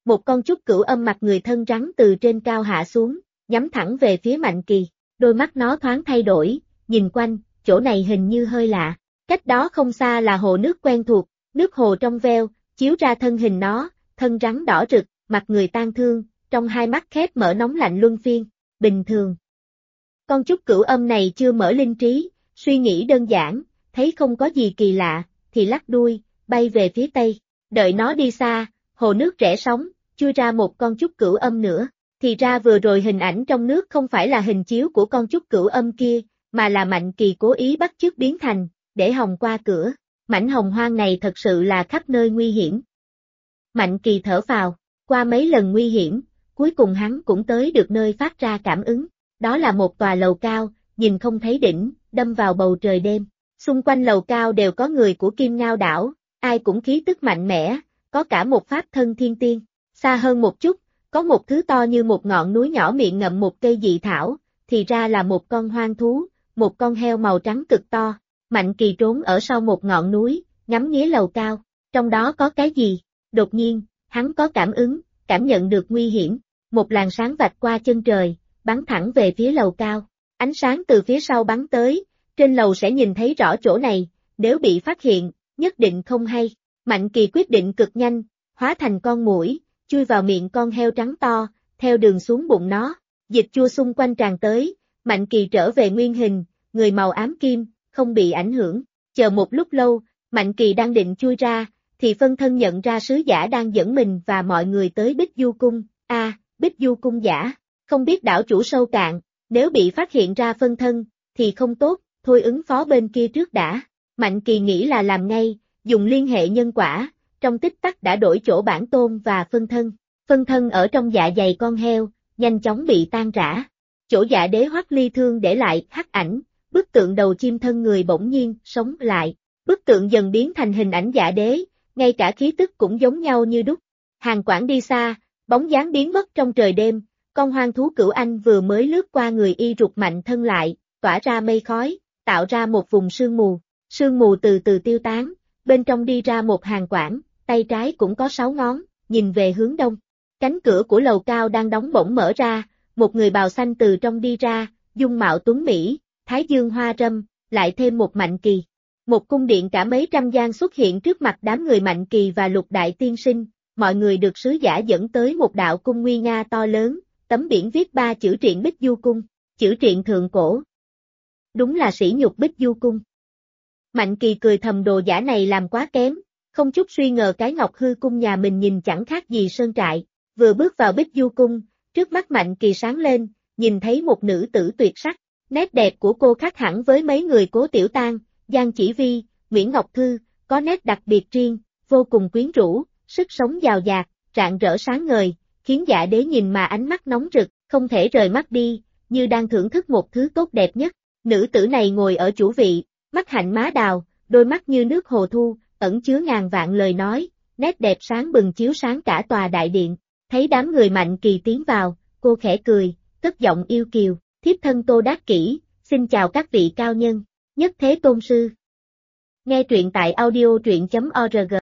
Một con trúc cửu âm mặt người thân rắn từ trên cao hạ xuống, nhắm thẳng về phía Mạnh Kỳ, đôi mắt nó thoáng thay đổi, nhìn quanh, chỗ này hình như hơi lạ. Cách đó không xa là hồ nước quen thuộc, nước hồ trong veo, chiếu ra thân hình nó, thân rắn đỏ rực, mặt người tang thương, trong hai mắt khép mở nóng lạnh luân phiên, bình thường. Con trúc cửu âm này chưa mở linh trí, suy nghĩ đơn giản, thấy không có gì kỳ lạ, thì lắc đuôi, bay về phía tây, đợi nó đi xa, hồ nước rẽ sóng, chui ra một con trúc cửu âm nữa, thì ra vừa rồi hình ảnh trong nước không phải là hình chiếu của con trúc cửu âm kia, mà là Mạnh Kỳ cố ý bắt chước biến thành, để hòng qua cửa, mảnh hồng hoang này thật sự là khắp nơi nguy hiểm. Mạnh Kỳ thở phào, qua mấy lần nguy hiểm, cuối cùng hắn cũng tới được nơi phát ra cảm ứng, đó là một tòa lầu cao, nhìn không thấy đỉnh, đâm vào bầu trời đêm, xung quanh lầu cao đều có người của Kim Ngao đảo, ai cũng khí tức mạnh mẽ, có cả một pháp thân thiên tiên, xa hơn một chút, có một thứ to như một ngọn núi nhỏ miệng ngậm một cây dị thảo, thì ra là một con hoang thú, một con heo màu trắng cực to. Mạnh Kỳ trốn ở sau một ngọn núi, ngắm nghía lầu cao, trong đó có cái gì? Đột nhiên, hắn có cảm ứng, cảm nhận được nguy hiểm, một làn sáng vạch qua chân trời, bắn thẳng về phía lầu cao. Ánh sáng từ phía sau bắn tới, trên lầu sẽ nhìn thấy rõ chỗ này, nếu bị phát hiện, nhất định không hay. Mạnh Kỳ quyết định cực nhanh, hóa thành con muỗi, chui vào miệng con heo trắng to, theo đường xuống bụng nó. Dịch chua xung quanh tràn tới, Mạnh Kỳ trở về nguyên hình, người màu ám kim, không bị ảnh hưởng. Chờ một lúc lâu, Mạnh Kỳ đang định chui ra, thì phân thân nhận ra sứ giả đang dẫn mình và mọi người tới Bích Du Cung. Bích Du Cung giả, không biết đảo chủ sâu cạn, nếu bị phát hiện ra phân thân, thì không tốt, thôi ứng phó bên kia trước đã. Mạnh Kỳ nghĩ là làm ngay, dùng liên hệ nhân quả, trong tích tắc đã đổi chỗ bản tôn và phân thân. Phân thân ở trong dạ dày con heo, nhanh chóng bị tan rã. Chỗ dạ đế Hoắc Ly Thương để lại hắc ảnh, bức tượng đầu chim thân người bỗng nhiên sống lại. Bức tượng dần biến thành hình ảnh dạ đế, ngay cả khí tức cũng giống nhau như đúc. Hàng Quảng đi xa, bóng dáng biến mất trong trời đêm, con hoang thú cửu anh vừa mới lướt qua người y rụt mạnh thân lại, tỏa ra mây khói, tạo ra một vùng sương mù từ từ tiêu tán, bên trong đi ra một Hàng Quảng, tay trái cũng có 6 ngón, nhìn về hướng đông. Cánh cửa của lầu cao đang đóng bỗng mở ra, một người bào xanh từ trong đi ra, dung mạo tuấn mỹ, thái dương hoa râm, lại thêm một Mạnh Kỳ. Một cung điện cả mấy trăm gian xuất hiện trước mặt đám người Mạnh Kỳ và Lục Đại Tiên Sinh, mọi người được sứ giả dẫn tới một đạo cung nguy nga to lớn, tấm biển viết 3 chữ triện Bích Du Cung, chữ triện thượng cổ. Đúng là sỉ nhục Bích Du Cung. Mạnh Kỳ cười thầm đồ giả này làm quá kém, không chút suy ngờ cái Ngọc Hư Cung nhà mình nhìn chẳng khác gì sơn trại, vừa bước vào Bích Du Cung, trước mắt Mạnh Kỳ sáng lên, nhìn thấy một nữ tử tuyệt sắc, nét đẹp của cô khác hẳn với mấy người Cố Tiểu Tang, Giang Chỉ Vi, Nguyễn Ngọc Thư, có nét đặc biệt riêng, vô cùng quyến rũ, sức sống giàu dạt, rạng rỡ sáng ngời, khiến dạ đế nhìn mà ánh mắt nóng rực, không thể rời mắt đi, như đang thưởng thức một thứ tốt đẹp nhất. Nữ tử này ngồi ở chủ vị, mắt hạnh má đào, đôi mắt như nước hồ thu, ẩn chứa ngàn vạn lời nói, nét đẹp sáng bừng chiếu sáng cả tòa đại điện. Thấy đám người Mạnh Kỳ tiến vào, cô khẽ cười, cất giọng yêu kiều, thiếp thân Tô Đát Kỷ, xin chào các vị cao nhân, nhất thế tôn sư. Nghe truyện tại audio truyện.org